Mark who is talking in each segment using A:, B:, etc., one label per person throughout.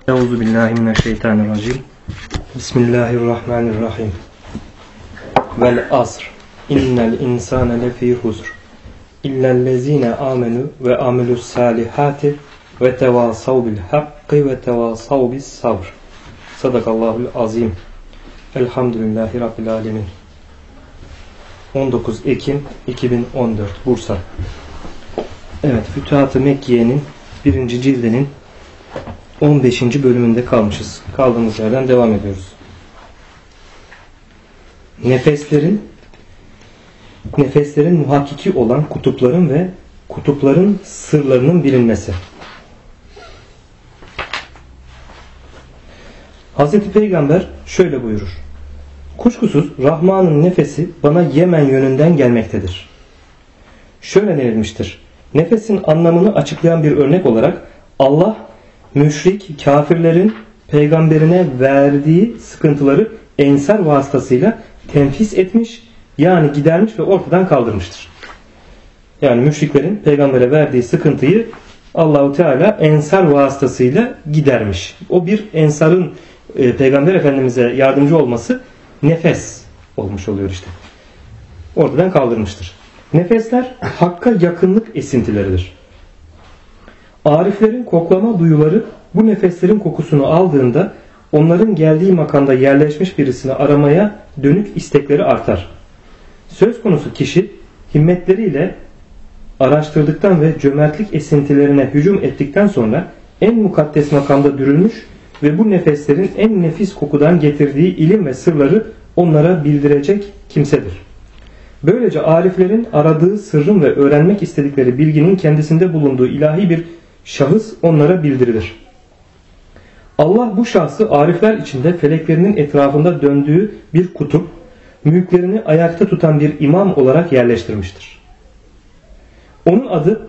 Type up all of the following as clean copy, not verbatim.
A: Euzubillahimineşşeytanirracim. Bismillahirrahmanirrahim. Vel asr. İnnel insane lefî husr. İllellezîne âmenû ve amilussâlihâti ve tevâsav bil hakkı ve tevâsav bis sabr. Sadakallahul azim. Elhamdülillahi Rabbil alemin. 19 Ekim 2014 Bursa. Evet, Fütuhat-ı Mekkiye'nin 1. cildinin 15. bölümünde kalmışız. Kaldığımız yerden devam ediyoruz. Nefeslerin muhakkiki olan kutupların ve kutupların sırlarının bilinmesi. Hazreti Peygamber şöyle buyurur. Kuşkusuz Rahman'ın nefesi bana Yemen yönünden gelmektedir. Şöyle denilmiştir. Nefesin anlamını açıklayan bir örnek olarak Allah müşrik kafirlerin peygamberine verdiği sıkıntıları ensar vasıtasıyla tenfis etmiş, yani gidermiş ve ortadan kaldırmıştır. Yani müşriklerin peygambere verdiği sıkıntıyı Allahu Teala ensar vasıtasıyla gidermiş. O bir ensarın peygamber efendimize yardımcı olması nefes olmuş oluyor işte. Ortadan kaldırmıştır. Nefesler hakka yakınlık esintileridir. Ariflerin koklama duyuları bu nefeslerin kokusunu aldığında onların geldiği makamda yerleşmiş birisini aramaya dönük istekleri artar. Söz konusu kişi himmetleriyle araştırdıktan ve cömertlik esintilerine hücum ettikten sonra en mukaddes makamda dürülmüş ve bu nefeslerin en nefis kokudan getirdiği ilim ve sırları onlara bildirecek kimsedir. Böylece ariflerin aradığı sırrın ve öğrenmek istedikleri bilginin kendisinde bulunduğu ilahi bir şahıs onlara bildirilir. Allah bu şahsı arifler içinde feleklerinin etrafında döndüğü bir kutup, mülklerini ayakta tutan bir imam olarak yerleştirmiştir. Onun adı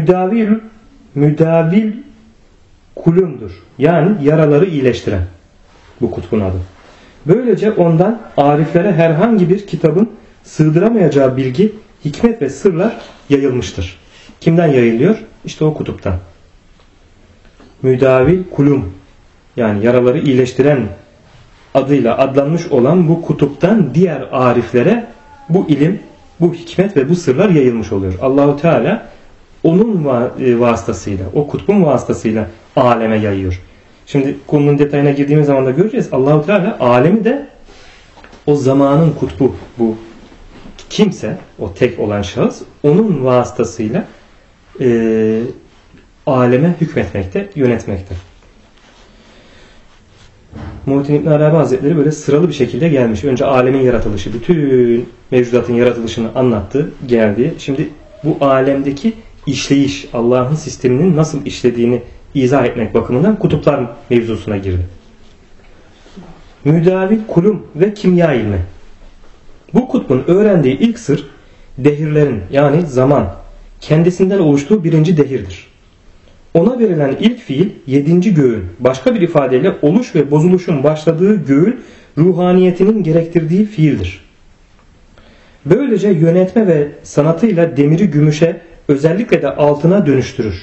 A: müdavil kulumdur. Yani yaraları iyileştiren bu kutbun adı. Böylece ondan ariflere herhangi bir kitabın sığdıramayacağı bilgi, hikmet ve sırlar yayılmıştır. Kimden yayılıyor? İşte o kutuptan. Müdavil kulum, yani yaraları iyileştiren adıyla adlanmış olan bu kutuptan diğer ariflere bu ilim, bu hikmet ve bu sırlar yayılmış oluyor. Allahu Teala onun vasıtasıyla, o kutbun vasıtasıyla aleme yayıyor. Şimdi konunun detayına girdiğimiz zaman da göreceğiz. Allahu Teala alemi de o zamanın kutbu, bu kimse, o tek olan şahıs, onun vasıtasıyla aleme hükmetmekte, yönetmekte. Muhittin İbn Arabi Hazretleri böyle sıralı bir şekilde gelmiş. Önce alemin yaratılışı, bütün mevcudatın yaratılışını anlattı, geldi. Şimdi bu alemdeki işleyiş, Allah'ın sisteminin nasıl işlediğini izah etmek bakımından kutuplar mevzusuna girdi. Müdavil kulum ve kimya ilmi. Bu kutbun öğrendiği ilk sır dehirlerin, yani zaman kendisinden oluştuğu birinci dehirdir. Ona verilen ilk fiil 7. göğün, başka bir ifadeyle oluş ve bozuluşun başladığı göğün ruhaniyetinin gerektirdiği fiildir. Böylece yönetme ve sanatıyla demiri gümüşe, özellikle de altına dönüştürür.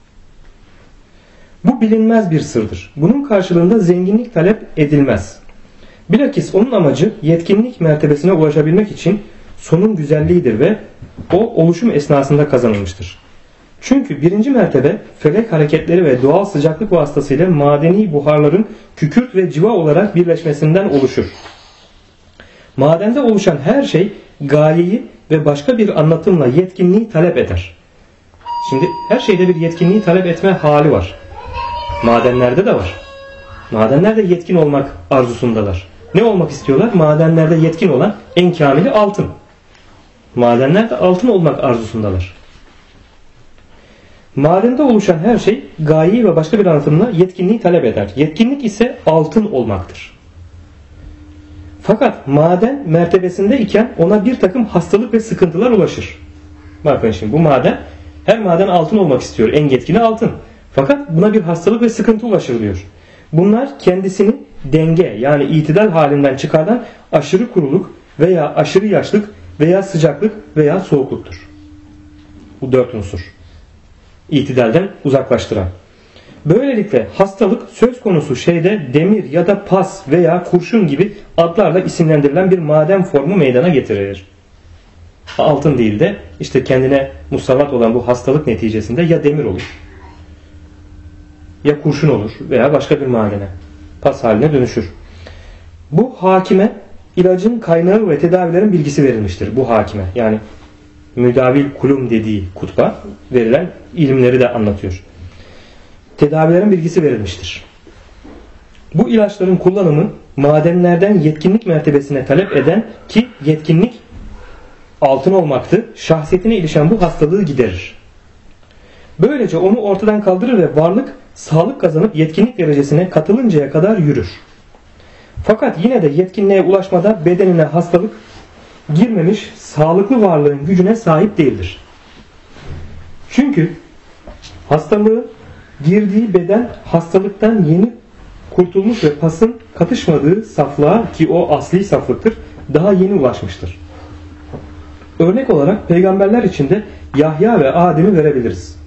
A: Bu bilinmez bir sırdır. Bunun karşılığında zenginlik talep edilmez. Bilakis onun amacı yetkinlik mertebesine ulaşabilmek için sonun güzelliğidir ve o oluşum esnasında kazanılmıştır. Çünkü birinci mertebe felek hareketleri ve doğal sıcaklık vasıtasıyla madeni buharların kükürt ve civa olarak birleşmesinden oluşur. Madende oluşan her şey gayeyi ve başka bir anlatımla yetkinliği talep eder. Şimdi her şeyde bir yetkinliği talep etme hali var. Madenlerde de var. Madenlerde yetkin olmak arzusundalar. Ne olmak istiyorlar? Madenlerde yetkin olan en kamili altın. Madenlerde altın olmak arzusundalar. Madende oluşan her şey gayeyi ve başka bir anlatımla yetkinliği talep eder. Yetkinlik ise altın olmaktır. Fakat maden mertebesinde iken ona bir takım hastalık ve sıkıntılar ulaşır. Bakın şimdi bu maden, her maden altın olmak istiyor. En yetkili altın. Fakat buna bir hastalık ve sıkıntı ulaşır diyor. Bunlar kendisini denge, yani itidal halinden çıkaran aşırı kuruluk veya aşırı yaşlık veya sıcaklık veya soğukluktur. Bu 4 unsur. İtidalden uzaklaştıran. Böylelikle hastalık söz konusu şeyde demir ya da pas veya kurşun gibi adlarla isimlendirilen bir maden formu meydana getirir. Altın değil de işte kendine musallat olan bu hastalık neticesinde ya demir olur, ya kurşun olur veya başka bir madene, pas haline dönüşür. Bu hakime ilacın kaynağı ve tedavilerin bilgisi verilmiştir. Bu hakime, yani müdavil kulum dediği kutba verilen ilimleri de anlatıyor. Tedavilerin bilgisi verilmiştir. Bu ilaçların kullanımı madenlerden yetkinlik mertebesine talep eden, ki yetkinlik altın olmaktı, şahsiyetine ilişen bu hastalığı giderir. Böylece onu ortadan kaldırır ve varlık sağlık kazanıp yetkinlik derecesine katılıncaya kadar yürür. Fakat yine de yetkinliğe ulaşmada bedenine hastalık girmemiş sağlıklı varlığın gücüne sahip değildir. Çünkü hastalığı girdiği beden hastalıktan yeni kurtulmuş ve pasın katışmadığı saflığa, ki o asli saflıktır, daha yeni ulaşmıştır. Örnek olarak peygamberler içinde Yahya ve Adem'i verebiliriz.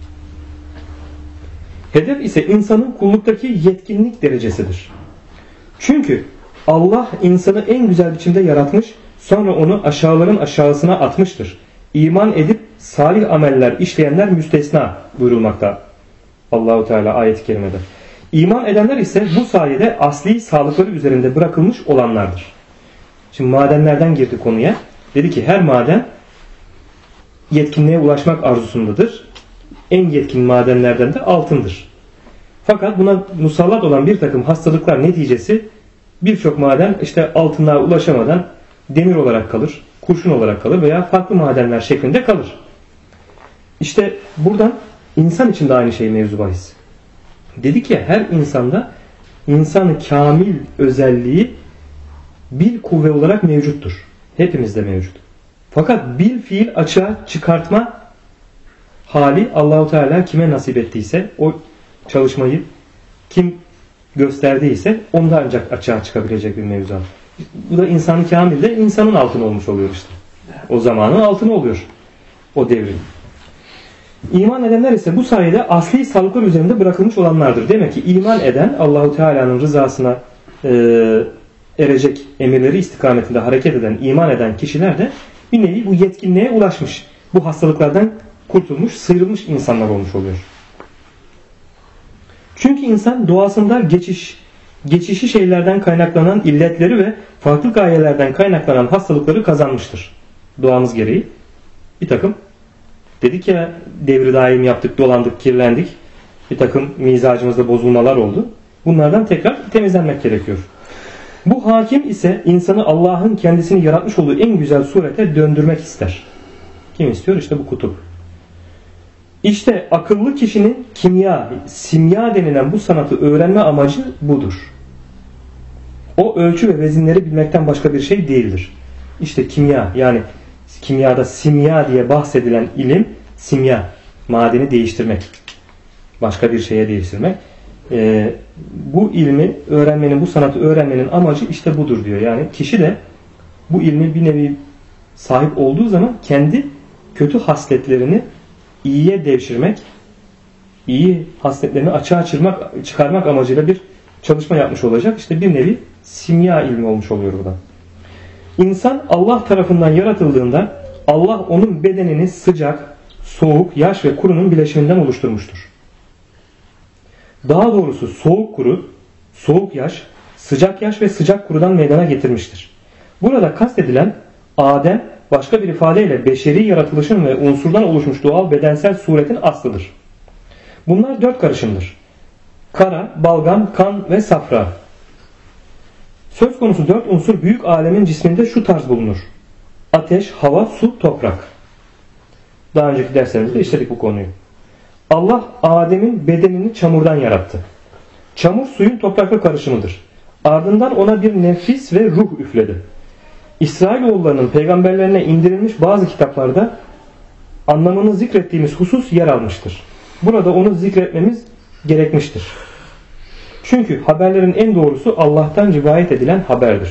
A: Hedef ise insanın kulluktaki yetkinlik derecesidir. Çünkü Allah insanı en güzel biçimde yaratmış, sonra onu aşağıların aşağısına atmıştır. İman edip salih ameller işleyenler müstesna buyurulmakta Allahu Teala ayet-i kerimede. İman edenler ise bu sayede asli sağlıkları üzerinde bırakılmış olanlardır. Şimdi madenlerden girdi konuya. Dedi ki her maden yetkinliğe ulaşmak arzusundadır. En yetkin madenlerden de altındır. Fakat buna musallat olan bir takım hastalıklar neticesi birçok maden işte altınlığa ulaşamadan demir olarak kalır, kurşun olarak kalır veya farklı madenler şeklinde kalır. İşte buradan insan için de aynı şey mevzu bahis. Dedi ki her insanda insanı kamil özelliği bil kuvve olarak mevcuttur. Hepimizde mevcut. Fakat bil fiil açığa çıkartma hali Allahu Teala kime nasip ettiyse, o çalışmayı kim gösterdiyse onda ancak açığa çıkabilecek bir mevzu. Bu da insan-ı kamilde insanın altını olmuş oluyor işte. O zamanın altını oluyor. O devrin. İman edenler ise bu sayede asli sağlıklar üzerinde bırakılmış olanlardır. Demek ki iman eden Allahu Teala'nın rızasına erecek emirleri istikametinde hareket eden, iman eden kişiler de bir nevi bu yetkinliğe ulaşmış. Bu hastalıklardan kurtulmuş, sıyrılmış insanlar olmuş oluyor. Çünkü insan doğasında geçişi şeylerden kaynaklanan illetleri ve farklı gayelerden kaynaklanan hastalıkları kazanmıştır. Doğamız gereği bir takım, dedik ya, devri daim yaptık, dolandık, kirlendik. Bir takım mizacımızda bozulmalar oldu. Bunlardan tekrar temizlenmek gerekiyor. Bu hakim ise insanı Allah'ın kendisini yaratmış olduğu en güzel surete döndürmek ister. Kim istiyor? İşte bu kutup. İşte akıllı kişinin simya denilen bu sanatı öğrenme amacı budur. O ölçü ve vezinleri bilmekten başka bir şey değildir. İşte kimya, yani kimyada simya diye bahsedilen ilim, simya, madeni değiştirmek, başka bir şeye değiştirmek. Bu ilmi öğrenmenin, bu sanatı öğrenmenin amacı işte budur diyor. Yani kişi de bu ilmi bir nevi sahip olduğu zaman kendi kötü hasletlerini iyiye devşirmek, iyi hasletlerini açığa çıkarmak amacıyla bir çalışma yapmış olacak. İşte bir nevi simya ilmi olmuş oluyor burada. İnsan Allah tarafından yaratıldığında Allah onun bedenini sıcak, soğuk, yaş ve kurunun bileşiminden oluşturmuştur. Daha doğrusu soğuk kuru, soğuk yaş, sıcak yaş ve sıcak kurudan meydana getirmiştir. Burada kastedilen Adem, başka bir ifadeyle beşeri yaratılışın ve unsurdan oluşmuş doğal bedensel suretin aslıdır. Bunlar 4 karışımdır. Kara, balgam, kan ve safra. Söz konusu 4 unsur büyük alemin cisminde şu tarz bulunur: ateş, hava, su, toprak. Daha önceki derslerimizde işledik bu konuyu. Allah Adem'in bedenini çamurdan yarattı. Çamur suyun toprakla karışımıdır. Ardından ona bir nefis ve ruh üfledi. İsrailoğullarının peygamberlerine indirilmiş bazı kitaplarda anlamını zikrettiğimiz husus yer almıştır. Burada onu zikretmemiz gerekmiştir. Çünkü haberlerin en doğrusu Allah'tan rivayet edilen haberdir.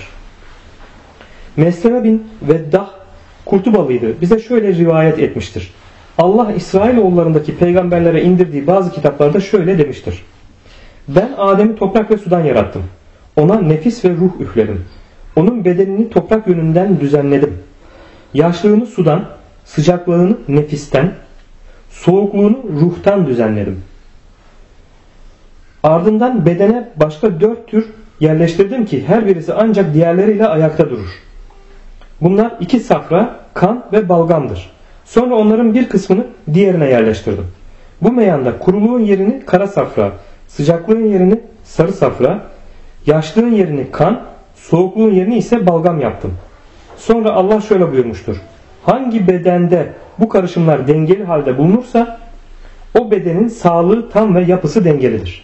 A: Mesleme bin Veddah Kurtubalıydı. Bize şöyle rivayet etmiştir. Allah İsrailoğullarındaki peygamberlere indirdiği bazı kitaplarda şöyle demiştir. Ben Adem'i toprak ve sudan yarattım. Ona nefis ve ruh üfledim. Onun bedenini toprak yönünden düzenledim. Yaşlığını sudan, sıcaklığını nefisten, soğukluğunu ruhtan düzenledim. Ardından bedene başka 4 tür yerleştirdim ki her birisi ancak diğerleriyle ayakta durur. Bunlar 2 safra, kan ve balgamdır. Sonra onların bir kısmını diğerine yerleştirdim. Bu meyanda kuruluğun yerini kara safra, sıcaklığın yerini sarı safra, yaşlığın yerini kan, soğukluğun yerini ise balgam yaptım. Sonra Allah şöyle buyurmuştur. Hangi bedende bu karışımlar dengeli halde bulunursa o bedenin sağlığı tam ve yapısı dengelidir.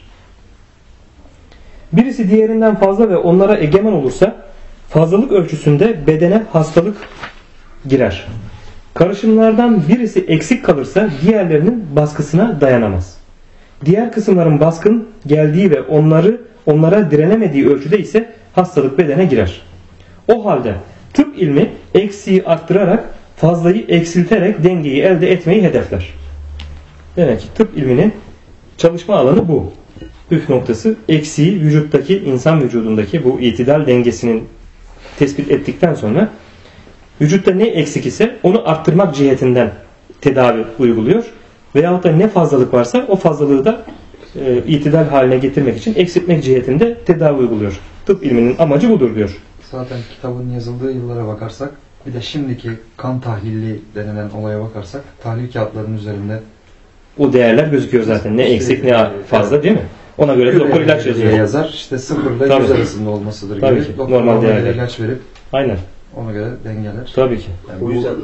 A: Birisi diğerinden fazla ve onlara egemen olursa fazlalık ölçüsünde bedene hastalık girer. Karışımlardan birisi eksik kalırsa diğerlerinin baskısına dayanamaz. Diğer kısımların baskın geldiği ve onlara direnemediği ölçüde ise hastalık bedene girer. O halde tıp ilmi eksiği arttırarak fazlayı eksilterek dengeyi elde etmeyi hedefler. Demek ki tıp ilminin çalışma alanı bu. Püf noktası eksiği vücuttaki, insan vücudundaki bu itidal dengesinin tespit ettikten sonra vücutta ne eksik ise onu arttırmak cihetinden tedavi uyguluyor. Veyahut da ne fazlalık varsa o fazlalığı da itidal haline getirmek için eksiltmek cihetinde tedavi uyguluyor. Tıp ilminin amacı budur diyor.
B: Zaten kitabın yazıldığı yıllara bakarsak, bir de şimdiki kan tahlili denilen olaya bakarsak, tahlil kağıtlarının üzerinde
A: o değerler gözüküyor zaten. Ne eksik ne fazla değil mi? Ona göre de doktor ilaç yazıyor.
B: Yazar. İşte 0 ile 100 arasında olmasıdır
A: tabii
B: gibi.
A: Ki. Normal değerler.
B: İlaç verip
A: aynen.
B: Ona göre dengeler.
A: Tabii ki.
C: Yani o yüzden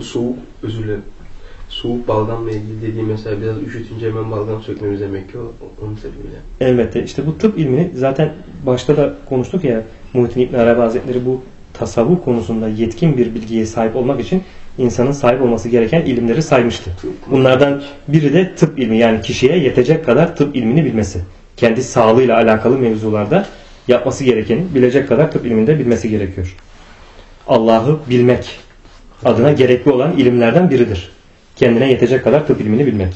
C: soğuk balgamla ilgili dediğim mesela biraz üşütünce hemen balgam sökmemiz demek ki onun sebebiyle.
A: Elbette. İşte bu tıp ilmini zaten başta da konuştuk ya, Muhittin İbn Arabi Hazretleri bu tasavvuf konusunda yetkin bir bilgiye sahip olmak için insanın sahip olması gereken ilimleri saymıştı. Bunlardan biri de tıp ilmi, yani kişiye yetecek kadar tıp ilmini bilmesi. Kendi sağlığıyla alakalı mevzularda yapması gerekeni bilecek kadar tıp ilminde bilmesi gerekiyor. Allah'ı bilmek adına gerekli olan ilimlerden biridir. Kendine yetecek kadar tıp ilmini bilmek.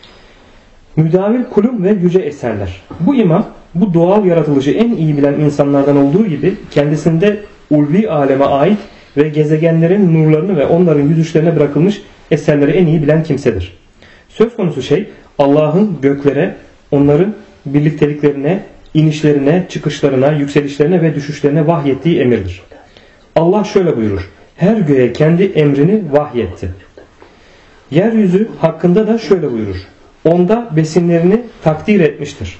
A: Müdavil kulum ve yüce eserler. Bu imam bu doğal yaratılışı en iyi bilen insanlardan olduğu gibi kendisinde ulvi aleme ait ve gezegenlerin nurlarını ve onların yüzüşlerine bırakılmış eserleri en iyi bilen kimsedir. Söz konusu şey Allah'ın göklere, onların birlikteliklerine, inişlerine, çıkışlarına, yükselişlerine ve düşüşlerine vahyettiği emirdir. Allah şöyle buyurur. Her göğe kendi emrini vahyetti. Yeryüzü hakkında da şöyle buyurur. Onda besinlerini takdir etmiştir.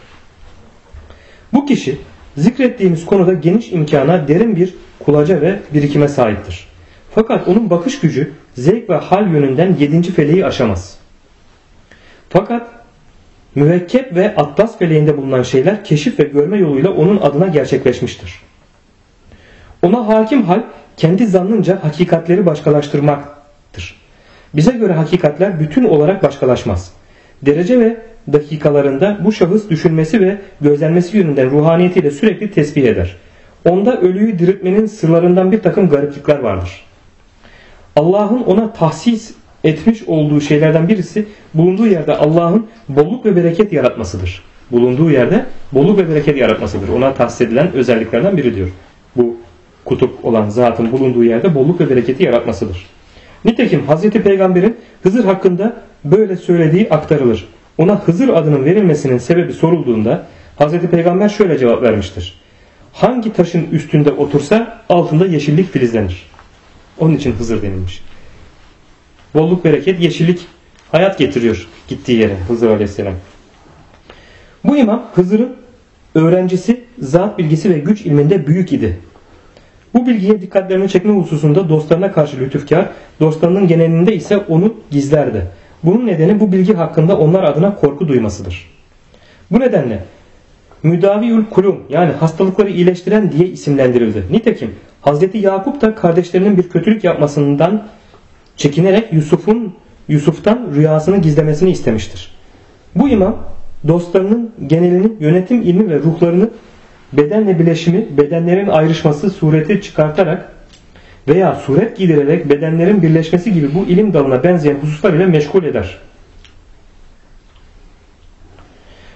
A: Bu kişi zikrettiğimiz konuda geniş imkana, derin bir kulaca ve birikime sahiptir. Fakat onun bakış gücü zevk ve hal yönünden 7. feleği aşamaz. Fakat müvekkep ve atlas feleğinde bulunan şeyler keşif ve görme yoluyla onun adına gerçekleşmiştir. Ona hakim hal kendi zannınca hakikatleri başkalaştırmaktır. Bize göre hakikatler bütün olarak başkalaşmaz. Derece ve dakikalarında bu şahıs düşünmesi ve gözlenmesi yönünden ruhaniyetiyle sürekli tesbih eder. Onda ölüyü diriltmenin sırlarından bir takım gariplikler vardır. Allah'ın ona tahsis etmiş olduğu şeylerden birisi bulunduğu yerde Allah'ın bolluk ve bereket yaratmasıdır. Bulunduğu yerde bolluk ve bereket yaratmasıdır. Ona tahsis edilen özelliklerden biri diyor. Bu kutup olan zatın bulunduğu yerde bolluk ve bereketi yaratmasıdır. Nitekim Hazreti Peygamber'in Hızır hakkında böyle söylediği aktarılır. Ona Hızır adının verilmesinin sebebi sorulduğunda Hazreti Peygamber şöyle cevap vermiştir. Hangi taşın üstünde otursa altında yeşillik filizlenir. Onun için Hızır denilmiş. Bolluk, bereket, yeşillik, hayat getiriyor gittiği yere Hızır Aleyhisselam. Bu imam Hızır'ın öğrencisi, zat bilgisi ve güç ilminde büyük idi. Bu bilgiye dikkatlerini çekme hususunda dostlarına karşı lütufkar, dostlarının genelinde ise onu gizlerdi. Bunun nedeni bu bilgi hakkında onlar adına korku duymasıdır. Bu nedenle Müdaviyül Kulum, yani hastalıkları iyileştiren diye isimlendirildi. Nitekim Hazreti Yakup da kardeşlerinin bir kötülük yapmasından çekinerek Yusuf'tan rüyasını gizlemesini istemiştir. Bu imam dostlarının genelini, yönetim ilmi ve ruhlarını bedenle bileşimi, bedenlerin ayrışması sureti çıkartarak veya suret giydirerek bedenlerin birleşmesi gibi bu ilim dalına benzeyen hususlar ile meşgul eder.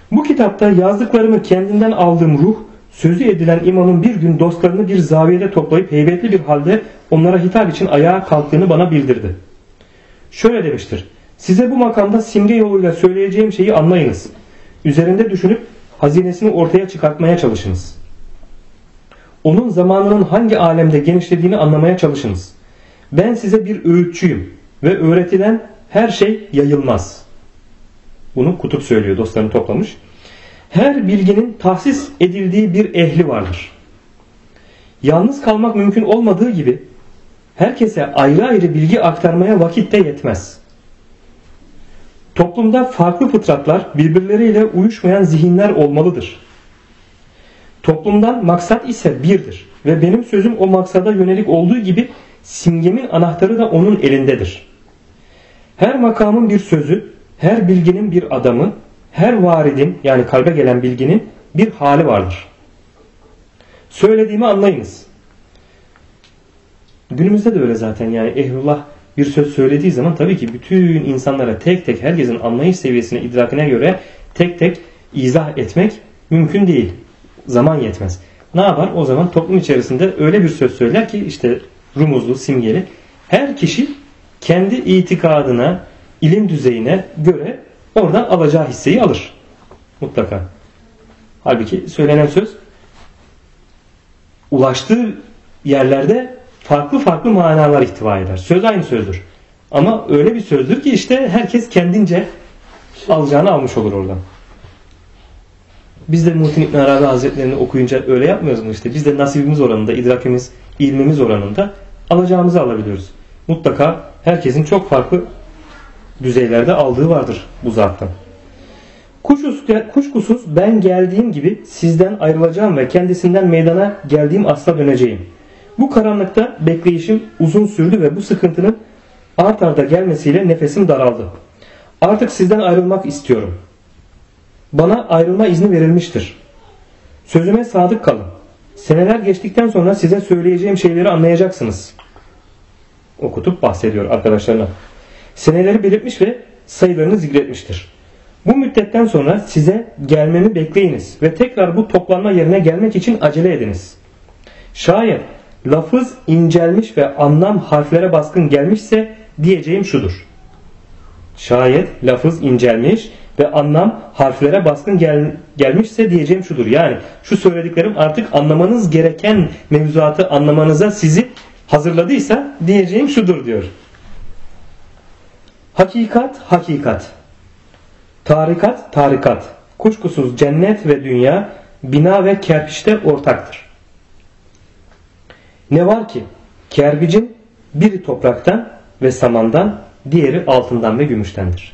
A: Bu kitapta yazdıklarımı kendinden aldığım ruh, sözü edilen imamın bir gün dostlarını bir zaviyede toplayıp heybetli bir halde onlara hitap için ayağa kalktığını bana bildirdi. Şöyle demiştir: size bu makamda simge yoluyla söyleyeceğim şeyi anlayınız. Üzerinde düşünüp hazinesini ortaya çıkartmaya çalışınız. Onun zamanının hangi alemde genişlediğini anlamaya çalışınız. Ben size bir öğütçüyüm ve öğretilen her şey yayılmaz. Bunu Kutup söylüyor, dostlarını toplamış. Her bilginin tahsis edildiği bir ehli vardır. Yalnız kalmak mümkün olmadığı gibi herkese ayrı ayrı bilgi aktarmaya vakit de yetmez. Toplumda farklı fıtratlar, birbirleriyle uyuşmayan zihinler olmalıdır. Toplumdan maksat ise birdir ve benim sözüm o maksada yönelik olduğu gibi simgemin anahtarı da onun elindedir. Her makamın bir sözü, her bilginin bir adamı, her varidin yani kalbe gelen bilginin bir hali vardır. Söylediğimi anlayınız. Günümüzde de öyle zaten, yani ehlullah bir söz söylediği zaman tabii ki bütün insanlara tek tek, herkesin anlayış seviyesine, idrakine göre tek tek izah etmek mümkün değil. Zaman yetmez. Ne yapar? O zaman toplum içerisinde öyle bir söz söyler ki işte rumuzlu, simgeli. Her kişi kendi itikadına, ilim düzeyine göre oradan alacağı hisseyi alır. Mutlaka. Halbuki söylenen söz ulaştığı yerlerde farklı farklı manalar ihtiva eder. Söz aynı sözdür. Ama öyle bir sözdür ki işte herkes kendince alacağını almış olur oradan. Biz de Muhittin İbn Arabi Hazretlerini okuyunca öyle yapmıyoruz mu işte? Biz de nasibimiz oranında, idrakimiz, ilmimiz oranında alacağımızı alabiliyoruz. Mutlaka herkesin çok farklı düzeylerde aldığı vardır bu zattan. Kuşkusuz ben geldiğim gibi sizden ayrılacağım ve kendisinden meydana geldiğim asla döneceğim. Bu karanlıkta bekleyişim uzun sürdü ve bu sıkıntının art arda gelmesiyle nefesim daraldı. Artık sizden ayrılmak istiyorum. Bana ayrılma izni verilmiştir. Sözüme sadık kalın. Seneler geçtikten sonra size söyleyeceğim şeyleri anlayacaksınız. O kutup bahsediyor arkadaşlarına. Seneleri belirtmiş ve sayılarını zikretmiştir. Bu müddetten sonra size gelmemi bekleyiniz ve tekrar bu toplanma yerine gelmek için acele ediniz. Şayet lafız incelmiş ve anlam harflere baskın gelmişse diyeceğim şudur. Şayet lafız incelmiş ve anlam harflere baskın gelmişse diyeceğim şudur. Yani şu söylediklerim artık anlamanız gereken mevzuatı anlamanıza sizi hazırladıysa diyeceğim şudur diyor. Hakikat, hakikat. Tarikat, tarikat. Kuşkusuz cennet ve dünya bina ve kerpiçte ortaktır. Ne var ki kerbicin biri topraktan ve samandan, diğeri altından ve gümüştendir.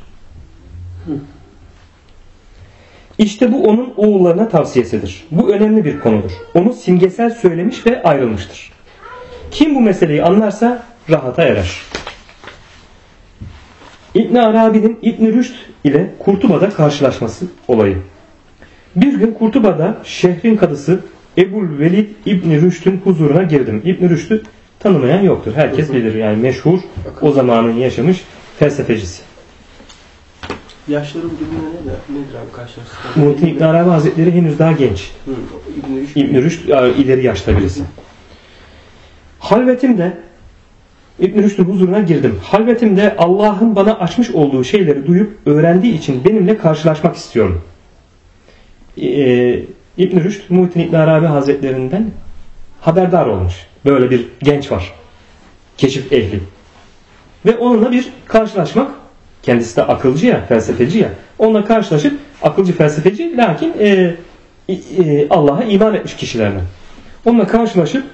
A: İşte bu onun oğullarına tavsiyesidir. Bu önemli bir konudur. Onu simgesel söylemiş ve ayrılmıştır. Kim bu meseleyi anlarsa rahata erer. İbn Arabi'nin İbn Rüşd ile Kurtuba'da karşılaşması olayı. Bir gün Kurtuba'da şehrin kadısı Ebul Velid İbn Rüşd'ün huzuruna girdim. İbn Rüşd'ü tanımayan yoktur. Herkes bilir. Yani meşhur, o zamanın yaşamış felsefecisi.
C: Yaşları bu durumda nedir abi karşılaştık?
A: Muhittin İbn Arabi Hazretleri henüz daha genç. İbn Rüşd ileri yaşta birisi. Halvetimde İbn Rüşd'ün huzuruna girdim. Halvetimde Allah'ın bana açmış olduğu şeyleri duyup öğrendiği için benimle karşılaşmak istiyorum. İbn Rüşd Muhittin İbn Arabi Hazretlerinden haberdar olmuş. Böyle bir genç var. Keşif ehli. Ve onunla bir karşılaşmak, kendisi de akılcı ya, felsefeci ya. Onunla karşılaşıp, akılcı felsefeci lakin Allah'a iman etmiş kişilerle. Onunla karşılaşıp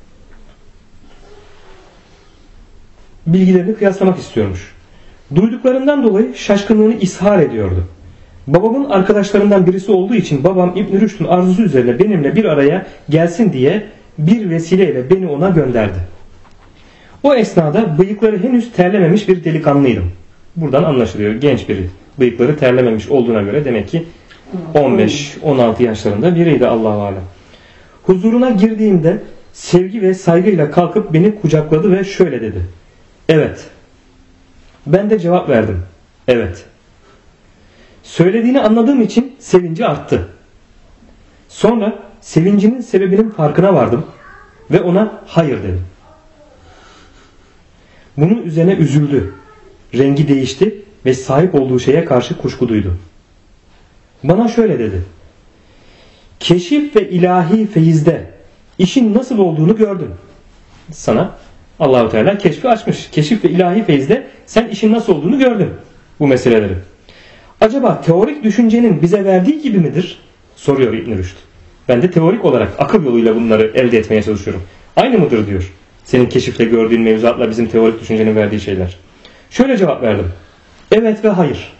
A: bilgilerini kıyaslamak istiyormuş. Duyduklarından dolayı şaşkınlığını ishar ediyordu. Babamın arkadaşlarından birisi olduğu için babam İbn Rüşd'ün arzusu üzerine benimle bir araya gelsin diye bir vesileyle beni ona gönderdi. O esnada bıyıkları henüz terlememiş bir delikanlıydım. Buradan anlaşılıyor. Genç biri. Bıyıkları terlememiş olduğuna göre demek ki 15-16 yaşlarında biriydi Allah-u Alem. Huzuruna girdiğimde sevgi ve saygıyla kalkıp beni kucakladı ve şöyle dedi. Evet. Ben de cevap verdim. Evet. Söylediğini anladığım için sevinci arttı. Sonra sevincinin sebebinin farkına vardım ve ona hayır dedim. Bunun üzerine üzüldü. Rengi değişti ve sahip olduğu şeye karşı kuşku duydu. Bana şöyle dedi. Keşif ve ilahi feyizde işin nasıl olduğunu gördüm. Sana Allahu Teala keşfi açmış. Keşif ve ilahi feyizde sen işin nasıl olduğunu gördün bu meseleleri. Acaba teorik düşüncenin bize verdiği gibi midir? Soruyor İbn Rüşd. Ben de teorik olarak akıl yoluyla bunları elde etmeye çalışıyorum. Aynı mıdır diyor. Senin keşifle gördüğün mevzuatla bizim teorik düşüncenin verdiği şeyler. Şöyle cevap verdim. Evet ve hayır.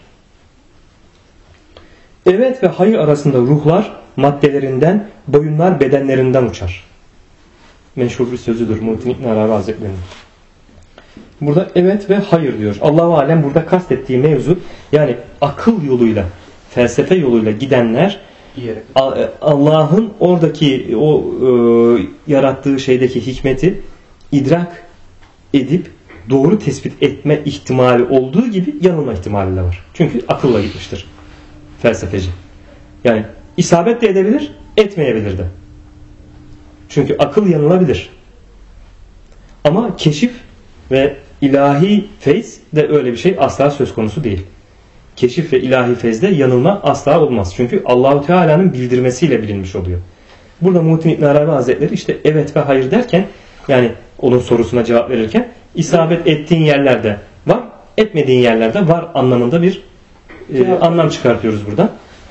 A: Evet ve hayır arasında ruhlar maddelerinden, boyunlar bedenlerinden uçar. Meşhur bir sözüdür Muhittin İbn Arabi Hazretleri'nin. Burada evet ve hayır diyor. Allah-u Alem burada kastettiği mevzu, yani akıl yoluyla, felsefe yoluyla gidenler Allah'ın oradaki o yarattığı şeydeki hikmeti idrak edip doğru tespit etme ihtimali olduğu gibi yanılma ihtimali de var. Çünkü akılla gitmiştir felsefeci. Yani isabet de edebilir, etmeyebilir de. Çünkü akıl yanılabilir. Ama keşif ve ilahi feyz de öyle bir şey asla söz konusu değil. Keşif ve ilahi feyzde yanılma asla olmaz. Çünkü Allahu Teala'nın bildirmesiyle bilinmiş oluyor. Burada Muhittin İbn Arabi Hazretleri işte evet ve hayır derken, yani onun sorusuna cevap verirken isabet ettiğin yerlerde var, etmediğin yerlerde var anlamında bir anlam çıkartıyoruz buradan.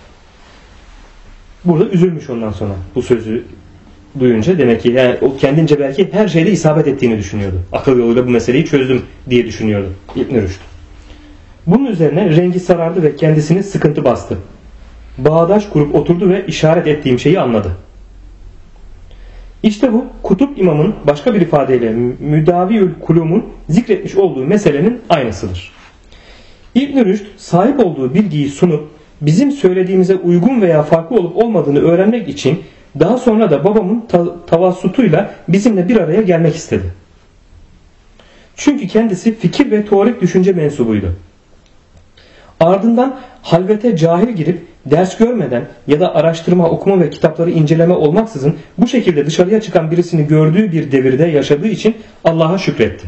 A: Burada üzülmüş ondan sonra bu sözü duyunca, demek ki yani o kendince belki her şeyde isabet ettiğini düşünüyordu. Akıl yoluyla bu meseleyi çözdüm diye düşünüyordu İbn Rüşd. Bunun üzerine rengi sarardı ve kendisini sıkıntı bastı. Bağdaş kurup oturdu ve işaret ettiğim şeyi anladı. İşte bu Kutup İmam'ın başka bir ifadeyle Müdaviül Kulum'un zikretmiş olduğu meselenin aynısıdır. İbn Rüşd sahip olduğu bilgiyi sunup bizim söylediğimize uygun veya farklı olup olmadığını öğrenmek için daha sonra da babamın tavassutuyla bizimle bir araya gelmek istedi. Çünkü kendisi fikir ve teorik düşünce mensubuydu. Ardından halvete cahil girip ders görmeden ya da araştırma, okuma ve kitapları inceleme olmaksızın bu şekilde dışarıya çıkan birisini gördüğü bir devirde yaşadığı için Allah'a şükretti.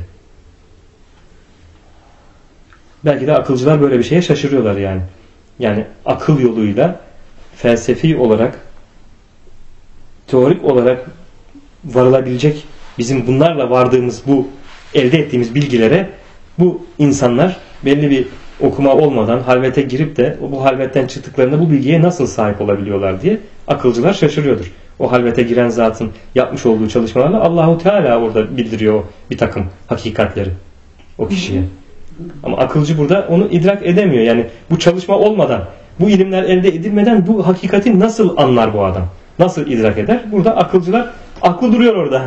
A: Belki de akılcılar böyle bir şeye şaşırıyorlar yani. Yani akıl yoluyla felsefi olarak, teorik olarak varılabilecek, bizim bunlarla vardığımız, bu elde ettiğimiz bilgilere bu insanlar belli bir okuma olmadan halvete girip de bu halvetten çıktıklarında bu bilgiye nasıl sahip olabiliyorlar diye akılcılar şaşırıyordur. O halvete giren zatın yapmış olduğu çalışmalarla Allahu Teala orada bildiriyor bir takım hakikatleri o kişiye. Ama akılcı burada onu idrak edemiyor. Yani bu çalışma olmadan, bu ilimler elde edilmeden bu hakikati nasıl anlar bu adam? Nasıl idrak eder? Burada akılcılar aklı duruyor orada.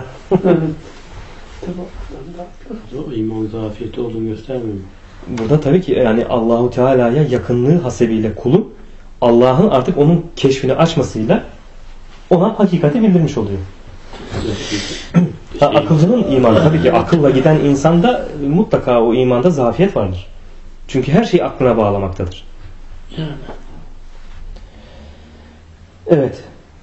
D: O iman zafiyeti olduğunu göstermiyor mu?
A: Burada tabii ki yani Allahu Teala'ya yakınlığı hasebiyle kulun Allah'ın artık onun keşfini açmasıyla ona hakikati bildirmiş oluyor. Akılcının imanı, tabii ki akılla giden insanda mutlaka o imanda zafiyet vardır. Çünkü her şey aklına bağlamaktadır. Evet.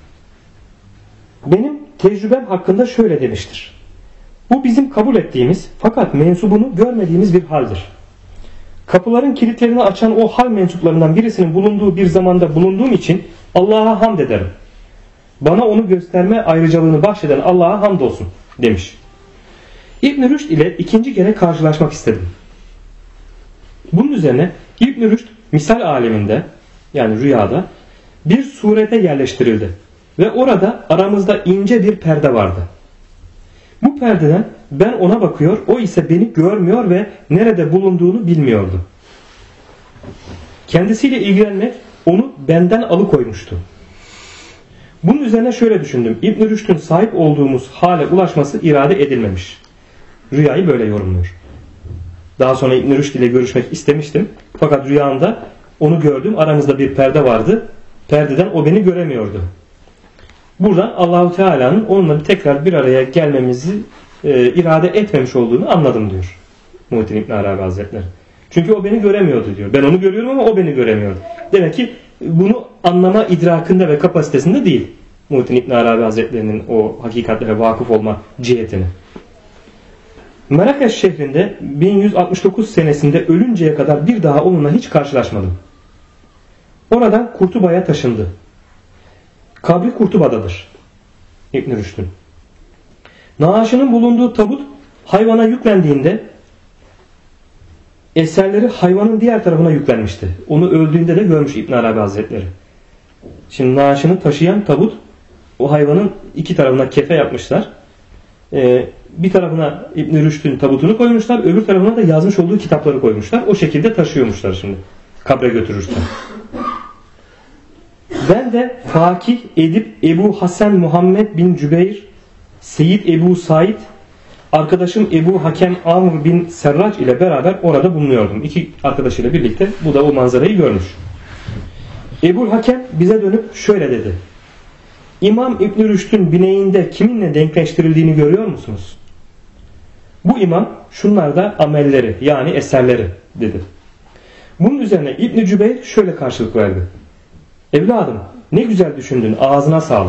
A: Benim tecrübem hakkında şöyle demiştir. Bu bizim kabul ettiğimiz fakat mensubunu görmediğimiz bir haldir. Kapıların kilitlerini açan o hal mensuplarından birisinin bulunduğu bir zamanda bulunduğum için Allah'a hamd ederim. Bana onu gösterme ayrıcalığını bahşeden Allah'a hamdolsun demiş. İbn Rüşd ile ikinci kere karşılaşmak istedim. Bunun üzerine İbn Rüşd misal aleminde, yani rüyada bir surete yerleştirildi ve orada aramızda ince bir perde vardı. Bu perdeden ben ona bakıyor, o ise beni görmüyor ve nerede bulunduğunu bilmiyordu. Kendisiyle ilgilenmek onu benden alıkoymuştu. Bunun üzerine şöyle düşündüm. İbn Rüşd'ün sahip olduğumuz hale ulaşması irade edilmemiş. Rüyayı böyle yorumluyor. Daha sonra İbn Rüşd ile görüşmek istemiştim. Fakat rüyamda onu gördüm. Aramızda bir perde vardı. Perdeden o beni göremiyordu. Buradan Allahu Teala'nın onunla tekrar bir araya gelmemizi irade etmemiş olduğunu anladım diyor Muhittin İbn Arabi Hazretleri. Çünkü o beni göremiyordu diyor. Ben onu görüyorum ama o beni göremiyordu. Demek ki bunu anlama idrakında ve kapasitesinde değil. Muhittin İbn Arabi Hazretleri'nin o hakikatlere vakıf olma cihetini. Merakeş şehrinde 1169 senesinde ölünceye kadar bir daha onunla hiç karşılaşmadım. Oradan Kurtuba'ya taşındı. Kabri Kurtuba'dadır İbn Rüşd'ün. Naaşının bulunduğu tabut hayvana yüklendiğinde eserleri hayvanın diğer tarafına yüklenmişti. Onu öldüğünde de görmüş İbn Arabi Hazretleri. Şimdi naaşını taşıyan tabut o hayvanın iki tarafına kefe yapmışlar. Bir tarafına İbn Rüşd'ün tabutunu koymuşlar. Öbür tarafına da yazmış olduğu kitapları koymuşlar. O şekilde taşıyormuşlar şimdi. Kabre götürürken. Ben de fakih, edip Ebu Hasan Muhammed bin Cübeyr, Seyyid Ebu Said, arkadaşım Ebu Hakem Amr bin Serrac ile beraber orada bulunuyordum. İki arkadaşıyla birlikte bu da o manzarayı görmüş. Ebu Hakem bize dönüp şöyle dedi. İmam İbn Rüşd'ün bineğinde kiminle denkleştirildiğini görüyor musunuz? Bu imam şunlarda amelleri yani eserleri dedi. Bunun üzerine İbn Cübeyr şöyle karşılık verdi. Evladım ne güzel düşündün, ağzına sağlık.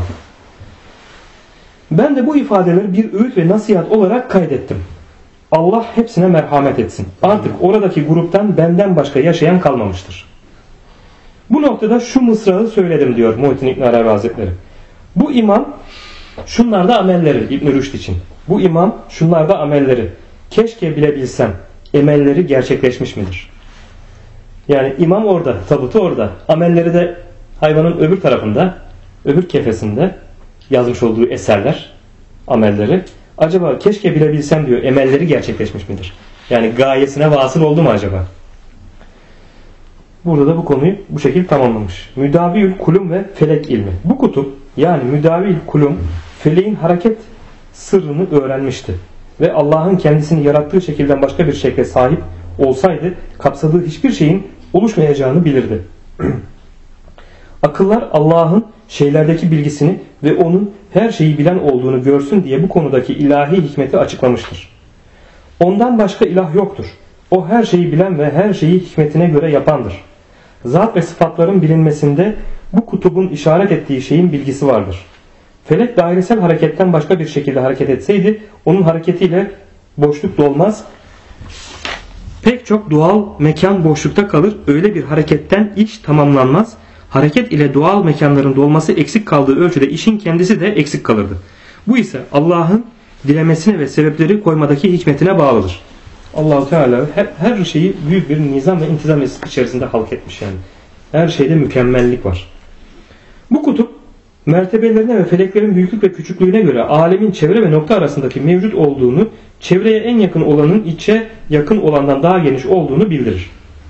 A: Ben de bu ifadeleri bir öğüt ve nasihat olarak kaydettim. Allah hepsine merhamet etsin. Artık oradaki gruptan benden başka yaşayan kalmamıştır. Bu noktada şu mısrağı söyledim diyor Muhittin İbn Arabi Hazretleri. Bu imam şunlarda amelleri İbn Rüşd için. Bu imam şunlarda amelleri. Keşke bilebilsem emelleri gerçekleşmiş midir? Yani imam orada, tabutu orada. Amelleri de hayvanın öbür tarafında, öbür kefesinde yazmış olduğu eserler, amelleri. Acaba keşke bilebilsem diyor, emelleri gerçekleşmiş midir? Yani gayesine vasıl oldu mu acaba? Burada da bu konuyu bu şekilde tamamlamış. Müdaviül Kulum ve Felek ilmi. Bu kutup yani Müdaviül Kulum feleğin hareket sırrını öğrenmişti. Ve Allah'ın kendisini yarattığı şekilden başka bir şekle sahip olsaydı kapsadığı hiçbir şeyin oluşmayacağını bilirdi. Akıllar Allah'ın şeylerdeki bilgisini ve onun her şeyi bilen olduğunu görsün diye bu konudaki ilahi hikmeti açıklamıştır. Ondan başka ilah yoktur. O her şeyi bilen ve her şeyi hikmetine göre yapandır. Zat ve sıfatların bilinmesinde bu kutubun işaret ettiği şeyin bilgisi vardır. Felek dairesel hareketten başka bir şekilde hareket etseydi onun hareketiyle boşluk dolmaz. Pek çok doğal mekan boşlukta kalır. Öyle bir hareketten iş tamamlanmaz. Hareket ile doğal mekanların dolması eksik kaldığı ölçüde işin kendisi de eksik kalırdı. Bu ise Allah'ın dilemesine ve sebepleri koymadaki hikmetine bağlıdır. Allah-u Teala her şeyi büyük bir nizam ve intizam içerisinde halk etmiş yani. Her şeyde mükemmellik var. Bu kutup mertebelerine ve feleklerin büyüklük ve küçüklüğüne göre alemin çevre ve nokta arasındaki mevcut olduğunu, çevreye en yakın olanın içe yakın olandan daha geniş olduğunu bildirir.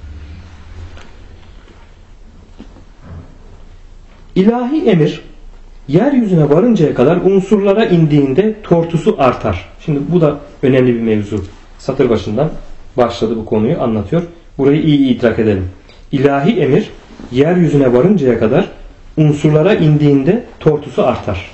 A: İlahi emir yeryüzüne varıncaya kadar unsurlara indiğinde tortusu artar. Şimdi bu da önemli bir mevzu. Satır başından başladı bu konuyu anlatıyor. Burayı iyi idrak edelim. İlahi emir yeryüzüne varıncaya kadar unsurlara indiğinde tortusu artar.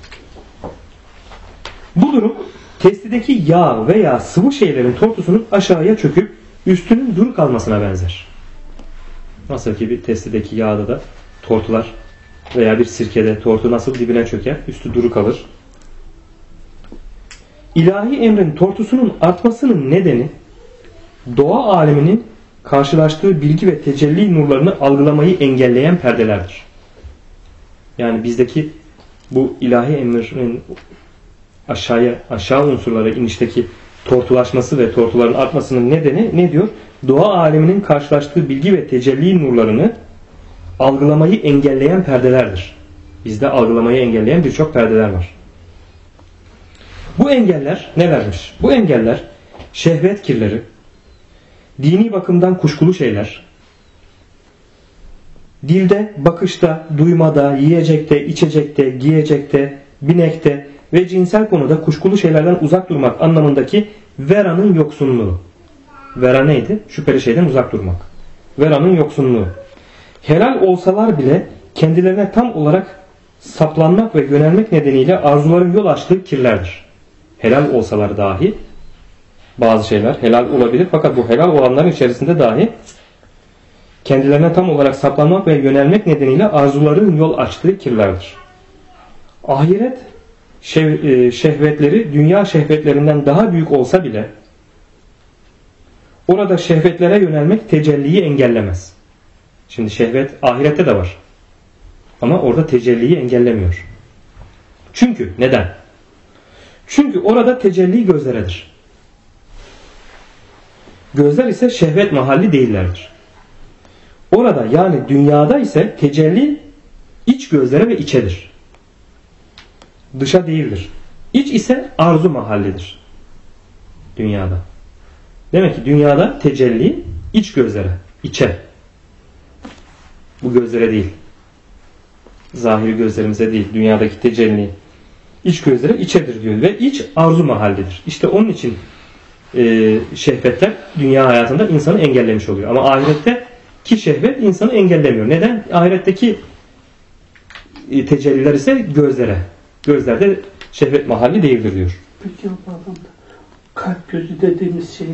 A: Bu durum testideki yağ veya sıvı şeylerin tortusunun aşağıya çöküp üstünün duru kalmasına benzer. Nasıl ki bir testideki yağda da tortular veya bir sirkede tortu nasıl dibine çöker, üstü duru kalır. İlahi emrin tortusunun artmasının nedeni doğa aleminin karşılaştığı bilgi ve tecelli nurlarını algılamayı engelleyen perdelerdir. Yani bizdeki bu ilahi emrin aşağı unsurlara inişteki tortulaşması ve tortuların artmasının nedeni ne diyor? Doğa aleminin karşılaştığı bilgi ve tecelli nurlarını algılamayı engelleyen perdelerdir. Bizde algılamayı engelleyen birçok perdeler var. Bu engeller nelermiş? Bu engeller şehvet kirleri, dini bakımdan kuşkulu şeyler, dilde, bakışta, duymada, yiyecekte, içecekte, giyecekte, binekte ve cinsel konuda kuşkulu şeylerden uzak durmak anlamındaki veranın yoksunluğu. Vera neydi? Şüpheli şeyden uzak durmak. Veranın yoksunluğu. Helal olsalar bile kendilerine tam olarak saplanmak ve yönelmek nedeniyle arzuların yol açtığı kirlerdir. Helal olsalar dahi bazı şeyler helal olabilir fakat bu helal olanların içerisinde dahi kendilerine tam olarak saplanmak ve yönelmek nedeniyle arzuların yol açtığı kirlerdir. Ahiret şehvetleri dünya şehvetlerinden daha büyük olsa bile orada şehvetlere yönelmek tecelliyi engellemez. Şimdi şehvet ahirette de var. Ama orada tecelliyi engellemiyor. Çünkü neden? Çünkü orada tecelli gözleredir. Gözler ise şehvet mahalli değillerdir. Orada yani dünyada ise tecelli iç gözlere ve içedir. Dışa değildir. İç ise arzu mahallidir. Dünyada. Demek ki dünyada tecelli iç gözlere, içe. Bu gözlere değil. Zahiri gözlerimize değil. Dünyadaki tecelli iç gözlere içedir diyor. Ve iç arzu mahallidir. İşte onun için şehvetler dünya hayatında insanı engellemiş oluyor. Ama ahirette ki şehvet insanı engellemiyor. Neden? Ahiretteki tecelliler ise gözlere. Gözlerde şehvet mahalli değildir diyor.
E: Peki o bağlamda kalp gözü dediğimiz şeyde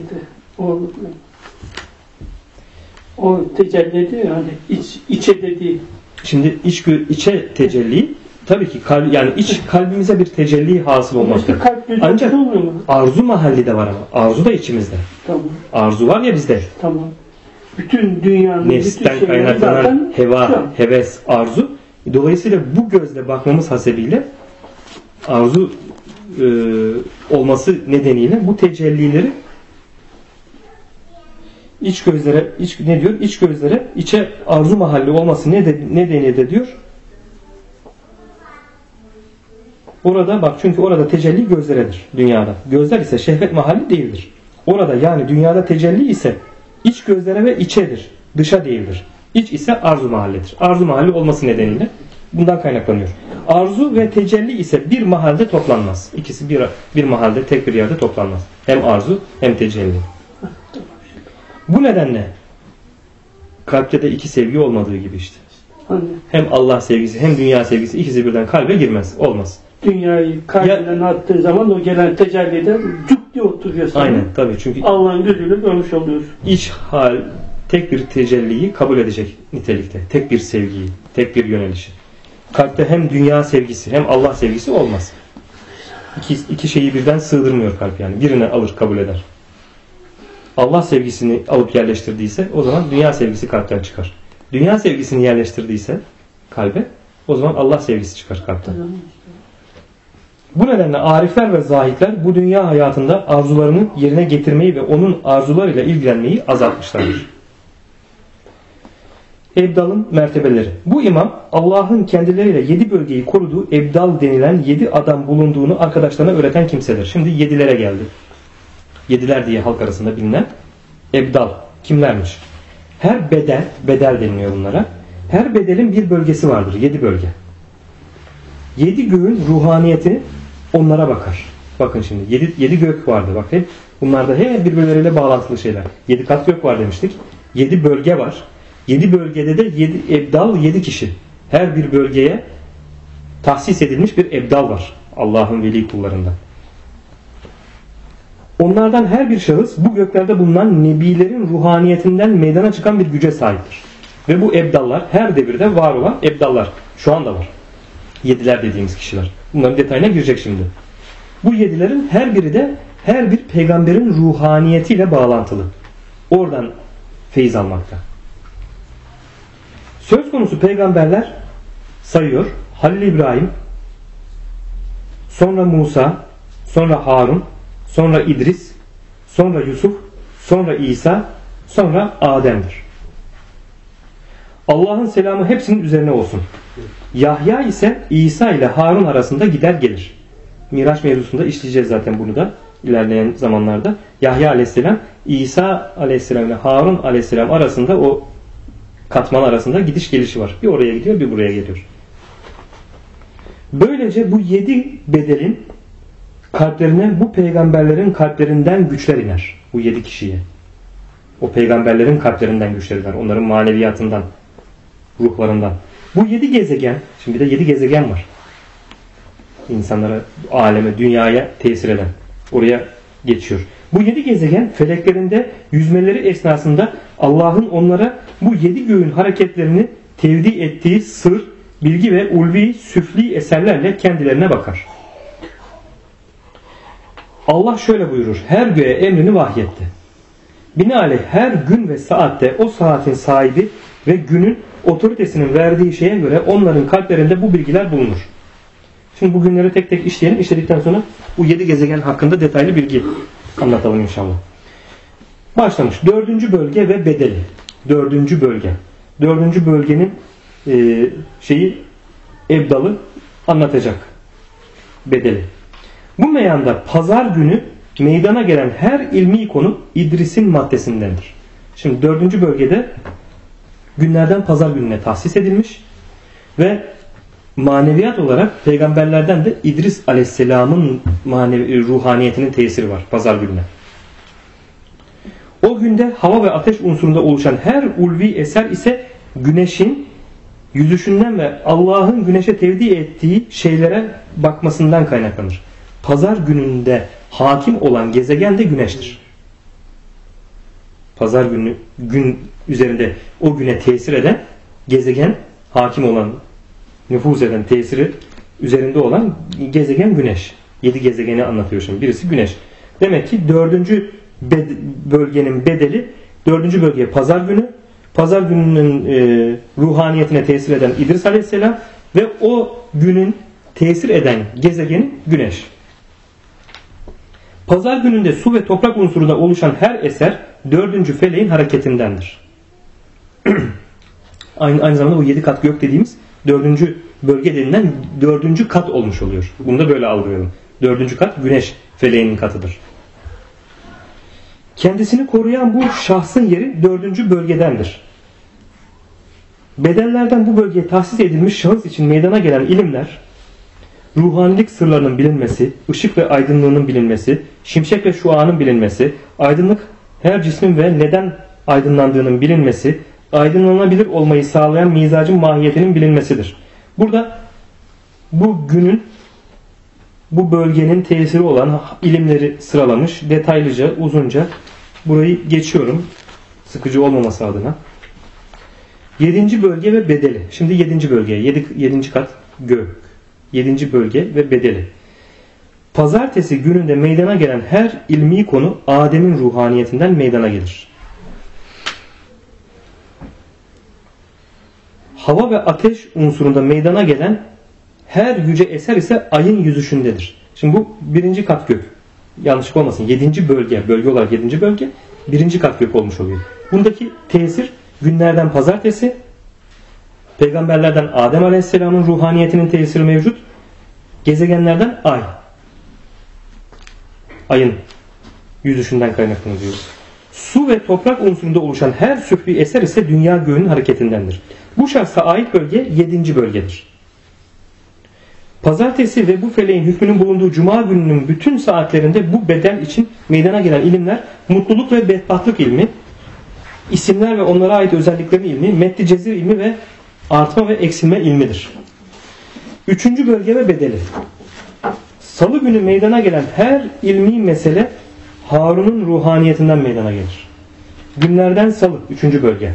E: o tecelli ediyor yani içe dediği.
A: Şimdi içe tecelli tabii ki yani iç kalbimize bir tecelli hasıl olmaktadır. Ancak arzu mahalli de var ama. Arzu da içimizde.
E: Tamam.
A: Arzu var ya bizde.
E: Tamam. Bütün dünyanın
A: nefsten kaynaklanan heva, heves, arzu. Dolayısıyla bu gözle bakmamız hasebiyle arzu olması nedeniyle bu tecellileri iç gözlere ne diyor? İç gözlere içe arzu mahalli olması nedeniyle de diyor. Orada bak çünkü orada tecelli gözleredir dünyada. Gözler ise şehvet mahalli değildir. Orada yani dünyada tecelli ise iç gözlere ve içedir. Dışa değildir. İç ise arzu mahallidir. Arzu mahalli olması nedeniyle bundan kaynaklanıyor. Arzu ve tecelli ise bir mahalde toplanmaz. İkisi bir mahalde tek bir yerde toplanmaz. Hem arzu hem tecelli. Bu nedenle kalpte de iki sevgi olmadığı gibi işte. Hem Allah sevgisi hem dünya sevgisi ikisi birden kalbe girmez. Olmaz.
E: Dünyayı kalbinden attığın zaman o gelen tecellide cuk diye oturuyor sana.
A: Aynen tabii çünkü
E: Allah'ın gözüyle görmüş oluyorsun.
A: İç hal tek bir tecelliyi kabul edecek nitelikte. Tek bir sevgiyi, tek bir yönelişi. Kalpte hem dünya sevgisi hem Allah sevgisi olmaz. İki şeyi birden sığdırmıyor kalp yani. Birini alır kabul eder. Allah sevgisini alıp yerleştirdiyse o zaman dünya sevgisi kalpten çıkar. Dünya sevgisini yerleştirdiyse kalbe o zaman Allah sevgisi çıkar kalpten. Bu nedenle arifler ve zahitler bu dünya hayatında arzularını yerine getirmeyi ve onun arzularıyla ilgilenmeyi azaltmışlardır. Ebdal'ın mertebeleri. Bu imam Allah'ın kendileriyle 7 bölgeyi koruduğu Ebdal denilen 7 adam bulunduğunu arkadaşlarına öğreten kimsedir. Şimdi 7'lere geldi. 7'ler diye halk arasında bilinen Ebdal. Kimlermiş? Her bedel deniliyor bunlara. Her bedelin bir bölgesi vardır. 7 bölge. 7 göğün ruhaniyeti onlara bakar. Bakın şimdi 7 gök vardı. Bak hep bunlarda hep birbirleriyle bağlantılı şeyler. 7 kat gök var demiştik. 7 bölge var. 7 bölgede de 7 ebdal 7 kişi. Her bir bölgeye tahsis edilmiş bir ebdal var. Allah'ın veli kullarından. Onlardan her bir şahıs bu göklerde bulunan nebilerin ruhaniyetinden meydana çıkan bir güce sahiptir. Ve bu ebdallar her devirde var olan ebdallar. Şu anda var. 7'ler dediğimiz kişiler. Bunların detayına girecek şimdi. Bu 7'lerin her biri de her bir peygamberin ruhaniyetiyle bağlantılı. Oradan feyiz almakta. Söz konusu peygamberler sayıyor. Halil İbrahim, sonra Musa, sonra Harun, sonra İdris, sonra Yusuf, sonra İsa, sonra Adem'dir. Allah'ın selamı hepsinin üzerine olsun. Yahya ise İsa ile Harun arasında gider gelir. Miraç mevzusunda işleyeceğiz zaten bunu da ilerleyen zamanlarda. Yahya aleyhisselam, İsa aleyhisselam ile Harun aleyhisselam arasında o katman arasında gidiş gelişi var. Bir oraya gidiyor, bir buraya geliyor. Böylece bu 7 bedelin kalplerine bu peygamberlerin kalplerinden güçler iner. Bu 7 kişiye. O peygamberlerin kalplerinden güçler iner. Onların maneviyatından, ruhlarından. Bu 7 gezegen, şimdi de 7 gezegen var. İnsanlara, aleme, dünyaya tesir eden. Oraya geçiyor. Bu 7 gezegen feleklerinde yüzmeleri esnasında Allah'ın onlara bu 7 göğün hareketlerini tevdi ettiği sır, bilgi ve ulvi, süfli eserlerle kendilerine bakar. Allah şöyle buyurur. Her göğe emrini vahyetti. Binaenaleyh her gün ve saatte o saatin sahibi ve günün otoritesinin verdiği şeye göre onların kalplerinde bu bilgiler bulunur. Şimdi bu günleri tek tek işleyelim. İşledikten sonra bu 7 gezegen hakkında detaylı bilgi anlatalım inşallah. Başlamış. 4. bölge ve bedeli. 4. bölge. 4. bölgenin ebdalı anlatacak. Bedeli. Bu meyanda pazar günü meydana gelen her ilmi konu İdris'in maddesindendir. Şimdi 4. bölgede günlerden pazar gününe tahsis edilmiş ve maneviyat olarak peygamberlerden de İdris Aleyhisselam'ın ruhaniyetinin tesiri var pazar gününe. O günde hava ve ateş unsurunda oluşan her ulvi eser ise güneşin yüzüşünden ve Allah'ın güneşe tevdi ettiği şeylere bakmasından kaynaklanır. Pazar gününde hakim olan gezegen de güneştir. Pazar günü gün üzerinde o güne tesir eden gezegen, hakim olan, nüfuz eden, tesiri üzerinde olan gezegen güneş. 7 gezegeni anlatıyor şimdi. Birisi güneş. Demek ki 4. bölgenin bedeli 4. bölgeye pazar günü. Pazar gününün ruhaniyetine tesir eden İdris Aleyhisselam ve o günün tesir eden gezegeni güneş. Pazar gününde su ve toprak unsurunda oluşan her eser 4. feleğin hareketindendir. Aynı zamanda bu 7 kat gök dediğimiz 4. bölge denilen 4. kat olmuş oluyor. Bunu da böyle algılayalım. 4. kat güneş feleğinin katıdır. Kendisini koruyan bu şahsın yeri 4. bölgedendir. Bedenlerden bu bölgeye tahsis edilmiş şahıs için meydana gelen ilimler, ruhanilik sırlarının bilinmesi, ışık ve aydınlığının bilinmesi, şimşek ve şuanın bilinmesi, aydınlık her cismin ve neden aydınlandığının bilinmesi, aydınlanabilir olmayı sağlayan mizacın mahiyetinin bilinmesidir. Burada bu günün, bu bölgenin tesiri olan ilimleri sıralamış, detaylıca, uzunca. Burayı geçiyorum, sıkıcı olmaması adına. 7. bölge ve bedeli. Şimdi 7. bölgeye, 7. kat gök. 7. bölge ve bedeli. Pazartesi gününde meydana gelen her ilmi konu Adem'in ruhaniyetinden meydana gelir. Hava ve ateş unsurunda meydana gelen her yüce eser ise ayın yüzüşündedir. Şimdi bu 1. kat gök. Yanlışlık olmasın. 7. bölge. Bölge olarak 7. bölge. 1. kat gök olmuş oluyor. Bundaki tesir günlerden pazartesi, peygamberlerden Adem Aleyhisselam'ın ruhaniyetinin tesiri mevcut. Gezegenlerden ay. Ayın yüzüşünden kaynaklanıyor. Su ve toprak unsurunda oluşan her süfli eser ise dünya göğünün hareketindendir. Bu şahsa ait bölge 7. bölgedir. Pazartesi ve bu feleğin hükmünün bulunduğu cuma gününün bütün saatlerinde bu beden için meydana gelen ilimler mutluluk ve bedbahtlık ilmi, isimler ve onlara ait özelliklerin ilmi, meddi cezir ilmi ve artma ve eksilme ilmidir. 3. bölge ve bedeli. Salı günü meydana gelen her ilmi mesele Harun'un ruhaniyetinden meydana gelir. Günlerden salı 3. bölge.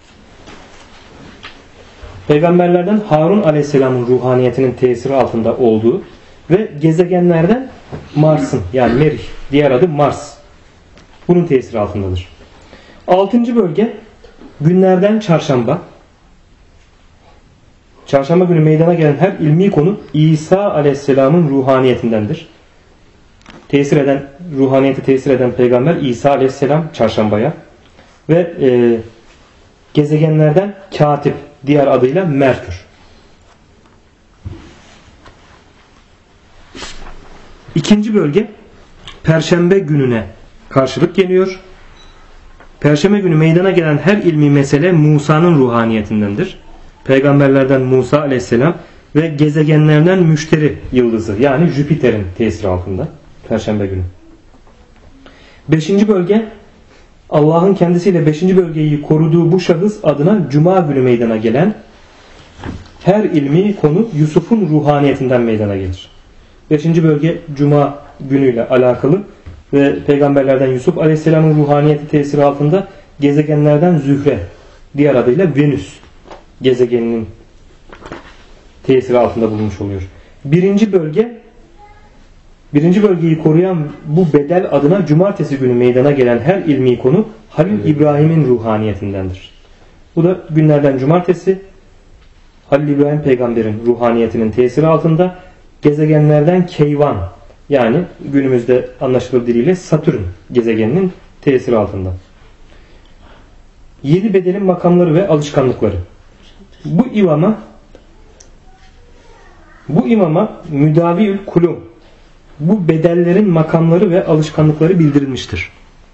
A: Peygamberlerden Harun Aleyhisselam'ın ruhaniyetinin tesiri altında olduğu ve gezegenlerden Mars'ın, yani Merih, diğer adı Mars, bunun tesiri altındadır. 6. bölge günlerden çarşamba. Çarşamba günü meydana gelen her ilmi konu İsa Aleyhisselam'ın ruhaniyetindendir. Ruhaniyeti tesir eden peygamber İsa Aleyhisselam çarşambaya ve gezegenlerden Katip, diğer adıyla Merkür. 2. bölge Perşembe gününe karşılık geliyor. Perşembe günü meydana gelen her ilmi mesele Musa'nın ruhaniyetindendir. Peygamberlerden Musa Aleyhisselam ve gezegenlerden Müşteri yıldızı, yani Jüpiter'in tesiri altında Perşembe günü. 5. bölge Allah'ın kendisiyle 5. bölgeyi koruduğu bu şahıs adına Cuma günü meydana gelen her ilmi konu Yusuf'un ruhaniyetinden meydana gelir. 5. bölge Cuma günüyle alakalı ve peygamberlerden Yusuf Aleyhisselam'ın ruhaniyeti tesiri altında gezegenlerden Zühre, diğer adıyla Venüs gezegeninin tesiri altında bulunmuş oluyor. Birinci bölgeyi koruyan bu bedel adına cumartesi günü meydana gelen her ilmi konu Halil İbrahim'in ruhaniyetindendir. Bu da günlerden cumartesi Halil İbrahim peygamberin ruhaniyetinin tesiri altında gezegenlerden Keyvan, yani günümüzde anlaşılır diliyle Satürn gezegeninin tesiri altında. 7 bedelin makamları ve alışkanlıkları. Bu imama müdaviül kulum, bu bedellerin makamları ve alışkanlıkları bildirilmiştir.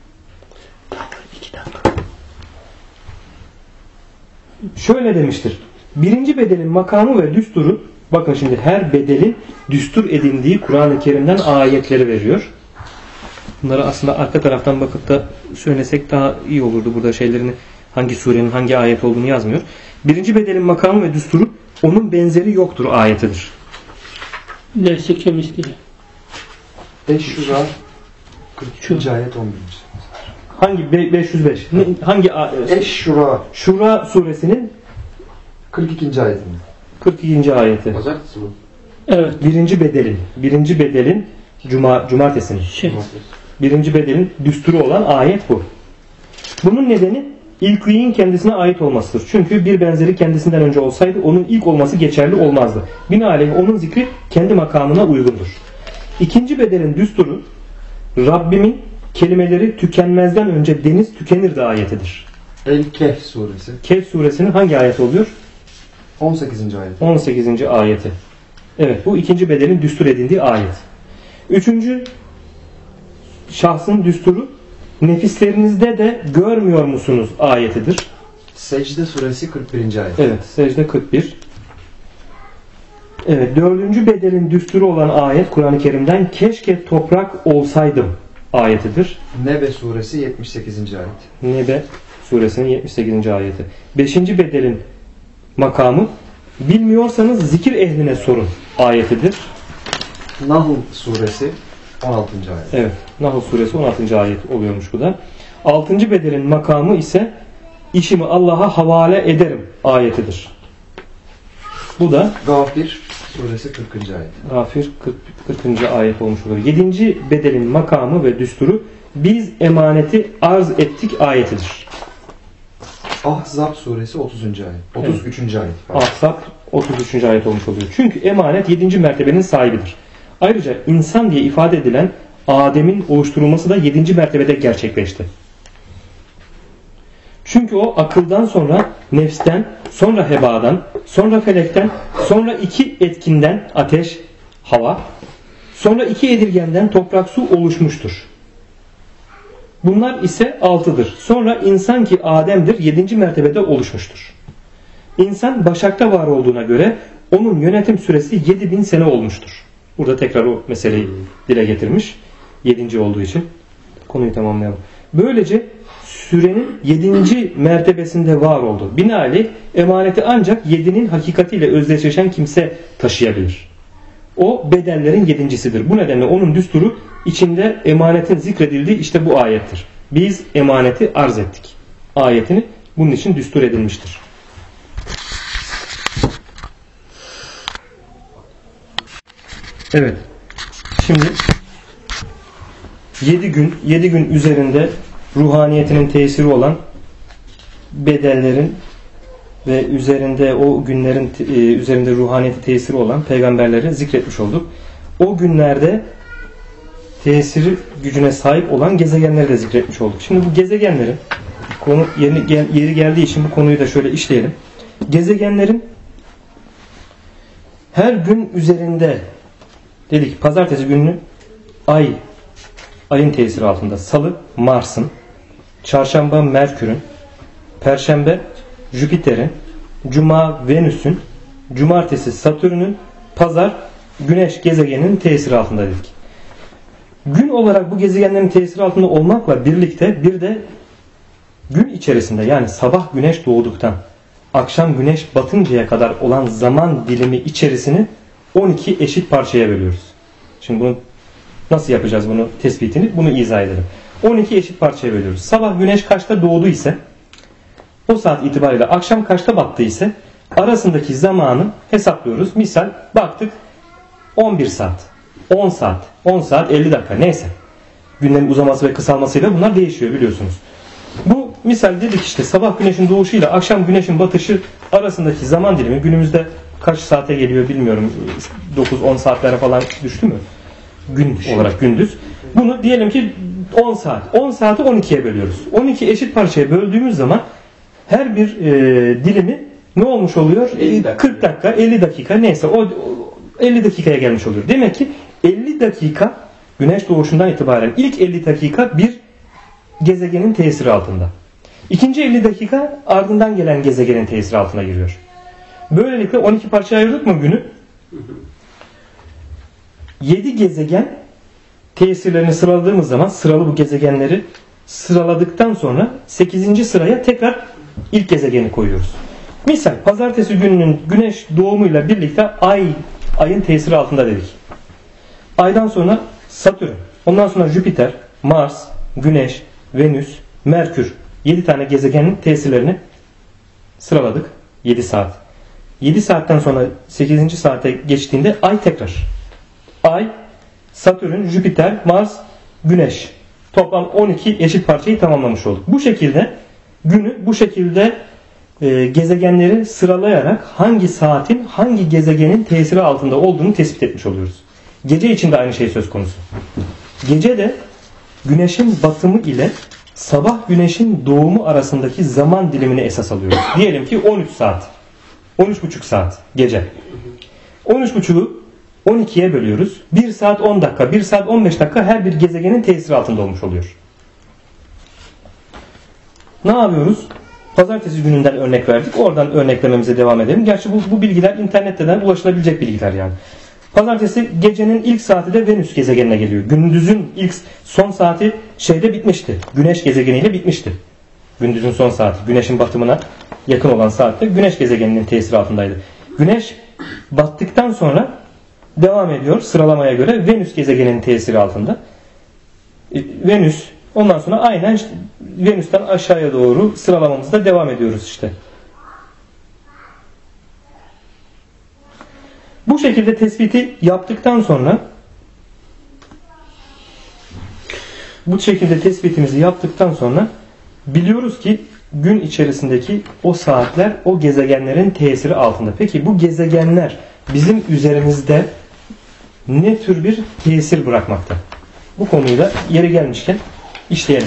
A: Şöyle demiştir. Birinci bedelin makamı ve düsturu, bakın şimdi her bedelin düstur edindiği Kur'an-ı Kerim'den ayetleri veriyor. Bunları aslında arka taraftan bakıp da söylesek daha iyi olurdu. Burada şeylerini, hangi surenin hangi ayet olduğunu yazmıyor. Birinci bedelin makamı ve düsturu onun benzeri yoktur ayetidir.
E: Leyse kemisliği.
B: Eş-Şura 43. ayet 11.
A: Hangi 505? Hangi ayet?
B: Eş-Şura
A: Şura suresinin
B: 42. ayetinde.
A: 42. ayeti.
C: Pazartesi mi?
E: Evet.
A: Birinci bedelin cumartesinin. Birinci bedelin düsturu olan ayet bu. Bunun nedeni ilkliğin kendisine ait olmasıdır. Çünkü bir benzeri kendisinden önce olsaydı onun ilk olması geçerli olmazdı. Binaenaleyh onun zikri kendi makamına uygundur. İkinci bedelin düsturu Rabbimin kelimeleri tükenmezden önce deniz tükenirdi ayetidir.
B: El-Kehf suresi.
A: Kehf suresinin hangi ayeti oluyor?
B: 18. ayet.
A: 18. ayeti. Evet, bu ikinci bedelin düstur edindiği ayet. Üçüncü şahsın düsturu nefislerinizde de görmüyor musunuz ayetidir.
B: Secde suresi 41. ayet.
A: Evet, secde 41. Evet, dördüncü bedelin düsturu olan ayet Kur'an-ı Kerim'den keşke toprak olsaydım ayetidir.
B: Nebe suresi 78. ayet.
A: Nebe suresinin 78. ayeti. Beşinci bedelin makamı bilmiyorsanız zikir ehline sorun ayetidir.
B: Nahl suresi 16. ayet.
A: Evet, Nahl suresi 16. ayet oluyormuş bu da. Altıncı bedelin makamı ise işimi Allah'a havale ederim ayetidir. Bu da
B: Gafir suresi 40. ayet.
A: Gafir 40. ayet olmuş olur. 7. bedelin makamı ve düsturu biz emaneti arz ettik ayetidir.
B: Ahzab suresi 30. ayet. 33. ayet.
A: Ahzab 33. ayet olmuş oluyor. Çünkü emanet 7. mertebenin sahibidir. Ayrıca insan diye ifade edilen Adem'in oluşturulması da 7. mertebede gerçekleşti. Çünkü o akıldan sonra nefsten, sonra hebadan, sonra felekten, sonra iki etkinden ateş, hava, sonra iki edirgenden toprak, su oluşmuştur. Bunlar ise 6'dır. Sonra insan ki Adem'dir 7. mertebede oluşmuştur. İnsan başakta var olduğuna göre onun yönetim süresi 7000 sene olmuştur. Burada tekrar o meseleyi dile getirmiş. 7. olduğu için. Konuyu tamamlayalım. Böylece sürenin 7. mertebesinde var oldu. Binaenaleyh emaneti ancak 7'nin hakikatiyle özdeşleşen kimse taşıyabilir. O bedellerin 7.'sidir. Bu nedenle onun düsturu içinde emanetin zikredildiği işte bu ayettir. Biz emaneti arz ettik. Ayetini bunun için düstur edilmiştir. Evet. Şimdi 7 gün üzerinde ruhaniyetinin tesiri olan bedellerin ve üzerinde o günlerin üzerinde ruhaniyeti tesiri olan peygamberleri zikretmiş olduk. O günlerde tesiri gücüne sahip olan gezegenleri de zikretmiş olduk. Şimdi bu gezegenlerin yeri geldiği için bu konuyu da şöyle işleyelim. Gezegenlerin her gün üzerinde dedik, pazartesi gününü ayın tesiri altında, salı Mars'ın, çarşamba Merkür'ün, perşembe Jüpiter'in, cuma Venüs'ün, cumartesi Satürn'ün, pazar Güneş gezegeninin tesiri altında dedik. Gün olarak bu gezegenlerin tesiri altında olmakla birlikte bir de gün içerisinde, yani sabah güneş doğduktan akşam güneş batıncaya kadar olan zaman dilimi içerisini 12 eşit parçaya bölüyoruz. Şimdi bunu Nasıl yapacağız bunu tespitini? Bunu izah edelim. 12 eşit parçaya bölüyoruz. Sabah güneş kaçta doğdu ise o saat itibariyle akşam kaçta battı ise arasındaki zamanı hesaplıyoruz. Misal baktık 11 saat, 10 saat, 10 saat 50 dakika neyse. Günlerin uzaması ve kısalmasıyla bunlar değişiyor biliyorsunuz. Bu misal dedik işte sabah güneşin doğuşuyla akşam güneşin batışı arasındaki zaman dilimi günümüzde kaç saate geliyor bilmiyorum. 9-10 saatlere falan düştü mü? Gün olarak gündüz. Bunu diyelim ki 10 saat. 10 saati 12'ye bölüyoruz. 12 eşit parçaya böldüğümüz zaman her bir dilimi ne olmuş oluyor? 40 dakika, 50 dakika neyse o 50 dakikaya gelmiş oluyor. Demek ki 50 dakika güneş doğuşundan itibaren ilk 50 dakika bir gezegenin tesiri altında. İkinci 50 dakika ardından gelen gezegenin tesiri altına giriyor. Böylelikle 12 parçaya ayırdık mı günü? 7 gezegen tesirlerini sıraladığımız zaman sıralı bu gezegenleri sıraladıktan sonra 8. sıraya tekrar ilk gezegeni koyuyoruz. Misal pazartesi gününün güneş doğumuyla birlikte ayın tesiri altında dedik. Aydan sonra Satürn, ondan sonra Jüpiter, Mars, Güneş, Venüs, Merkür 7 tane gezegenin tesirlerini sıraladık. 7 saat. 7 saatten sonra 8. saate geçtiğinde ay tekrar. Ay, Satürn, Jüpiter, Mars, Güneş. Toplam 12 eşit parçayı tamamlamış olduk. Bu şekilde günü bu şekilde gezegenleri sıralayarak hangi saatin hangi gezegenin tesiri altında olduğunu tespit etmiş oluyoruz. Gece için de aynı şey söz konusu. Gece de güneşin batımı ile sabah güneşin doğumu arasındaki zaman dilimini esas alıyoruz. Diyelim ki 13 saat. 13,5 saat gece. 13,5'u 12'ye bölüyoruz. 1 saat 10 dakika, 1 saat 15 dakika her bir gezegenin tesiri altında olmuş oluyor. Ne yapıyoruz? Pazartesi gününden örnek verdik. Oradan örneklememize devam edelim. Gerçi bu bilgiler internetten ulaşılabilecek bilgiler yani. Pazartesi gecenin ilk saati de Venüs gezegenine geliyor. Gündüzün son saati bitmişti. Güneş gezegeniyle bitmişti. Gündüzün son saati. Güneşin batımına yakın olan saatte Güneş gezegeninin tesiri altındaydı. Güneş battıktan sonra devam ediyor sıralamaya göre Venüs gezegeninin tesiri altında. Venüs ondan sonra aynen Venüs'ten aşağıya doğru sıralamamızda devam ediyoruz işte. Bu şekilde tespiti yaptıktan sonra biliyoruz ki gün içerisindeki o saatler o gezegenlerin tesiri altında. Peki bu gezegenler bizim üzerimizde ne tür bir tesir bırakmakta? Bu konuyu da yeri gelmişken işleyelim.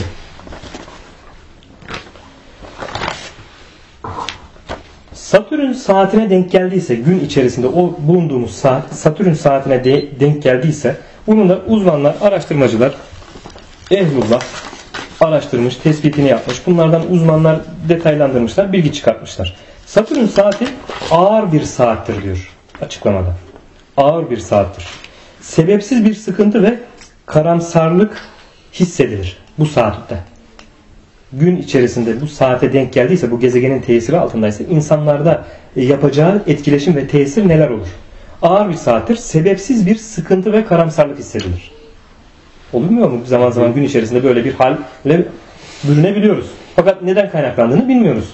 A: Satürn saatine denk geldiyse gün içerisinde o bulunduğumuz saat Satürn saatine denk geldiyse bunu da uzmanlar, araştırmacılar ehlullah araştırmış, tespitini yapmış. Bunlardan uzmanlar detaylandırmışlar, bilgi çıkartmışlar. Satürn saati ağır bir saattir diyor açıklamada. Ağır bir saattir. Sebepsiz bir sıkıntı ve karamsarlık hissedilir bu saatte. Gün içerisinde bu saate denk geldiyse, bu gezegenin tesiri altındaysa insanlarda yapacağı etkileşim ve tesir neler olur? Ağır bir saattir. Sebepsiz bir sıkıntı ve karamsarlık hissedilir. Olmuyor mu? Zaman zaman gün içerisinde böyle bir halle bürünebiliyoruz. Fakat neden kaynaklandığını bilmiyoruz.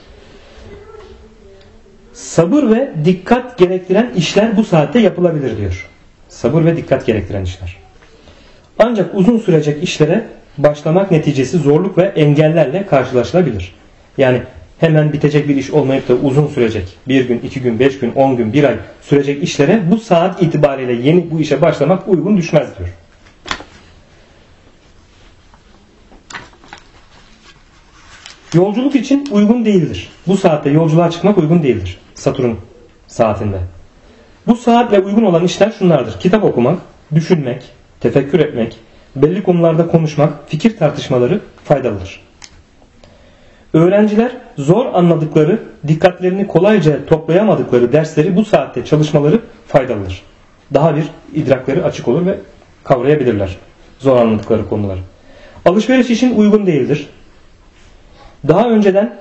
A: Sabır ve dikkat gerektiren işler bu saatte yapılabilir diyor. Sabır ve dikkat gerektiren işler. Ancak uzun sürecek işlere başlamak neticesi zorluk ve engellerle karşılaşılabilir. Yani hemen bitecek bir iş olmayıp da uzun sürecek 1 gün, 2 gün, 5 gün, 10 gün, 1 ay sürecek işlere bu saat itibariyle yeni bu işe başlamak uygun düşmez diyor. Yolculuk için uygun değildir. Bu saatte yolculuğa çıkmak uygun değildir. Satürn saatinde. Bu saatle uygun olan işler şunlardır. Kitap okumak, düşünmek, tefekkür etmek, belli konularda konuşmak, fikir tartışmaları faydalıdır. Öğrenciler zor anladıkları, dikkatlerini kolayca toplayamadıkları dersleri bu saatte çalışmaları faydalıdır. Daha bir idrakleri açık olur ve kavrayabilirler zor anladıkları konuları. Alışveriş için uygun değildir. Daha önceden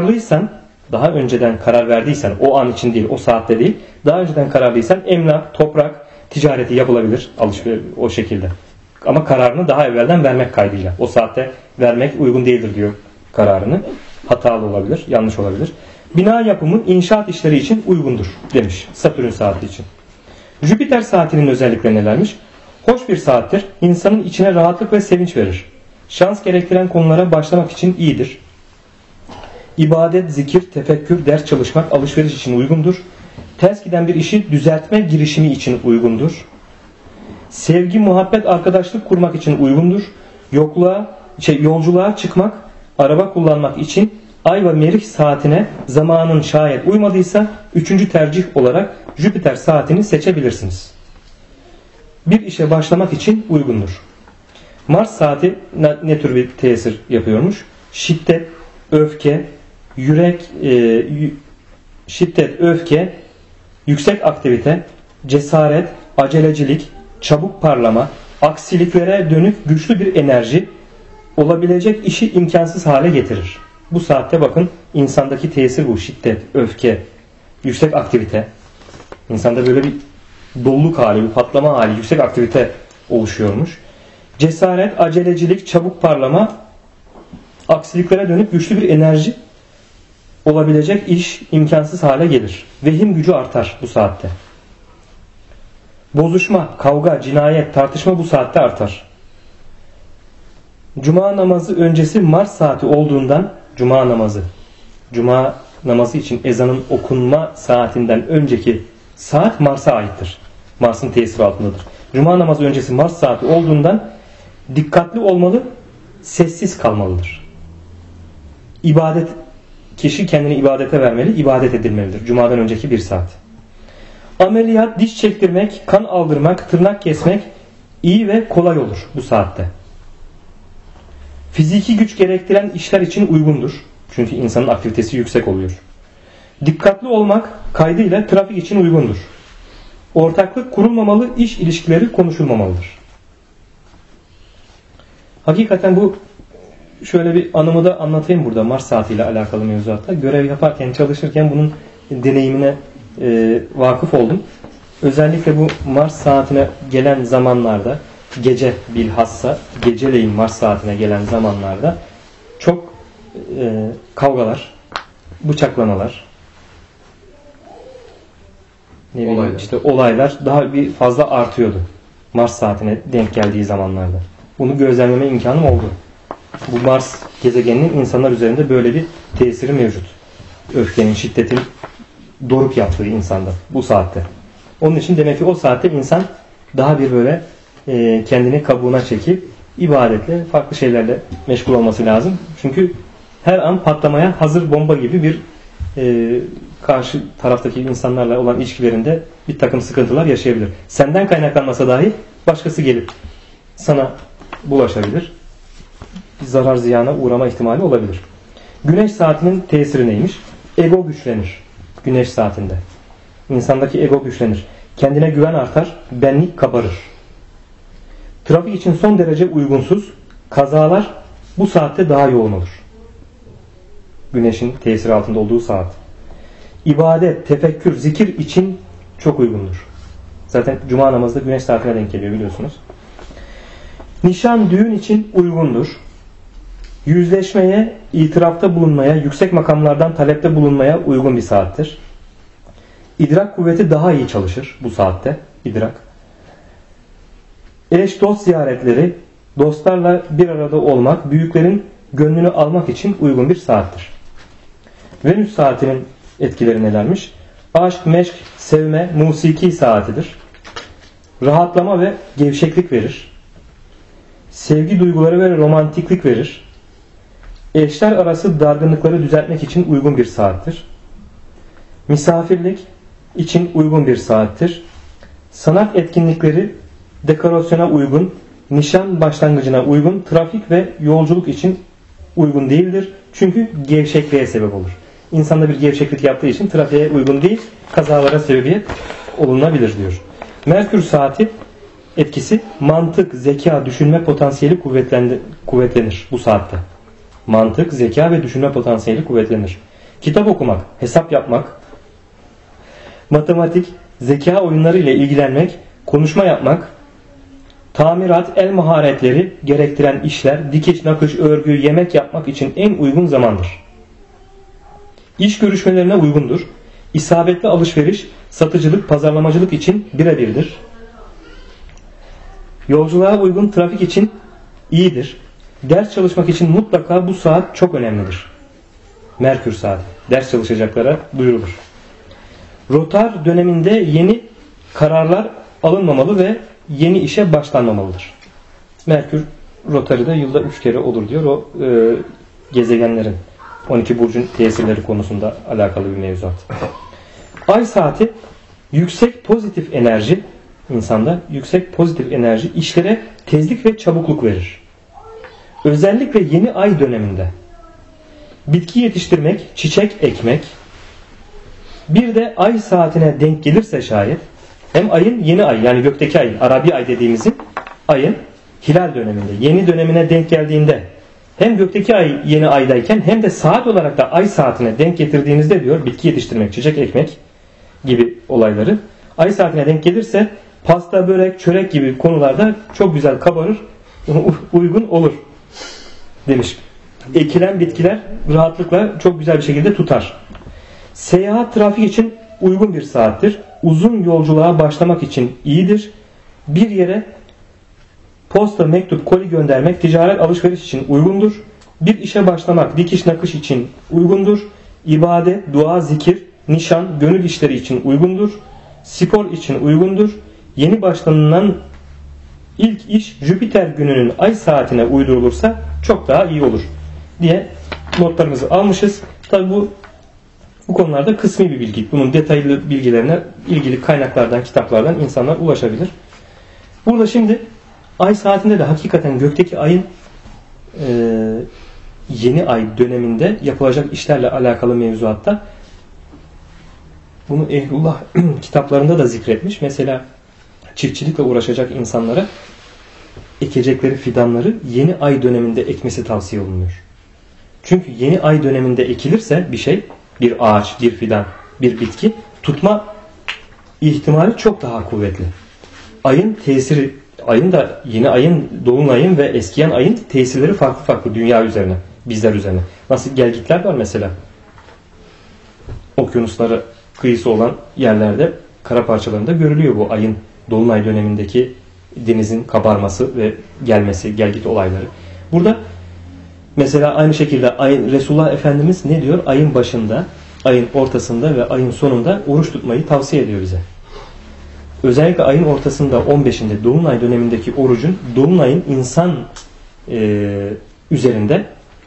A: karar verdiysen, o an için değil, o saatte değil, daha önceden kararlıysan emlak, toprak ticareti yapılabilir alışveriş o şekilde. Ama kararını daha evvelden vermek kaydıyla. O saatte vermek uygun değildir diyor kararını. Hatalı olabilir, yanlış olabilir. Bina yapımı inşaat işleri için uygundur demiş Satürn saati için. Jüpiter saatinin özellikleri nelermiş? Hoş bir saattir. İnsanın içine rahatlık ve sevinç verir. Şans gerektiren konulara başlamak için iyidir. İbadet, zikir, tefekkür, ders çalışmak, alışveriş için uygundur. Ters giden bir işi düzeltme girişimi için uygundur. Sevgi, muhabbet, arkadaşlık kurmak için uygundur. Yolculuğa çıkmak, araba kullanmak için Ay ve Merih saatine zamanın şayet uymadıysa 3. tercih olarak Jüpiter saatini seçebilirsiniz. Bir işe başlamak için uygundur. Mars saati ne tür bir tesir yapıyormuş? Şiddet, öfke, yüksek aktivite, cesaret, acelecilik, çabuk parlama, aksiliklere dönük güçlü bir enerji, olabilecek işi imkansız hale getirir. Bu saatte bakın insandaki tesir bu. Şiddet, öfke, yüksek aktivite. İnsanda böyle bir doluluk hali, bir patlama hali, yüksek aktivite oluşuyormuş. Cesaret, acelecilik, çabuk parlama, aksiliklere dönük güçlü bir enerji, olabilecek iş imkansız hale gelir. Vehim gücü artar bu saatte. Bozuşma, kavga, cinayet, tartışma bu saatte artar. Cuma namazı öncesi Mars saati olduğundan Cuma namazı için ezanın okunma saatinden önceki saat Mars'a aittir. Mars'ın tesiri altındadır. Cuma namazı öncesi Mars saati olduğundan dikkatli olmalı, sessiz kalmalıdır. Kişi kendini ibadete vermeli, ibadet edilmelidir. Cuma'dan önceki bir saat. Ameliyat, diş çektirmek, kan aldırmak, tırnak kesmek iyi ve kolay olur bu saatte. Fiziki güç gerektiren işler için uygundur. Çünkü insanın aktivitesi yüksek oluyor. Dikkatli olmak kaydıyla trafik için uygundur. Ortaklık kurulmamalı, iş ilişkileri konuşulmamalıdır. Hakikaten bu şöyle bir anımı da anlatayım burada Mars saatiyle alakalı mevzuatta. Görev yaparken, çalışırken bunun deneyimine vakıf oldum. Özellikle bu Mars saatine gelen zamanlarda, gece bilhassa geceleyin Mars saatine gelen zamanlarda çok kavgalar, bıçaklamalar, olaylar daha bir fazla artıyordu Mars saatine denk geldiği zamanlarda. Bunu gözlemleme imkanım oldu. Bu Mars gezegeninin insanlar üzerinde böyle bir tesiri mevcut. Öfkenin, şiddetin doruk yaptığı insanda bu saatte. Onun için demek ki o saatte insan daha bir böyle kendini kabuğuna çekip ibadetle, farklı şeylerle meşgul olması lazım. Çünkü her an patlamaya hazır bomba gibi bir karşı taraftaki insanlarla olan ilişkilerinde bir takım sıkıntılar yaşayabilir. Senden kaynaklanmasa dahi başkası gelip sana bulaşabilir. Zarar ziyana uğrama ihtimali olabilir. Güneş saatinin tesiri neymiş? Ego güçlenir. Güneş saatinde. İnsandaki ego güçlenir. Kendine güven artar. Benlik kabarır. Trafik için son derece uygunsuz. Kazalar bu saatte daha yoğun olur. Güneşin tesiri altında olduğu saat. İbadet, tefekkür, zikir için çok uygundur. Zaten cuma namazı da güneş saatine denk geliyor biliyorsunuz. Nişan, düğün için uygundur. Yüzleşmeye, itirafta bulunmaya, yüksek makamlardan talepte bulunmaya uygun bir saattir. İdrak kuvveti daha iyi çalışır bu saatte. İdrak. Eş dost ziyaretleri, dostlarla bir arada olmak, büyüklerin gönlünü almak için uygun bir saattir. Venüs saatinin etkileri nelermiş? Aşk, meşk, sevme, musiki saatidir. Rahatlama ve gevşeklik verir. Sevgi duyguları ve romantiklik verir. Eşler arası dargınlıkları düzeltmek için uygun bir saattir. Misafirlik için uygun bir saattir. Sanat etkinlikleri dekorasyona uygun, nişan başlangıcına uygun, trafik ve yolculuk için uygun değildir. Çünkü gevşekliğe sebep olur. İnsanda bir gevşeklik yaptığı için trafiğe uygun değil, kazalara sebebiyet olunabilir diyor. Merkür saati etkisi mantık, zeka, düşünme potansiyeli kuvvetlenir bu saatte. Mantık, zeka ve düşünme potansiyeli kuvvetlenir. Kitap okumak, hesap yapmak, matematik, zeka oyunları ile ilgilenmek, konuşma yapmak, tamirat, el maharetleri gerektiren işler, dikiş, nakış, örgü, yemek yapmak için en uygun zamandır. İş görüşmelerine uygundur. İsabetli alışveriş, satıcılık, pazarlamacılık için birebirdir. Yolculuğa uygun trafik için iyidir. Ders çalışmak için mutlaka bu saat çok önemlidir. Merkür saati. Ders çalışacaklara duyurulur. Rotar döneminde yeni kararlar alınmamalı ve yeni işe başlanmamalıdır. Merkür rotari de yılda 3 kere olur diyor. O gezegenlerin 12 burcun tesirleri konusunda alakalı bir mevzuat. Ay saati yüksek pozitif enerji, insanda yüksek pozitif enerji işlere tezlik ve çabukluk verir. Özellikle yeni ay döneminde bitki yetiştirmek, çiçek ekmek, bir de ay saatine denk gelirse şayet, hem ayın yeni ay, yani gökteki ayın, Arabi ay dediğimizin ayın hilal döneminde, yeni dönemine denk geldiğinde, hem gökteki ay yeni aydayken hem de saat olarak da ay saatine denk getirdiğinizde diyor, bitki yetiştirmek, çiçek ekmek gibi olayları ay saatine denk gelirse pasta, börek, çörek gibi konularda çok güzel kabarır, uygun olur demiş. Ekilen bitkiler rahatlıkla çok güzel bir şekilde tutar. Seyahat, trafik için uygun bir saattir. Uzun yolculuğa başlamak için iyidir. Bir yere posta, mektup, koli göndermek, ticaret, alışveriş için uygundur. Bir işe başlamak, dikiş, nakış için uygundur. İbadet, dua, zikir, nişan, gönül işleri için uygundur. Spor için uygundur. Yeni başlanılan ilk iş Jüpiter gününün ay saatine uydurulursa çok daha iyi olur diye notlarımızı almışız. Tabi bu konularda kısmi bir bilgi. Bunun detaylı bilgilerine ilgili kaynaklardan, kitaplardan insanlar ulaşabilir. Burada şimdi ay saatinde de hakikaten gökteki ayın yeni ay döneminde yapılacak işlerle alakalı mevzuatta bunu Ehlullah kitaplarında da zikretmiş. Mesela çiftçilikle uğraşacak insanlara ekecekleri fidanları yeni ay döneminde ekmesi tavsiye olunuyor. Çünkü yeni ay döneminde ekilirse bir şey, bir ağaç, bir fidan, bir bitki tutma ihtimali çok daha kuvvetli. Ayın tesiri, ayın da yeni ayın, dolunayın ve eskiyen ayın tesirleri farklı farklı dünya üzerine, bizler üzerine. Nasıl gelgitler var mesela. Okyanusları kıyısı olan yerlerde, kara parçalarında görülüyor bu ayın dolunay dönemindeki denizin kabarması ve gelmesi, gelgit olayları. Burada mesela aynı şekilde Resulullah Efendimiz ne diyor? Ayın başında, ayın ortasında ve ayın sonunda oruç tutmayı tavsiye ediyor bize. Özellikle ayın ortasında 15'inde dolunay dönemindeki orucun dolunayın insan üzerinde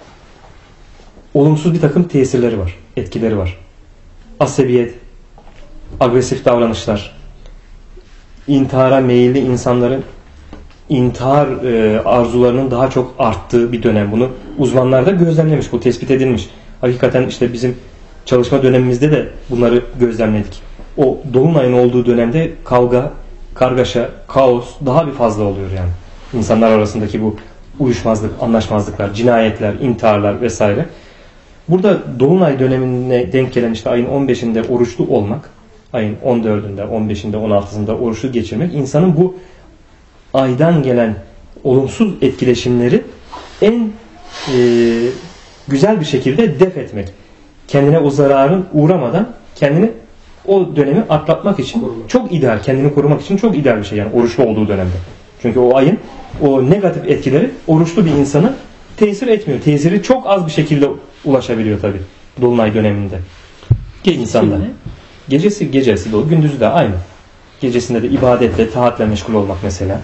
A: olumsuz bir takım tesirleri var, etkileri var. Asabiyet, agresif davranışlar, intihara meyilli insanların intihar arzularının daha çok arttığı bir dönem. Bunu uzmanlar da gözlemlemiş, bu tespit edilmiş. Hakikaten işte bizim çalışma dönemimizde de bunları gözlemledik. O dolunayın olduğu dönemde kavga, kargaşa, kaos daha bir fazla oluyor yani. İnsanlar arasındaki bu uyuşmazlık, anlaşmazlıklar, cinayetler, intiharlar vesaire. Burada dolunay dönemine denk gelen işte ayın 15'inde oruçlu olmak, ayın 14'ünde, 15'inde, 16'sında oruçlu geçirmek, insanın bu aydan gelen olumsuz etkileşimleri en güzel bir şekilde def etmek. Kendine o zararın uğramadan kendini o dönemi atlatmak için çok ideal, kendini korumak için çok ideal bir şey yani oruçlu olduğu dönemde. Çünkü o ayın o negatif etkileri oruçlu bir insana tesir etmiyor. Tesiri çok az bir şekilde ulaşabiliyor tabi dolunay döneminde. İnsanda. Gecesi dolu, gündüzü de aynı. Gecesinde de ibadetle, taatle meşgul olmak mesela.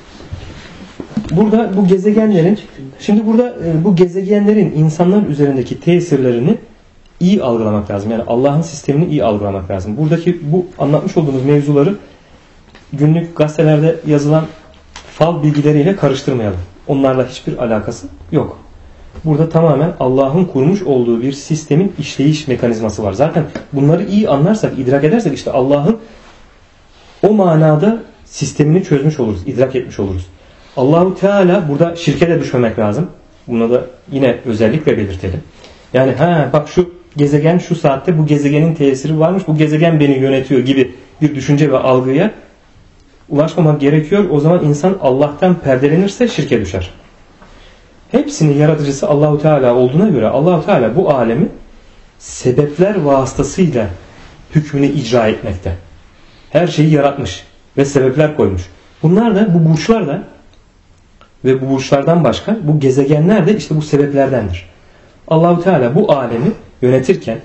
A: Burada bu gezegenlerin, şimdi burada bu gezegenlerin insanlar üzerindeki tesirlerini iyi algılamak lazım. Yani Allah'ın sistemini iyi algılamak lazım. Buradaki bu anlatmış olduğumuz mevzuları günlük gazetelerde yazılan fal bilgileriyle karıştırmayalım. Onlarla hiçbir alakası yok. Burada tamamen Allah'ın kurmuş olduğu bir sistemin işleyiş mekanizması var. Zaten bunları iyi anlarsak, idrak edersek işte Allah'ın o manada sistemini çözmüş oluruz, idrak etmiş oluruz. Allahu Teala burada şirke de düşmemek lazım. Bunu da yine özellikle belirtelim. Yani bak şu gezegen şu saatte bu gezegenin tesiri varmış, bu gezegen beni yönetiyor gibi bir düşünce ve algıya ulaşmamak gerekiyor. O zaman insan Allah'tan perdelenirse şirke düşer. Hepsinin yaratıcısı Allahu Teala olduğuna göre Allahu Teala bu alemi sebepler vasıtasıyla hükmünü icra etmekte. Her şeyi yaratmış ve sebepler koymuş. Bunlar da, bu burçlar da ve bu burçlardan başka bu gezegenler de işte bu sebeplerdendir. Allahu Teala bu alemi yönetirken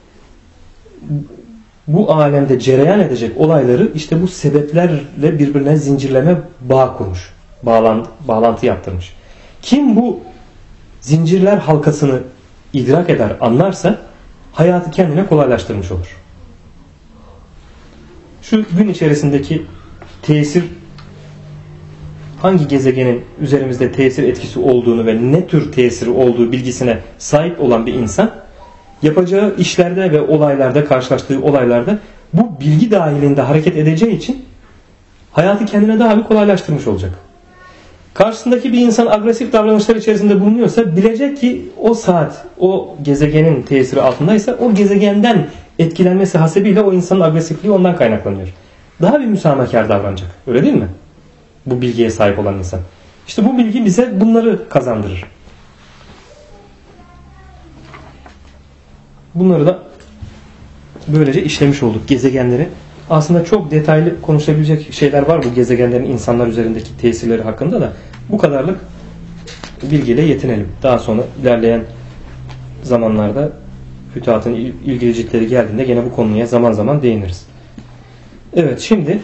A: bu alemde cereyan edecek olayları işte bu sebeplerle birbirine zincirleme bağ kurmuş. Bağlantı yaptırmış. Kim bu zincirler halkasını idrak eder, anlarsa hayatı kendine kolaylaştırmış olur. Şu gün içerisindeki tesir, hangi gezegenin üzerimizde tesir etkisi olduğunu ve ne tür tesiri olduğu bilgisine sahip olan bir insan, yapacağı işlerde ve olaylarda, karşılaştığı olaylarda bu bilgi dahilinde hareket edeceği için hayatı kendine daha bir kolaylaştırmış olacak. Karşısındaki bir insan agresif davranışlar içerisinde bulunuyorsa bilecek ki o saat o gezegenin tesiri altındaysa o gezegenden etkilenmesi hasebiyle o insanın agresifliği ondan kaynaklanıyor. Daha bir müsamahakar davranacak. Öyle değil mi? Bu bilgiye sahip olan insan. İşte bu bilgi bize bunları kazandırır. Bunları da böylece işlemiş olduk, gezegenleri. Aslında çok detaylı konuşabilecek şeyler var bu gezegenlerin insanlar üzerindeki tesirleri hakkında da bu kadarlık bilgiyle yetinelim. Daha sonra ilerleyen zamanlarda Fütuhat'ın ilgili ciltleri geldiğinde gene bu konuya zaman zaman değiniriz. Evet, şimdi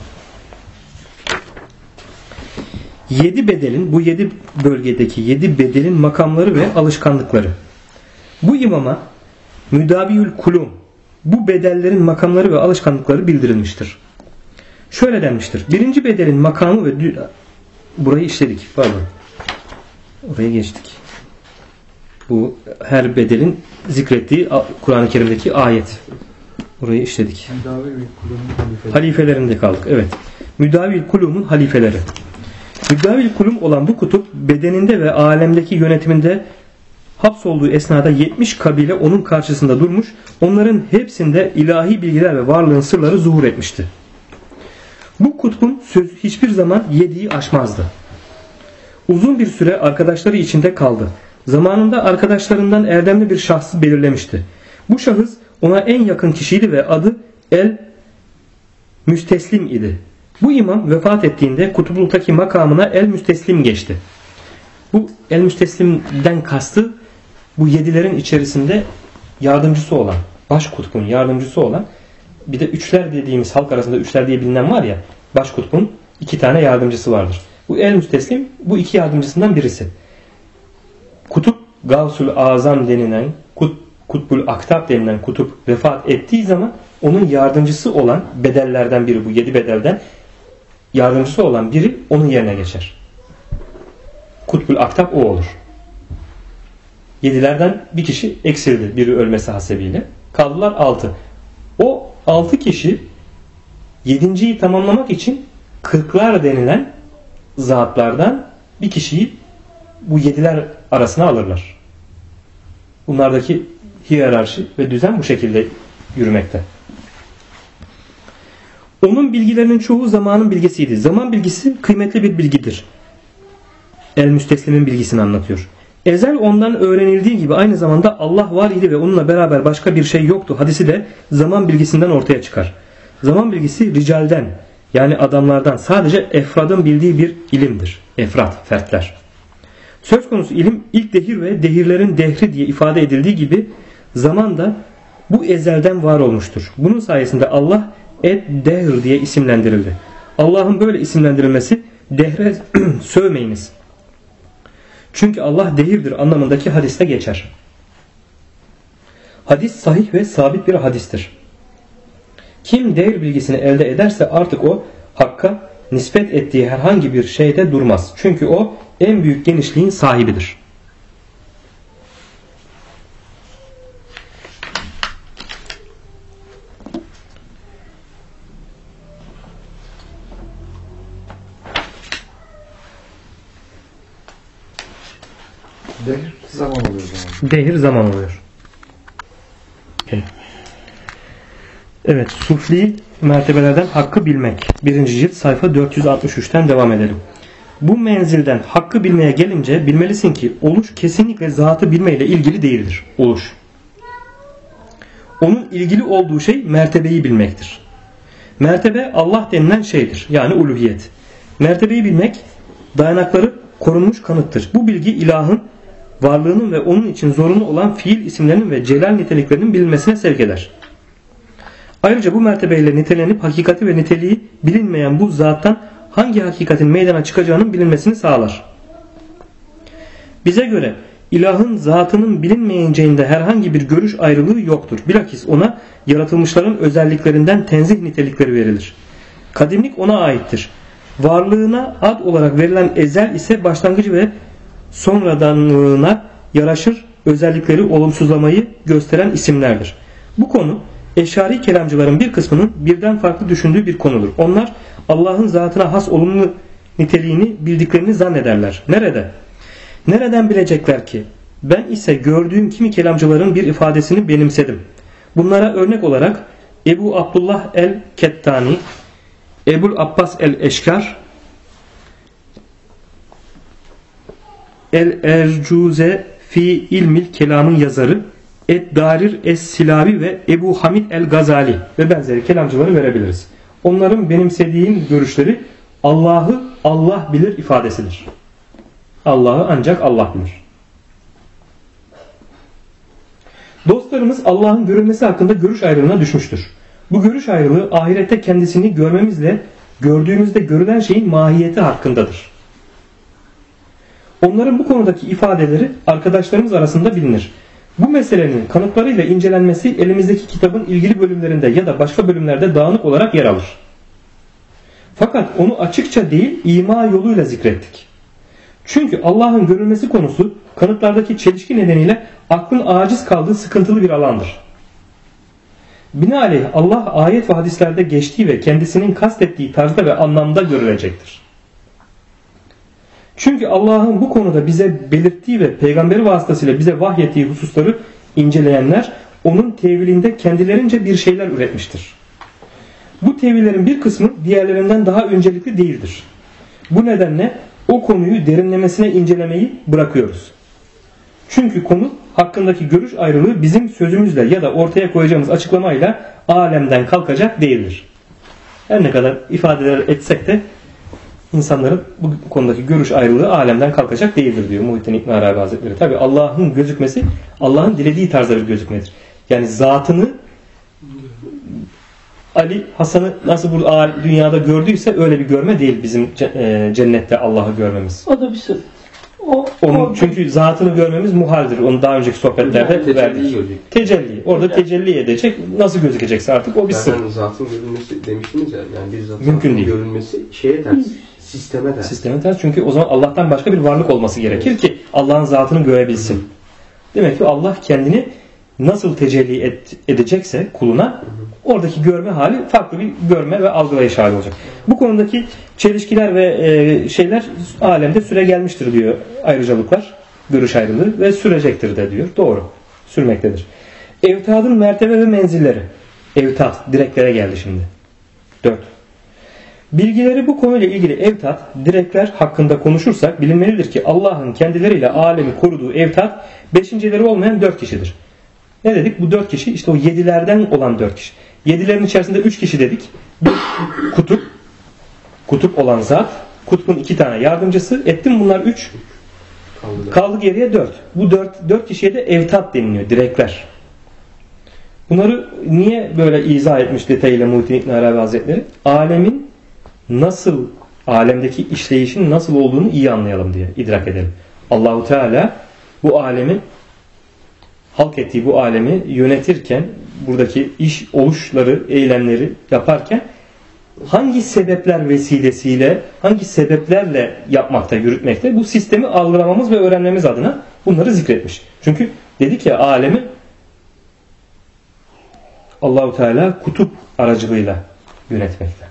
A: 7 bedelin, bu 7 bölgedeki 7 bedelin makamları ve alışkanlıkları. Bu imama Müdaviyül Kulum, bu bedellerin makamları ve alışkanlıkları bildirilmiştir. Şöyle denmiştir. Birinci bedelin makamı ve burayı işledik. Pardon. Oraya geçtik. Bu her bedelin zikrettiği Kur'an-ı Kerim'deki ayet. Burayı işledik. Halifelerinde kaldık. Evet. Müdavil Kulum'un halifeleri. Müdavil Kulum olan bu kutup bedeninde ve alemdeki yönetiminde hapsolduğu esnada 70 kabile onun karşısında durmuş, onların hepsinde ilahi bilgiler ve varlığın sırları zuhur etmişti. Bu kutbun sözü hiçbir zaman yediği aşmazdı. Uzun bir süre arkadaşları içinde kaldı. Zamanında arkadaşlarından erdemli bir şahsı belirlemişti. Bu şahıs ona en yakın kişiydi ve adı El Müsteslim idi. Bu imam vefat ettiğinde kutupluktaki makamına El Müsteslim geçti. Bu El Müsteslim'den kastı bu yedilerin içerisinde yardımcısı olan, baş kutbun yardımcısı olan, bir de üçler dediğimiz, halk arasında üçler diye bilinen var ya, baş kutbun 2 tane yardımcısı vardır. Bu El Müsteslim bu 2 yardımcısından birisi. Kutup Gavsul Azam denilen, Kutbul Aktab denilen kutup vefat ettiği zaman onun yardımcısı olan bedellerden biri, bu 7 bedelden yardımcısı olan biri onun yerine geçer. Kutbul Aktab o olur. 7'lerden bir kişi eksildi biri ölmesi hasebiyle. Kaldılar 6. O 6 kişi 7.'yi tamamlamak için 40'lar denilen zatlardan bir kişiyi bu 7'ler arasına alırlar. Bunlardaki hiyerarşi ve düzen bu şekilde yürümekte. Onun bilgilerinin çoğu zamanın bilgisiydi. Zaman bilgisi kıymetli bir bilgidir. El Müsteslim'in bilgisini anlatıyor. Ezel ondan öğrenildiği gibi aynı zamanda Allah var idi ve onunla beraber başka bir şey yoktu hadisi de zaman bilgisinden ortaya çıkar. Zaman bilgisi ricalden, yani adamlardan, sadece efradın bildiği bir ilimdir. Efrad, fertler. Söz konusu ilim ilk dehir ve dehirlerin dehri diye ifade edildiği gibi zaman da bu ezelden var olmuştur. Bunun sayesinde Allah Ed-Dehr diye isimlendirildi. Allah'ın böyle isimlendirilmesi dehre sövmeyiniz. Çünkü Allah dehirdir anlamındaki hadiste geçer. Hadis sahih ve sabit bir hadistir. Kim dehr bilgisini elde ederse artık o Hakk'a nispet ettiği herhangi bir şeyde durmaz. Çünkü o en büyük genişliğin sahibidir.
B: Dehir zaman oluyor o zaman.
A: Dehir zaman oluyor.
D: Okay.
A: Evet, sufli mertebelerden hakkı bilmek. 1. cilt sayfa 463'ten devam edelim. Bu menzilden hakkı bilmeye gelince bilmelisin ki oluş kesinlikle zatı bilmeyle ilgili değildir. Oluş. Onun ilgili olduğu şey mertebeyi bilmektir. Mertebe Allah denilen şeydir. Yani uluhiyet. Mertebeyi bilmek dayanakları korunmuş kanıttır. Bu bilgi ilahın varlığının ve onun için zorunlu olan fiil isimlerinin ve celal niteliklerinin bilinmesine sevk eder. Ayrıca bu mertebeyle nitelenip hakikati ve niteliği bilinmeyen bu zattan hangi hakikatin meydana çıkacağının bilinmesini sağlar. Bize göre ilahın zatının bilinmeyeceğinde herhangi bir görüş ayrılığı yoktur. Bilakis ona yaratılmışların özelliklerinden tenzih nitelikleri verilir. Kadimlik ona aittir. Varlığına ad olarak verilen ezel ise başlangıcı ve sonradanlığına yaraşır özellikleri olumsuzlamayı gösteren isimlerdir. Bu konu Eşari kelamcıların bir kısmının birden farklı düşündüğü bir konudur. Onlar Allah'ın zatına has olumlu niteliğini bildiklerini zannederler. Nerede? Nereden bilecekler ki? Ben ise gördüğüm kimi kelamcıların bir ifadesini benimsedim. Bunlara örnek olarak Ebu Abdullah el-Kettani, Ebul Abbas el-Eşkar, El-Ercuze fi ilmil kelamın yazarı Ed-Darir Es-Silabi ve Ebu Hamid el-Gazali ve benzeri kelamcıları verebiliriz. Onların benimsediğim görüşleri Allah'ı Allah bilir ifadesidir. Allah'ı ancak Allah bilir. Dostlarımız Allah'ın görülmesi hakkında görüş ayrılığına düşmüştür. Bu görüş ayrılığı ahirette kendisini görmemizle gördüğümüzde görülen şeyin mahiyeti hakkındadır. Onların bu konudaki ifadeleri arkadaşlarımız arasında bilinir. Bu meselenin kanıtlarıyla incelenmesi elimizdeki kitabın ilgili bölümlerinde ya da başka bölümlerde dağınık olarak yer alır. Fakat onu açıkça değil ima yoluyla zikrettik. Çünkü Allah'ın görülmesi konusu kanıtlardaki çelişki nedeniyle aklın aciz kaldığı sıkıntılı bir alandır. Binaenaleyh Allah ayet ve hadislerde geçtiği ve kendisinin kastettiği tarzda ve anlamda görülecektir. Çünkü Allah'ın bu konuda bize belirttiği ve peygamberi vasıtasıyla bize vahyettiği hususları inceleyenler onun tevilinde kendilerince bir şeyler üretmiştir. Bu tevillerin bir kısmı diğerlerinden daha öncelikli değildir. Bu nedenle o konuyu derinlemesine incelemeyi bırakıyoruz. Çünkü konu hakkındaki görüş ayrılığı bizim sözümüzle ya da ortaya koyacağımız açıklamayla alemden kalkacak değildir. Her ne kadar ifadeler etsek de insanların bu konudaki görüş ayrılığı alemden kalkacak değildir diyor Muhittin İbn Arabi Hazretleri. Tabi Allah'ın gözükmesi Allah'ın dilediği tarzda bir gözükmedir. Yani zatını Ali Hasan'ı nasıl bu dünyada gördüyse öyle bir görme değil bizim cennette Allah'ı görmemiz.
E: O da bir sır.
A: Çünkü zatını görmemiz muhaldir. Onu daha önceki sohbetlerde verdik. Tecelli. Orada tecelli edecek. Nasıl gözükecekse artık o bir sır.
C: Yani zatın görülmesi demiştiniz ya. Yani bir zatın
A: mümkün değil.
C: Görülmesi şeye ters. Sisteme ters.
A: Sisteme ters. Çünkü o zaman Allah'tan başka bir varlık olması gerekir ki Allah'ın zatını görebilsin. Demek ki Allah kendini nasıl tecelli edecekse kuluna oradaki görme hali farklı bir görme ve algılayış hali olacak. Bu konudaki çelişkiler ve şeyler alemde süre gelmiştir diyor ayrıcalıklar, görüş ayrılığı ve sürecektir de diyor. Doğru. Sürmektedir. Evtadın mertebe ve menzilleri. Evtad direklere geldi şimdi. 4. Bilgileri bu konuyla ilgili evtad, direkler hakkında konuşursak bilinmelidir ki Allah'ın kendileriyle alemi koruduğu evtad beşincileri olmayan 4 kişidir. Ne dedik? Bu 4 kişi işte o 7'lerden olan 4 kişi. 7'lerin içerisinde 3 kişi dedik. Bir kutup olan zat. Kutbun 2 tane yardımcısı. Ettim bunlar 3. Kaldı geriye 4. Bu 4 kişiye de evtad deniliyor. Direkler. Bunları niye böyle izah etmiş detayıyla Muhittin İbn Arabi Hazretleri? Alemin nasıl, alemdeki işleyişin nasıl olduğunu iyi anlayalım diye idrak edelim. Allahu Teala bu alemi halk ettiği bu alemi yönetirken buradaki iş oluşları, eylemleri yaparken hangi sebepler vesilesiyle, hangi sebeplerle yapmakta, yürütmekte bu sistemi algılamamız ve öğrenmemiz adına bunları zikretmiş. Çünkü dedik ya alemi Allahu Teala kutup aracılığıyla yönetmekte.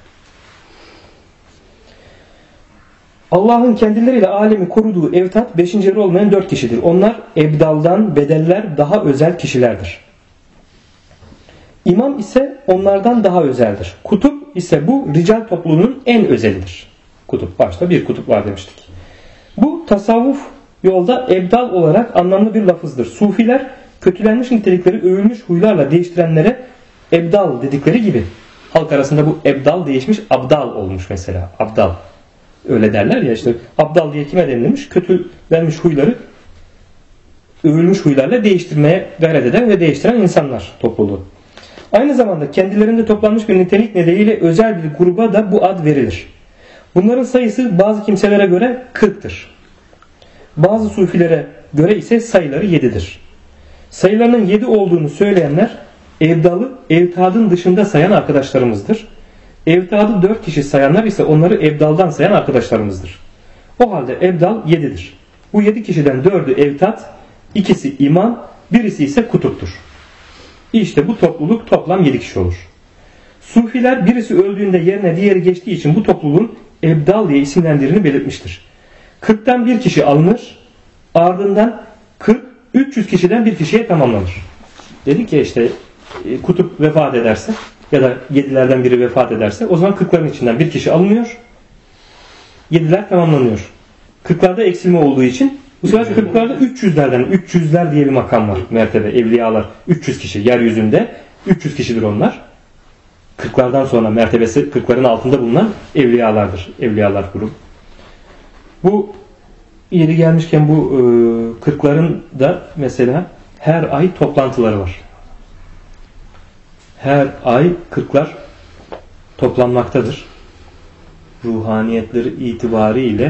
A: Allah'ın kendileriyle alemi koruduğu evtat 5. evre olmayan 4 kişidir. Onlar ebdaldan bedeller daha özel kişilerdir. İmam ise onlardan daha özeldir. Kutup ise bu rical topluluğunun en özelidir. Kutup, başta bir kutup var demiştik. Bu tasavvuf yolda ebdal olarak anlamlı bir lafızdır. Sufiler kötülenmiş nitelikleri övülmüş huylarla değiştirenlere ebdal dedikleri gibi. Halk arasında bu ebdal değişmiş abdal olmuş mesela. Abdal. Öyle derler ya işte. Abdal diye kime denilmiş? Kötülenmiş huyları övülmüş huylarla değiştirmeye gayret eden ve değiştiren insanlar topluluğu. Aynı zamanda kendilerinde toplanmış bir nitelik nedeniyle özel bir gruba da bu ad verilir. Bunların sayısı bazı kimselere göre 40'tır. Bazı sufilere göre ise sayıları 7'dir. Sayılarının 7 olduğunu söyleyenler evdalı evtadın dışında sayan arkadaşlarımızdır. Evtadı 4 kişi sayanlar ise onları evdaldan sayan arkadaşlarımızdır. O halde evdal 7'dir. Bu 7 kişiden 4'ü evtat, ikisi imam, birisi ise kutuptur. İşte bu topluluk toplam 7 kişi olur. Sufiler birisi öldüğünde yerine diğeri geçtiği için bu topluluğun ebdal diye isimlendirildiğini belirtmiştir. 40'tan bir kişi alınır, ardından 300 kişiden bir kişiye tamamlanır. Dedik ya işte kutup vefat ederse ya da 7'lerden biri vefat ederse o zaman 40'ların içinden bir kişi alınıyor, 7'ler tamamlanıyor. 40'larda eksilme olduğu için bu sefer 40'larda 300'ler diye bir makam var, mertebe, evliyalar 300 kişi yeryüzünde 300 kişidir onlar. 40'lardan sonra mertebesi 40'ların altında bulunan evliyalardır. Evliyalar grubu. Bu yeri gelmişken bu 40'ların da mesela her ay toplantıları var. Her ay 40'lar toplanmaktadır. Ruhaniyetleri itibariyle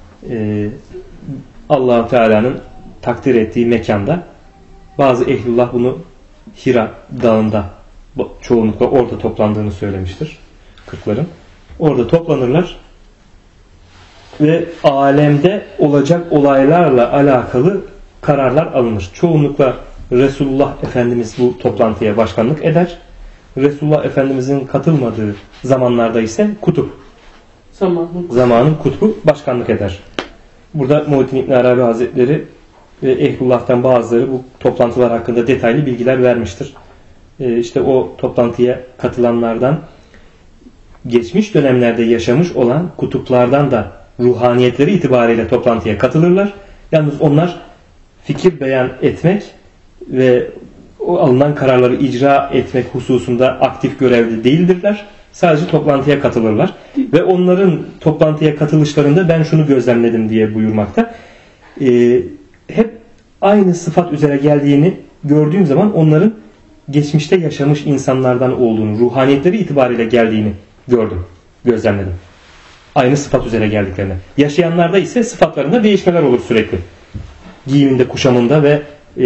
A: Allah-u Teala'nın takdir ettiği mekanda bazı ehlullah bunu Hira Dağı'nda çoğunlukla orada toplandığını söylemiştir. 40'ların. Orada toplanırlar ve alemde olacak olaylarla alakalı kararlar alınır. Çoğunlukla Resulullah Efendimiz bu toplantıya başkanlık eder. Resulullah Efendimizin katılmadığı zamanlarda ise kutup. Zamanın kutbu başkanlık eder. Burada Muhittin İbn Arabi Hazretleri ve ehlullah'tan bazıları bu toplantılar hakkında detaylı bilgiler vermiştir. İşte o toplantıya katılanlardan geçmiş dönemlerde yaşamış olan kutuplardan da ruhaniyetleri itibariyle toplantıya katılırlar. Yalnız onlar fikir beyan etmek ve o alınan kararları icra etmek hususunda aktif görevli değildirler. Sadece toplantıya katılırlar. Ve onların toplantıya katılışlarında ben şunu gözlemledim diye buyurmakta. Hep aynı sıfat üzere geldiğini gördüğüm zaman onların geçmişte yaşamış insanlardan olduğunu, ruhaniyetleri itibariyle geldiğini gördüm, gözlemledim. Aynı sıfat üzere geldiklerini. Yaşayanlarda ise sıfatlarında değişmeler olur sürekli. Giyiminde, kuşamında ve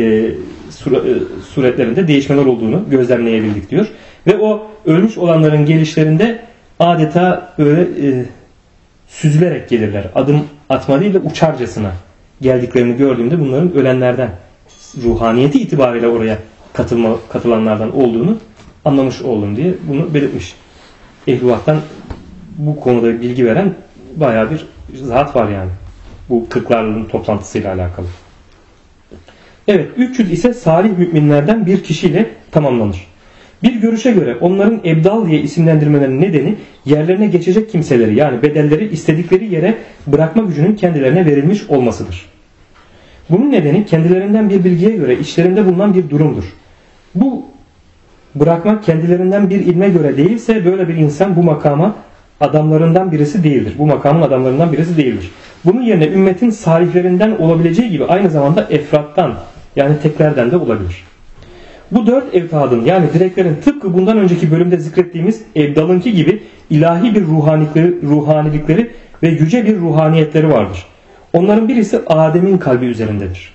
A: suretlerinde değişmeler olduğunu gözlemleyebildik diyor. Ve o ölmüş olanların gelişlerinde adeta böyle süzülerek gelirler. Adım atma değil de uçarcasına geldiklerini gördüğümde bunların ölenlerden, ruhaniyeti itibariyle oraya katılanlardan olduğunu anlamış oldum diye bunu belirtmiş. Ehlullah'tan bu konuda bilgi veren bayağı bir zat var yani. Bu 40'ların toplantısıyla alakalı. Evet, 300 ise salih müminlerden bir kişiyle tamamlanır. Bir görüşe göre onların ebdal diye isimlendirmelerinin nedeni yerlerine geçecek kimseleri yani bedelleri istedikleri yere bırakma gücünün kendilerine verilmiş olmasıdır. Bunun nedeni kendilerinden bir bilgiye göre içlerinde bulunan bir durumdur. Bu bırakmak kendilerinden bir ilme göre değilse böyle bir insan bu makama adamlarından birisi değildir. Bu makamın adamlarından birisi değildir. Bunun yerine ümmetin salihlerinden olabileceği gibi aynı zamanda efrattan yani teklerden de olabilir. Bu 4 evtadın yani direklerin tıpkı bundan önceki bölümde zikrettiğimiz ebdalınki gibi ilahi bir ruhanilikleri ve yüce bir ruhaniyetleri vardır. Onların birisi Adem'in kalbi üzerindedir.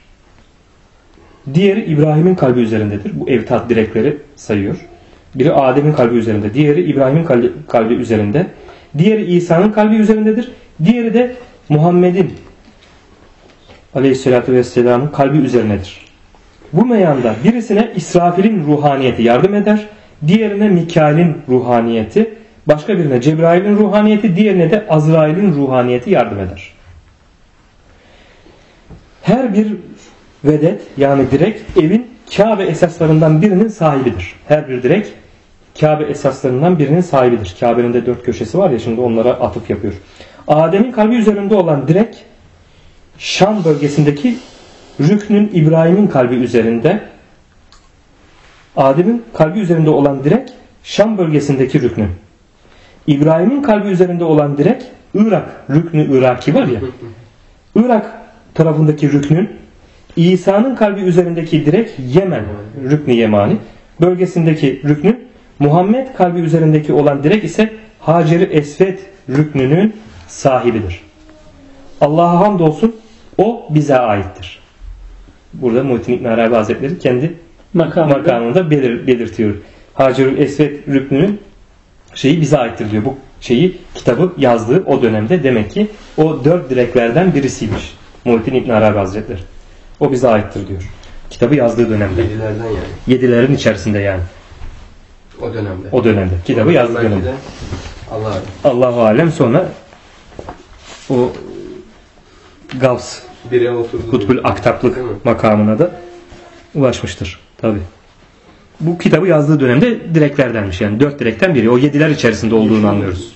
A: Diğeri İbrahim'in kalbi üzerindedir. Bu evtad direkleri sayıyor. Biri Adem'in kalbi üzerinde, diğeri İbrahim'in kalbi üzerinde, diğeri İsa'nın kalbi üzerindedir. Diğeri de Muhammed'in Aleyhisselatü Vesselam'ın kalbi üzerinedir. Bu meyanda birisine İsrafil'in ruhaniyeti yardım eder, diğerine Mikail'in ruhaniyeti, başka birine Cebrail'in ruhaniyeti, diğerine de Azrail'in ruhaniyeti yardım eder. Her bir vedet yani direk evin Kabe esaslarından birinin sahibidir. Her bir direk Kabe esaslarından birinin sahibidir. Kabe'nin de 4 köşesi var ya, şimdi onlara atıf yapıyor. Adem'in kalbi üzerinde olan direk Şam bölgesindeki rüknün İbrahim'in kalbi üzerinde. Adem'in kalbi üzerinde olan direk Şam bölgesindeki rüknün. İbrahim'in kalbi üzerinde olan direk Irak rüknü Iraki var ya. Irak tarafındaki rüknün. İsa'nın kalbi üzerindeki direk Yemen rüknü Yemani bölgesindeki rüknün. Muhammed kalbi üzerindeki olan direk ise Hacer-i Esved rüknünün sahibidir. Allah'a hamdolsun, o bize aittir. Burada Muhittin İbn Arabi Hazretleri kendi makamında belirtiyor. Hacer-i Esved rüknünün şeyi bize aittir diyor. Bu kitabı yazdığı o dönemde demek ki o 4 direklerden birisiymiş Muhittin İbn Arabi Hazretleri. O bize aittir diyor. Kitabı yazdığı dönemde.
C: 7'lerden yani.
A: 7'lerin içerisinde yani.
C: O dönemde.
A: O dönemde. Kitabı yazdığı dönemde. Allahu alem, sonra o Gavs Kutbul Aktaplık makamına da ulaşmıştır. Tabi. Bu kitabı yazdığı dönemde direklerdenmiş yani. 4 direkten biri. O 7'ler içerisinde olduğunu anlıyoruz.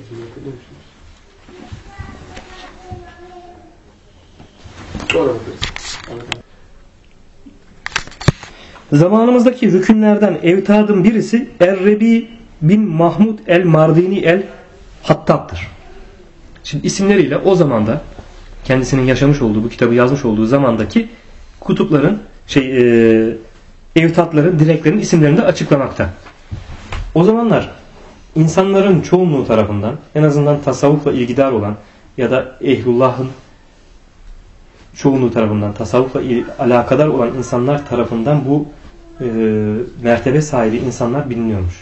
A: Zamanımızdaki rükünlerden evtadın birisi Errebi bin Mahmud el-Mardini el-Hattab'dır. Şimdi isimleriyle o zamanda kendisinin yaşamış olduğu, bu kitabı yazmış olduğu zamandaki kutupların evtatların, direklerin isimlerini de açıklamakta. O zamanlar insanların çoğunluğu tarafından, en azından tasavvufla ilgidar olan ya da ehlullah'ın çoğunluğu tarafından, tasavvufla alakadar olan insanlar tarafından bu mertebe sahibi insanlar biliniyormuş.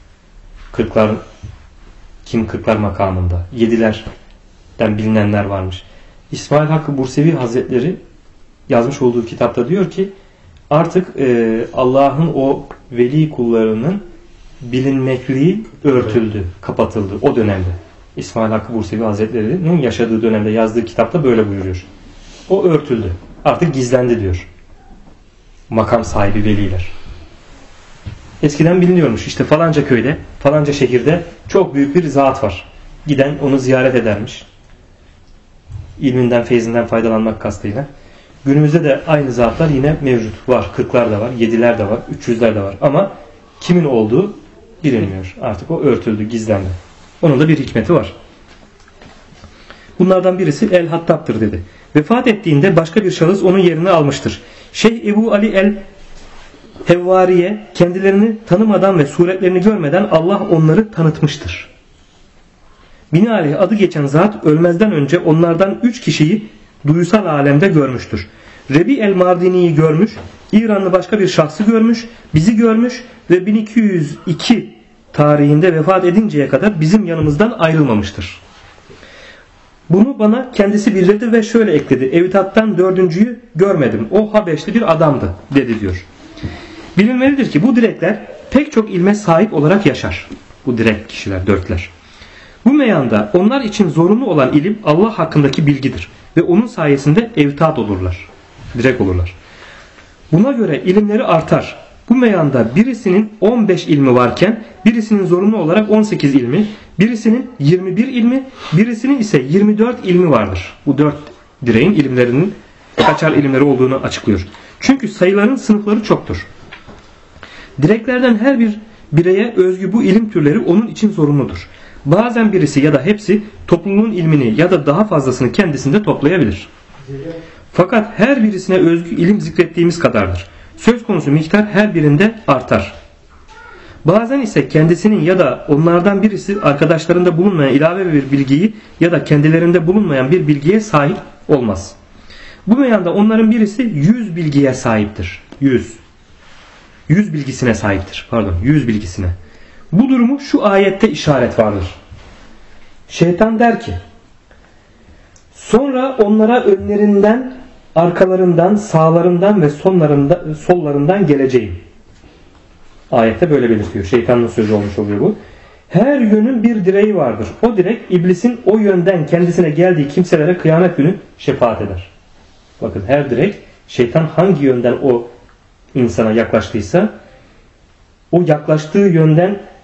A: Kırklar makamında, 7'lerden bilinenler varmış. İsmail Hakkı Bursevi Hazretleri yazmış olduğu kitapta diyor ki artık Allah'ın o veli kullarının bilinmekliği örtüldü, kapatıldı o dönemde. İsmail Hakkı Bursevi Hazretleri'nin yaşadığı dönemde yazdığı kitapta böyle buyuruyor. O örtüldü. Artık gizlendi diyor. Makam sahibi veliler. Eskiden biliniyormuş. İşte falanca köyde, falanca şehirde çok büyük bir zat var. Giden onu ziyaret edermiş. İlminden, feyzinden faydalanmak kastıyla. Günümüzde de aynı zatlar yine mevcut. Var. 40'lar da var, 7'ler de var, 300'ler de var. Ama kimin olduğu bilinmiyor. Artık o örtüldü, gizlendi. Onun da bir hikmeti var. Bunlardan birisi El-Hattab'tır dedi. Vefat ettiğinde başka bir şahıs onun yerini almıştır. Şeyh Ebu Ali el-Hevvariye kendilerini tanımadan ve suretlerini görmeden Allah onları tanıtmıştır. Binaenaleyh adı geçen zat ölmezden önce onlardan 3 kişiyi duysal alemde görmüştür. Rebi el-Mardini'yi görmüş, İranlı başka bir şahsı görmüş, bizi görmüş ve 1202 tarihinde vefat edinceye kadar bizim yanımızdan ayrılmamıştır. Bunu bana kendisi bildirdi ve şöyle ekledi. Evtattan 4.'yü görmedim. O Habeşli bir adamdı dedi diyor. Bilinmelidir ki bu direkler pek çok ilme sahip olarak yaşar. Bu direk kişiler, 4'ler. Bu meyanda onlar için zorunlu olan ilim Allah hakkındaki bilgidir. Ve onun sayesinde evtat olurlar. Direk olurlar. Buna göre ilimleri artar. Bu meyanda birisinin 15 ilmi varken birisinin zorunlu olarak 18 ilmi, birisinin 21 ilmi, birisinin ise 24 ilmi vardır. Bu 4 direğin ilimlerinin kaçar ilimleri olduğunu açıklıyor. Çünkü sayıların sınıfları çoktur. Direklerden her bir bireye özgü bu ilim türleri onun için zorunludur. Bazen birisi ya da hepsi topluluğun ilmini ya da daha fazlasını kendisinde toplayabilir. Fakat her birisine özgü ilim zikrettiğimiz kadardır. Söz konusu miktar her birinde artar. Bazen ise kendisinin ya da onlardan birisi arkadaşlarında bulunmayan ilave bir bilgiyi ya da kendilerinde bulunmayan bir bilgiye sahip olmaz. Bu meyanda onların birisi 100 bilgiye sahiptir. 100 bilgisine sahiptir. 100 bilgisine. Bu durumu şu ayette işaret vardır. Şeytan der ki: sonra onlara önlerinden, arkalarından, sağlarından ve sollarından geleceğim. Ayette böyle belirtiyor. Şeytanın sözü olmuş oluyor bu. Her yönün bir direği vardır. O direk iblisin o yönden kendisine geldiği kimselere kıyamet günü şefaat eder. Bakın, her direk şeytan hangi yönden o insana yaklaştıysa o yaklaştığı yönden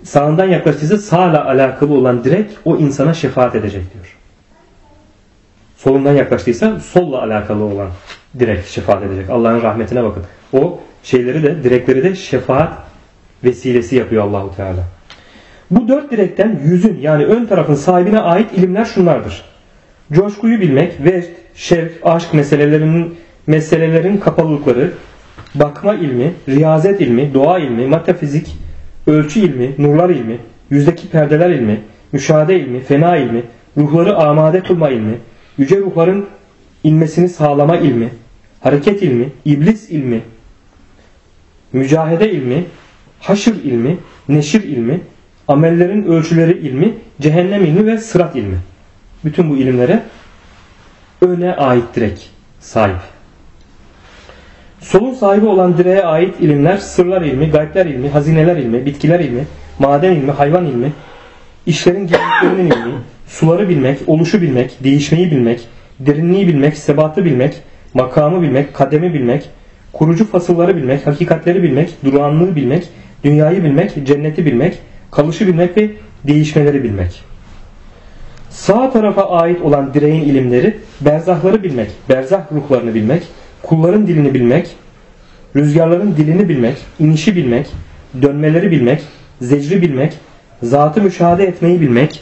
A: sağından yaklaştıysa sağla alakalı olan direk o insana şefaat edecek diyor. Solundan yaklaştıysa solla alakalı olan direk şefaat edecek. Allah'ın rahmetine bakın. O şeyleri de, direkleri de şefaat vesilesi yapıyor Allahu Teala. Bu 4 direkten yüzün yani ön tarafın sahibine ait ilimler şunlardır. Coşkuyu bilmek ve şevk, aşk meselelerin kapalılıkları, bakma ilmi, riyazet ilmi, doğa ilmi, metafizik, ölçü ilmi, nurlar ilmi, yüzdeki perdeler ilmi, müşahede ilmi, fena ilmi, ruhları amade kılma ilmi, yüce ruhların inmesini sağlama ilmi, hareket ilmi, iblis ilmi, mücahede ilmi, haşr ilmi, neşir ilmi, amellerin ölçüleri ilmi, cehennem ilmi ve sırat ilmi. Bütün bu ilimlere öne ait direk sahip. Solun sahibi olan direğe ait ilimler sırlar ilmi, gaybler ilmi, hazineler ilmi, bitkiler ilmi, maden ilmi, hayvan ilmi, işlerin gizliliklerinin ilmi, suları bilmek, oluşu bilmek, değişmeyi bilmek, derinliği bilmek, sebatı bilmek, makamı bilmek, kademi bilmek, kurucu fasılları bilmek, hakikatleri bilmek, durağanlığı bilmek, dünyayı bilmek, cenneti bilmek, kalışı bilmek ve değişmeleri bilmek. Sağ tarafa ait olan direğin ilimleri berzahları bilmek, berzah ruhlarını bilmek, kulların dilini bilmek, rüzgarların dilini bilmek, inişi bilmek, dönmeleri bilmek, zecri bilmek, zatı müşahede etmeyi bilmek,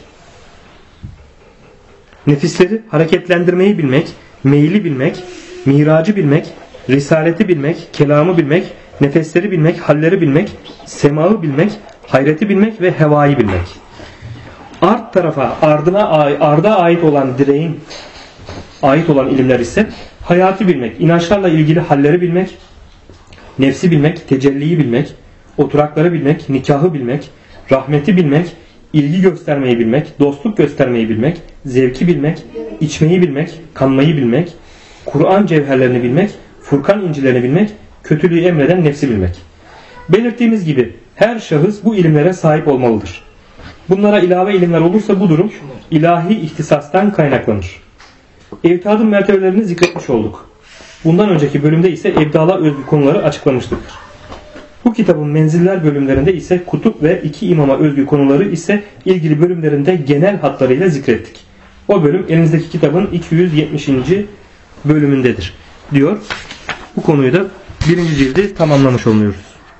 A: nefisleri hareketlendirmeyi bilmek, meyli bilmek, miracı bilmek, risaleti bilmek, kelamı bilmek, nefesleri bilmek, halleri bilmek, semağı bilmek, hayreti bilmek ve hevayı bilmek. Art tarafa, arda ait olan direğin ait olan ilimler ise hayatı bilmek, inançlarla ilgili halleri bilmek, nefsi bilmek, tecelliyi bilmek, oturakları bilmek, nikahı bilmek, rahmeti bilmek, ilgi göstermeyi bilmek, dostluk göstermeyi bilmek, zevki bilmek, içmeyi bilmek, kanmayı bilmek, Kur'an cevherlerini bilmek, Furkan incilerini bilmek, kötülüğü emreden nefsi bilmek. Belirttiğimiz gibi her şahıs bu ilimlere sahip olmalıdır. Bunlara ilave ilimler olursa bu durum ilahi ihtisastan kaynaklanır. Evtadın mertebelerini zikretmiş olduk. Bundan önceki bölümde ise ebdala özgü konuları açıklamıştık. Bu kitabın menziller bölümlerinde ise kutup ve 2 imama özgü konuları ise ilgili bölümlerinde genel hatlarıyla zikrettik. O bölüm elinizdeki kitabın 270. bölümündedir diyor. Bu konuyu da 1. cildi tamamlamış oluyoruz.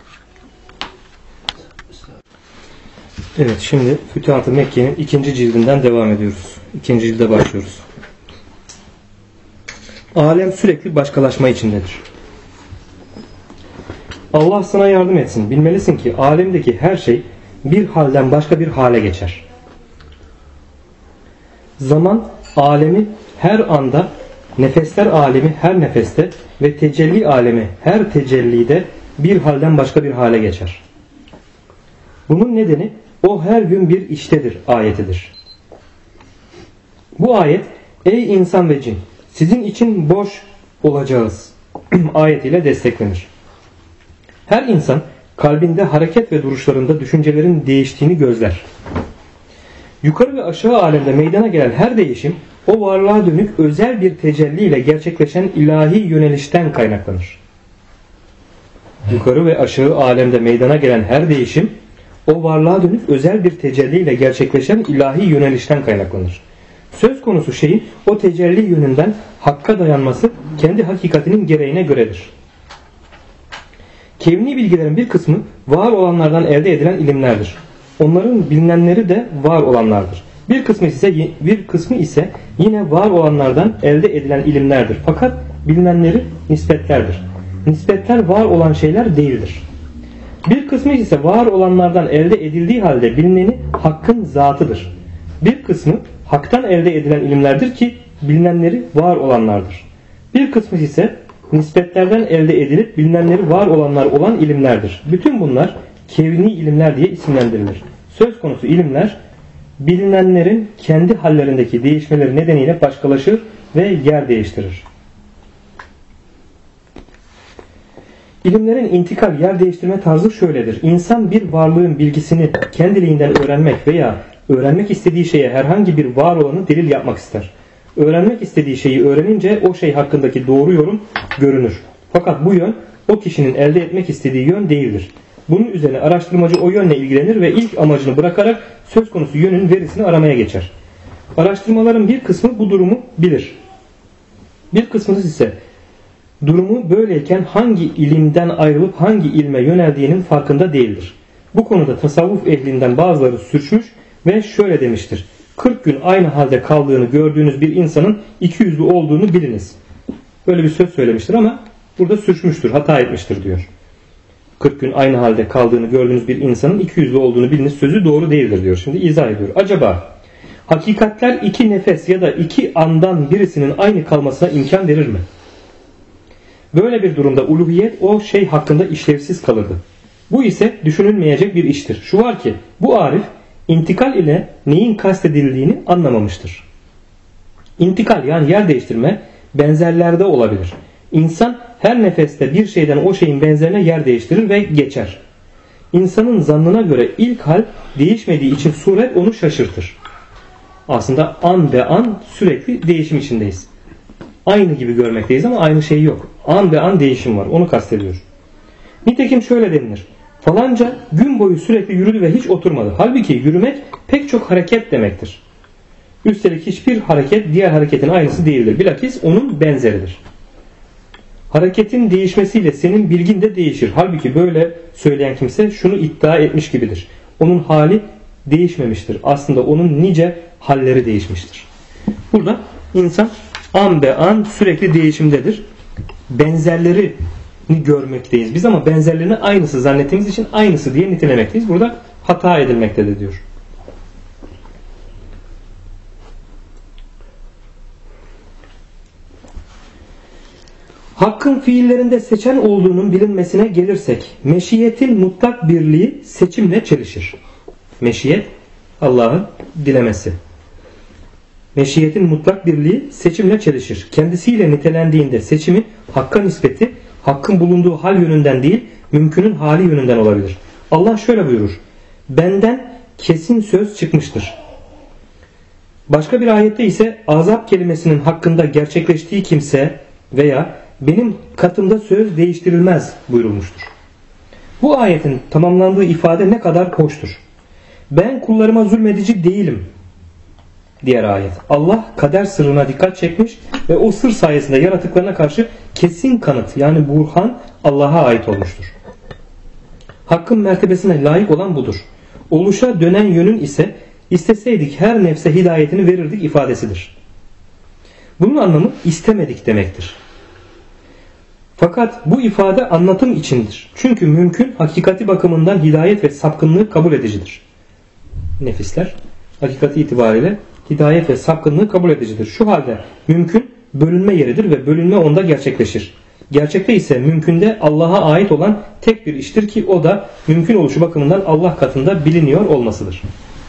A: Evet, şimdi Fütuhat-ı Mekke'nin 2. cildinden devam ediyoruz. 2. cilde başlıyoruz. Alem sürekli başkalaşma içindedir. Allah sana yardım etsin. Bilmelisin ki alemdeki her şey bir halden başka bir hale geçer. Zaman alemi her anda, nefesler alemi her nefeste ve tecelli alemi her tecellide bir halden başka bir hale geçer. Bunun nedeni o her gün bir iştedir ayetidir. Bu ayet ey insan ve cin sizin için boş olacağız ayetiyle desteklenir. Her insan kalbinde hareket ve duruşlarında düşüncelerin değiştiğini gözler. Yukarı ve aşağı alemde meydana gelen her değişim o varlığa dönük özel bir tecelli ile gerçekleşen ilahi yönelişten kaynaklanır. Yukarı ve aşağı alemde meydana gelen her değişim o varlığa dönük özel bir tecelli ile gerçekleşen ilahi yönelişten kaynaklanır. Söz konusu şeyin o tecelli yönünden hakka dayanması kendi hakikatinin gereğine göredir. Kevni bilgilerin bir kısmı var olanlardan elde edilen ilimlerdir. Onların bilinenleri de var olanlardır. Bir kısmı ise yine var olanlardan elde edilen ilimlerdir. Fakat bilinenleri nispetlerdir. Nispetler var olan şeyler değildir. Bir kısmı ise var olanlardan elde edildiği halde bilineni hakkın zatıdır. Bir kısmı haktan elde edilen ilimlerdir ki bilinenleri var olanlardır. Bir kısmı ise nispetlerden elde edilip bilinenleri var olanlar olan ilimlerdir. Bütün bunlar kevni ilimler diye isimlendirilir. Söz konusu ilimler bilinenlerin kendi hallerindeki değişmeleri nedeniyle başkalaşır ve yer değiştirir. İlimlerin intikal, yer değiştirme tarzı şöyledir. İnsan bir varlığın bilgisini kendiliğinden öğrenmek veya öğrenmek istediği şeye herhangi bir var olanı delil yapmak ister. Öğrenmek istediği şeyi öğrenince o şey hakkındaki doğru yorum görünür. Fakat bu yön o kişinin elde etmek istediği yön değildir. Bunun üzerine araştırmacı o yönle ilgilenir ve ilk amacını bırakarak söz konusu yönün verisini aramaya geçer. Araştırmaların bir kısmı bu durumu bilir. Bir kısmınız ise durumu böyleyken hangi ilimden ayrılıp hangi ilme yöneldiğinin farkında değildir. Bu konuda tasavvuf ehlinden bazıları sürçmüş ve şöyle demiştir. 40 gün aynı halde kaldığını gördüğünüz bir insanın 200'lü olduğunu biliniz. Böyle bir söz söylemiştir ama burada sürçmüştür, hata etmiştir diyor. 40 gün aynı halde kaldığını gördüğünüz bir insanın 200'lü olduğunu biliniz sözü doğru değildir diyor. Şimdi izah ediyor. Acaba hakikatler iki nefes ya da iki andan birisinin aynı kalmasına imkan verir mi? Böyle bir durumda uluhiyet o şey hakkında işlevsiz kalırdı. Bu ise düşünülmeyecek bir iştir. Şu var ki bu arif intikal ile neyin kastedildiğini anlamamıştır. İntikal yani yer değiştirme benzerlerde olabilir. İnsan her nefeste bir şeyden o şeyin benzerine yer değiştirir ve geçer. İnsanın zannına göre ilk hal değişmediği için suret onu şaşırtır. Aslında an be an sürekli değişim içindeyiz. Aynı gibi görmekteyiz ama aynı şey yok. An be an değişim var. Onu kastediyor. Nitekim şöyle denilir. Falanca gün boyu sürekli yürüdü ve hiç oturmadı. Halbuki yürümek pek çok hareket demektir. Üstelik hiçbir hareket diğer hareketin aynısı değildir. Bilakis onun benzeridir. Hareketin değişmesiyle senin bilgin de değişir. Halbuki böyle söyleyen kimse şunu iddia etmiş gibidir. Onun hali değişmemiştir. Aslında onun nice halleri değişmiştir. Burada insan an be an sürekli değişimdedir. Benzerlerini görmekteyiz biz ama benzerlerini aynısı zannettiğimiz için aynısı diye nitelemekteyiz. Burada hata edilmektedir diyor. Hakkın fiillerinde seçen olduğunun bilinmesine gelirsek, meşiyetin mutlak birliği seçimle çelişir. Meşiyet, Allah'ın dilemesi. Meşiyetin mutlak birliği seçimle çelişir. Kendisiyle nitelendiğinde seçimi Hakk'a nispeti, Hakk'ın bulunduğu hal yönünden değil, mümkünün hali yönünden olabilir. Allah şöyle buyurur. Benden kesin söz çıkmıştır. Başka bir ayette ise azap kelimesinin hakkında gerçekleştiği kimse veya benim katımda söz değiştirilmez buyurulmuştur. Bu ayetin tamamlandığı ifade ne kadar hoştur. Ben kullarıma zulmedici değilim. Diğer ayet. Allah kader sırrına dikkat çekmiş ve o sır sayesinde yaratıklarına karşı kesin kanıt yani burhan Allah'a ait olmuştur. Hakkın mertebesine layık olan budur. Oluşa dönen yönün ise isteseydik her nefse hidayetini verirdik ifadesidir. Bunun anlamı istemedik demektir. Fakat bu ifade anlatım içindir. Çünkü mümkün hakikati bakımından hidayet ve sapkınlığı kabul edicidir. Nefisler hakikati itibariyle hidayet ve sapkınlığı kabul edicidir. Şu halde mümkün bölünme yeridir ve bölünme onda gerçekleşir. Gerçekte ise mümkünde Allah'a ait olan tek bir iştir ki o da mümkün oluşu bakımından Allah katında biliniyor olmasıdır.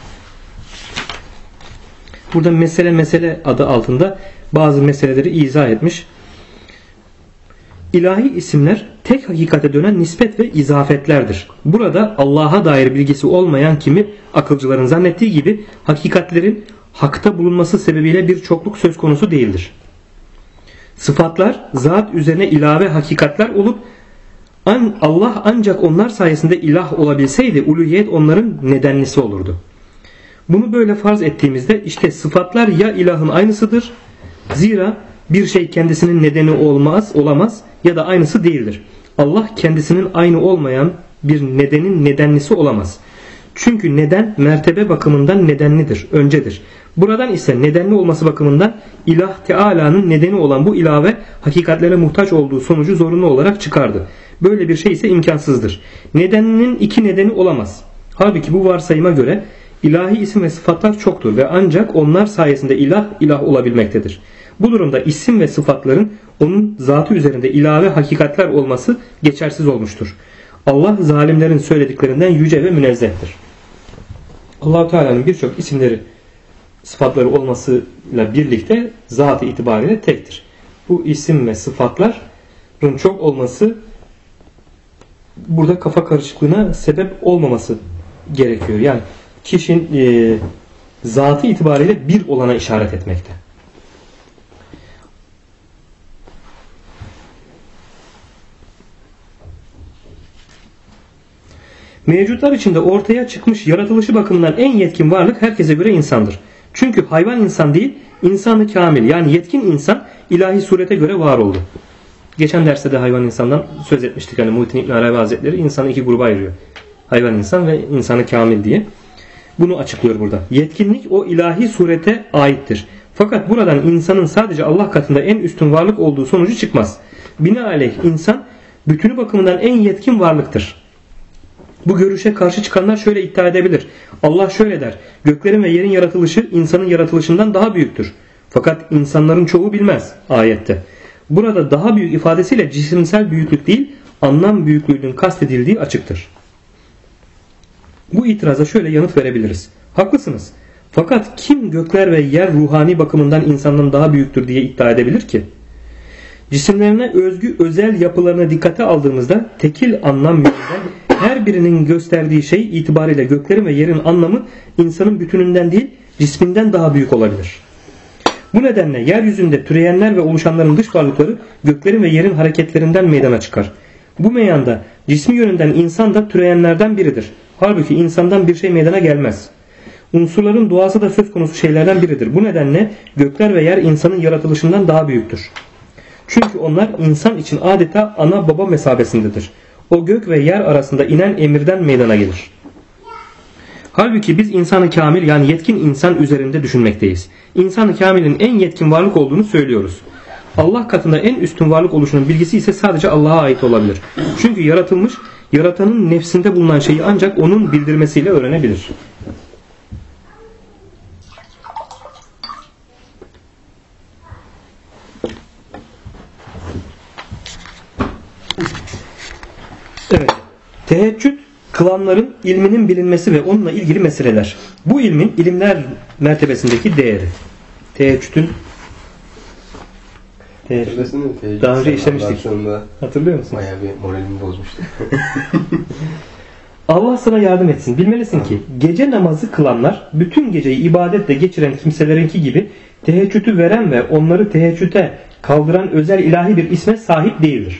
A: Burada mesele adı altında bazı meseleleri izah etmiş. İlahi isimler tek hakikate dönen nispet ve izafetlerdir. Burada Allah'a dair bilgisi olmayan kimi akılcıların zannettiği gibi hakikatlerin hakta bulunması sebebiyle bir çokluk söz konusu değildir. Sıfatlar zat üzerine ilave hakikatler olup Allah ancak onlar sayesinde ilah olabilseydi uluhiyet onların nedenlisi olurdu. Bunu böyle farz ettiğimizde işte sıfatlar ya ilahın aynısıdır. Zira bir şey kendisinin nedeni olamaz ya da aynısı değildir. Allah kendisinin aynı olmayan bir nedenin nedenlisi olamaz. Çünkü neden mertebe bakımından nedenlidir, öncedir. Buradan ise nedenli olması bakımından ilah Teala'nın nedeni olan bu ilave hakikatlere muhtaç olduğu sonucu zorunlu olarak çıkardı. Böyle bir şey ise imkansızdır. Nedeninin iki nedeni olamaz. Halbuki bu varsayıma göre ilahi isim ve sıfatlar çoktur ve ancak onlar sayesinde ilah olabilmektedir. Bu durumda isim ve sıfatların onun zatı üzerinde ilave hakikatler olması geçersiz olmuştur. Allah zalimlerin söylediklerinden yüce ve münezzehtir. Allah-u Teala'nın birçok isimleri, sıfatları olmasıyla birlikte zatı itibariyle tektir. Bu isim ve sıfatların çok olması burada kafa karışıklığına sebep olmaması gerekiyor. Yani kişinin zatı itibariyle bir olana işaret etmekte. Mevcutlar içinde ortaya çıkmış yaratılışı bakımından en yetkin varlık herkese göre insandır. Çünkü hayvan insan değil, insanı kamil yani yetkin insan ilahi surete göre var oldu. Geçen derste de hayvan insandan söz etmiştik. Hani Muhittin İbn Arabi Hazretleri insanı iki gruba ayırıyor. Hayvan insan ve insanı kamil diye. Bunu açıklıyor burada. Yetkinlik o ilahi surete aittir. Fakat buradan insanın sadece Allah katında en üstün varlık olduğu sonucu çıkmaz. Binaenaleyh insan bütünü bakımından en yetkin varlıktır. Bu görüşe karşı çıkanlar şöyle iddia edebilir. Allah şöyle der. Göklerin ve yerin yaratılışı insanın yaratılışından daha büyüktür. Fakat insanların çoğu bilmez ayette. Burada daha büyük ifadesiyle cisimsel büyüklük değil, anlam büyüklüğünün kastedildiği açıktır. Bu itiraza şöyle yanıt verebiliriz. Haklısınız. Fakat kim gökler ve yer ruhani bakımından insandan daha büyüktür diye iddia edebilir ki? Cisimlerine özgü özel yapılarına dikkate aldığımızda tekil anlam yönünden her birinin gösterdiği şey itibariyle göklerin ve yerin anlamı insanın bütününden değil cisminden daha büyük olabilir. Bu nedenle yeryüzünde türeyenler ve oluşanların dış varlıkları göklerin ve yerin hareketlerinden meydana çıkar. Bu meyanda cismi yönünden insan da türeyenlerden biridir. Halbuki insandan bir şey meydana gelmez. Unsurların doğası da söz konusu şeylerden biridir. Bu nedenle gökler ve yer insanın yaratılışından daha büyüktür. Çünkü onlar insan için adeta ana baba mesabesindedir. O gök ve yer arasında inen emirden meydana gelir. Halbuki biz insanı kamil yani yetkin insan üzerinde düşünmekteyiz. İnsanı kamilin en yetkin varlık olduğunu söylüyoruz. Allah katında en üstün varlık oluşunun bilgisi ise sadece Allah'a ait olabilir. Çünkü yaratılmış, yaratanın nefsinde bulunan şeyi ancak onun bildirmesiyle öğrenebilir. Evet. Teheccüd kılanların ilminin bilinmesi ve onunla ilgili meseleler. Bu ilmin ilimler mertebesindeki değeri. Teheccüdün daha önce işlemiştik. Hatırlıyor musun?
C: Bayağı bir moralimi bozmuştu.
A: Allah sana yardım etsin. Bilmelisin ki gece namazı kılanlar bütün geceyi ibadetle geçiren kimselerinki gibi teheccüdü veren ve onları teheccüde kaldıran özel ilahi bir isme sahip değildir.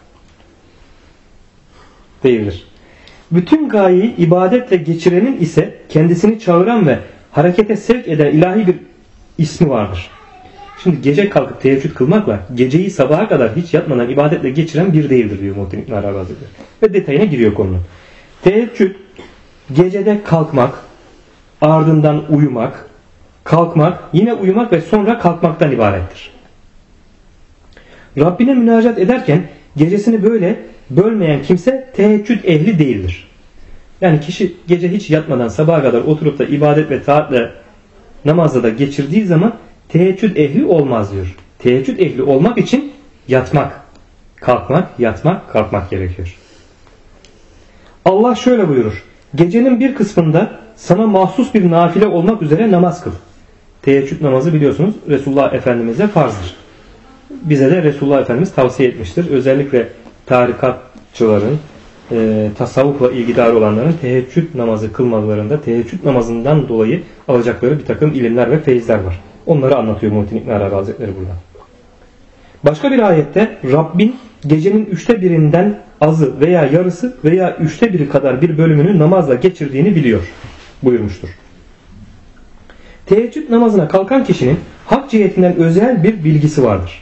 A: Bütün gayeyi ibadetle geçirenin ise kendisini çağıran ve harekete sevk eden ilahi bir ismi vardır. Şimdi gece kalkıp teheccüd kılmakla geceyi sabaha kadar hiç yatmadan ibadetle geçiren bir değildir diyor Muhittin İbn Arabi Hazretleri. Ve detayına giriyor konunun. Teheccüd gecede kalkmak, ardından uyumak, kalkmak, yine uyumak ve sonra kalkmaktan ibarettir. Rabbine münacat ederken gecesini böyle bölmeyen kimse teheccüd ehli değildir. Yani kişi gece hiç yatmadan sabaha kadar oturup da ibadet ve taatle namazda da geçirdiği zaman teheccüd ehli olmaz diyor. Teheccüd ehli olmak için yatmak, kalkmak, yatmak, kalkmak gerekiyor. Allah şöyle buyurur. Gecenin bir kısmında sana mahsus bir nafile olmak üzere namaz kıl. Teheccüd namazı biliyorsunuz Resulullah Efendimiz'e farzdır. Bize de Resulullah Efendimiz tavsiye etmiştir. Özellikle tarikatçıların, tasavvufla ilgidar olanların teheccüd namazı kılmalarında teheccüd namazından dolayı alacakları bir takım ilimler ve feyizler var. Onları anlatıyor Muhittin İbn Arabi Hazretleri burada. Başka bir ayette Rabbin gecenin 1/3'ünden azı veya yarısı veya 1/3 kadar bir bölümünü namazla geçirdiğini biliyor buyurmuştur. Teheccüd namazına kalkan kişinin hak cihetinden özel bir bilgisi vardır.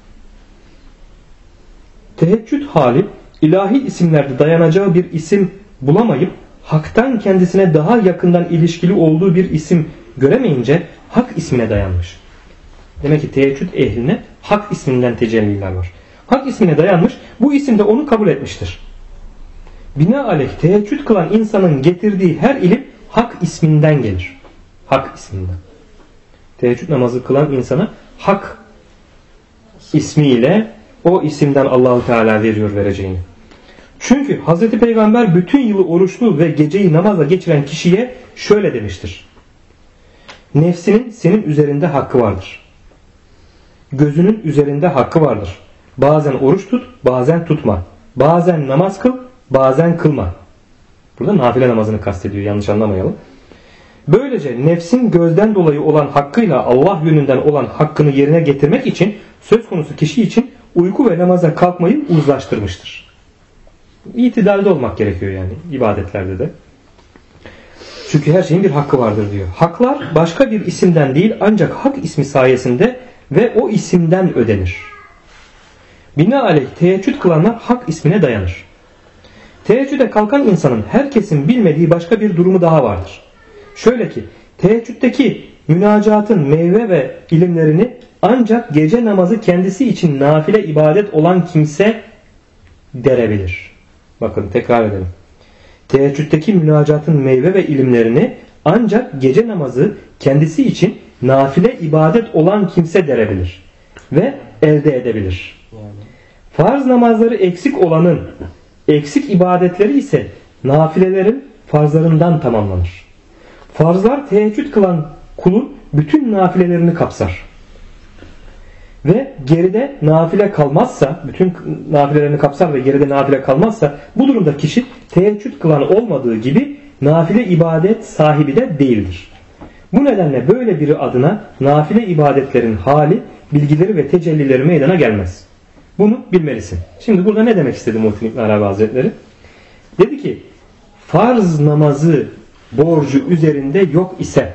A: Teheccüd hali ilahi isimlerde dayanacağı bir isim bulamayıp haktan kendisine daha yakından ilişkili olduğu bir isim göremeyince hak ismine dayanmış. Demek ki teheccüd ehline hak isminden tecelliler var. Hak ismine dayanmış, bu isim de onu kabul etmiştir. Binaenaleyh teheccüd kılan insanın getirdiği her ilim hak isminden gelir. Hak isminden. Teheccüd namazı kılan insana hak ismiyle o isimden Allahu Teala veriyor vereceğini. Çünkü Hz. Peygamber bütün yılı oruçlu ve geceyi namazla geçiren kişiye şöyle demiştir. Nefsinin senin üzerinde hakkı vardır. Gözünün üzerinde hakkı vardır. Bazen oruç tut, bazen tutma. Bazen namaz kıl, bazen kılma. Burada nafile namazını kastediyor, yanlış anlamayalım. Böylece nefsin gözden dolayı olan hakkıyla Allah yönünden olan hakkını yerine getirmek için söz konusu kişi için uyku ve namaza kalkmayı uzlaştırmıştır. itidalde olmak gerekiyor yani ibadetlerde de. Çünkü her şeyin bir hakkı vardır diyor. Haklar başka bir isimden değil ancak hak ismi sayesinde ve o isimden ödenir. Binaenaleyh teheccüd kılanlar hak ismine dayanır. Teheccüde kalkan insanın herkesin bilmediği başka bir durumu daha vardır. Şöyle ki teheccüddeki münacatın meyve ve ilimlerini ancak gece namazı kendisi için nafile ibadet olan kimse derebilir. Bakın tekrar edelim. Teheccüddeki münacatın meyve ve ilimlerini ancak gece namazı kendisi için nafile ibadet olan kimse derebilir ve elde edebilir. Farz namazları eksik olanın eksik ibadetleri ise nafilelerin farzlarından tamamlanır. Farzlar teheccüd kılan kulun bütün nafilelerini kapsar. Ve geride nafile kalmazsa, bütün nafilelerini kapsar ve geride nafile kalmazsa bu durumda kişi teheccüd kılan olmadığı gibi nafile ibadet sahibi de değildir. Bu nedenle böyle biri adına nafile ibadetlerin hali, bilgileri ve tecellileri meydana gelmez. Bunu bilmelisin. Şimdi burada ne demek istedi Muhittin İbn Arabi Hazretleri? Dedi ki farz namazı borcu üzerinde yok ise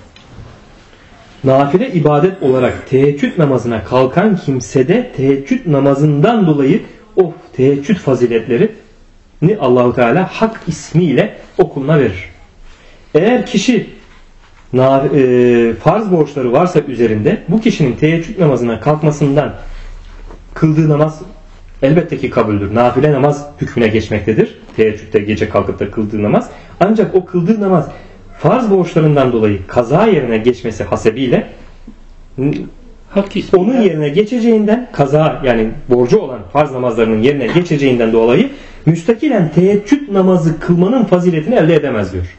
A: nafile ibadet olarak teheccüd namazına kalkan kimsede teheccüd namazından dolayı o teheccüd faziletlerini Allahu Teala hak ismiyle okuluna verir. Eğer kişi farz borçları varsa üzerinde bu kişinin teheccüd namazına kalkmasından kıldığı namaz elbette ki kabuldür. Nafile namaz hükmüne geçmektedir. Teheccüdde gece kalkıp da kıldığı namaz. Ancak o kıldığı namaz farz borçlarından dolayı kaza yerine geçmesi hasebiyle onun yerine geçeceğinden kaza yani borcu olan farz namazlarının yerine geçeceğinden dolayı müstakilen teheccüd namazı kılmanın faziletini elde edemez diyor.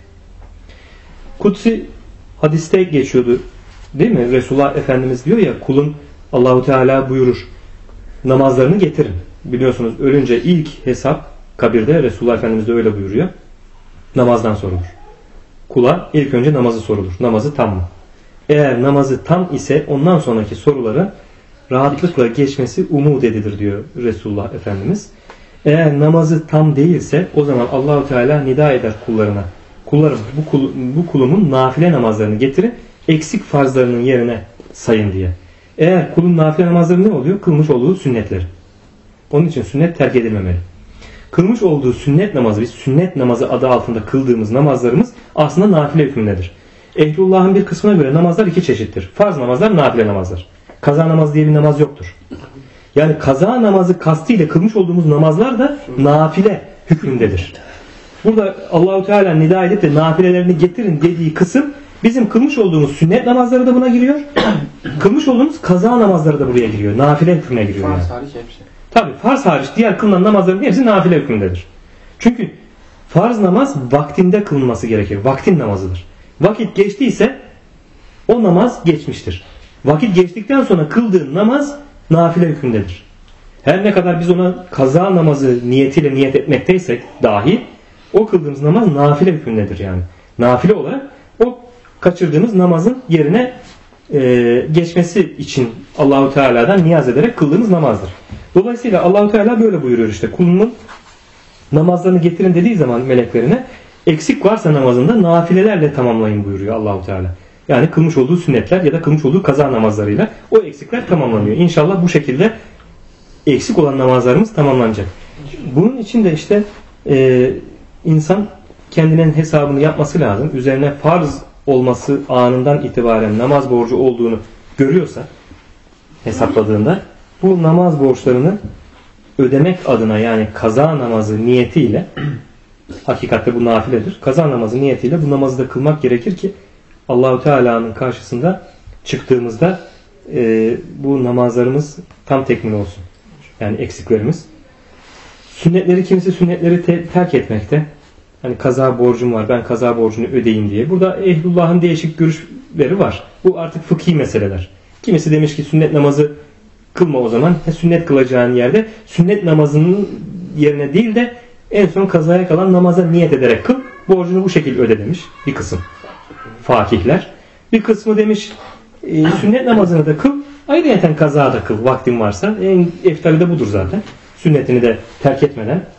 A: Kutsi hadiste geçiyordu değil mi? Resulullah Efendimiz diyor ya kulun Allahu Teala buyurur namazlarını getirin. Biliyorsunuz ölünce ilk hesap kabirde Resulullah Efendimiz de öyle buyuruyor. Namazdan sorulur. Kula ilk önce namazı sorulur. Namazı tam mı? Eğer namazı tam ise ondan sonraki soruların rahatlıkla geçmesi umut edilir diyor Resulullah Efendimiz. Eğer namazı tam değilse o zaman Allahu Teala nida eder kullarına. Kullarım bu kulumun nafile namazlarını getirin. Eksik farzlarının yerine sayın diye. Eğer kulun nafile namazları ne oluyor? Kılmış olduğu sünnetleri. Onun için sünnet terk edilmemeli. Kılmış olduğu sünnet namazı, biz sünnet namazı adı altında kıldığımız namazlarımız aslında nafile hükmündedir. Ehlullah'ın bir kısmına göre namazlar iki çeşittir. Farz namazlar, nafile namazlar. Kaza namazı diye bir namaz yoktur. Yani kaza namazı kastıyla kılmış olduğumuz namazlar da nafile hükmündedir. Burada Allahu Teala nida edip de nafilelerini getirin dediği kısım bizim kılmış olduğumuz sünnet namazları da buna giriyor. Kılmış olduğumuz kaza namazları da buraya giriyor. Nafile hükmüne giriyor.
C: Farz
A: yani.
C: hariç hepsi.
A: Tabi farz hariç diğer kılınan namazların hepsi nafile hükmündedir. Çünkü farz namaz vaktinde kılınması gerekir. Vaktin namazıdır. Vakit geçtiyse o namaz geçmiştir. Vakit geçtikten sonra kıldığın namaz nafile hükmündedir. Her ne kadar biz ona kaza namazı niyetiyle niyet etmekteysek dahi o kıldığımız namaz nafile hükmündedir yani. Nafile olarak o kaçırdığımız namazın yerine geçmesi için Allahu Teala'dan niyaz ederek kıldığımız namazdır. Dolayısıyla Allahu Teala böyle buyuruyor işte kulunun namazlarını getirin dediği zaman meleklerine eksik varsa namazında nafilelerle tamamlayın buyuruyor Allahu Teala. Yani kılmış olduğu sünnetler ya da kılmış olduğu kaza namazlarıyla o eksikler tamamlanıyor. İnşallah bu şekilde eksik olan namazlarımız tamamlanacak. Bunun için de işte insan kendinin hesabını yapması lazım. Üzerine farz olması anından itibaren namaz borcu olduğunu görüyorsa hesapladığında bu namaz borçlarını ödemek adına yani kaza namazı niyetiyle hakikatte bu nafiledir. Kaza namazı niyetiyle bu namazı da kılmak gerekir ki Allahu Teala'nın karşısında çıktığımızda bu namazlarımız tam tekmil olsun. Yani eksiklerimiz. Sünnetleri kimisi sünnetleri terk etmekte. Hani kaza borcum var ben kaza borcunu ödeyeyim diye. Burada ehlullah'ın değişik görüşleri var. Bu artık fıkhi meseleler. Kimisi demiş ki sünnet namazı kılma o zaman. Sünnet kılacağın yerde sünnet namazının yerine değil de en son kazaya kalan namaza niyet ederek kıl. Borcunu bu şekilde öde demiş bir kısım fakihler. Bir kısmı demiş sünnet namazını da kıl. Ayrıyeten kaza da kıl vaktin varsa. En eftali de budur zaten. Sünnetini de terk etmeden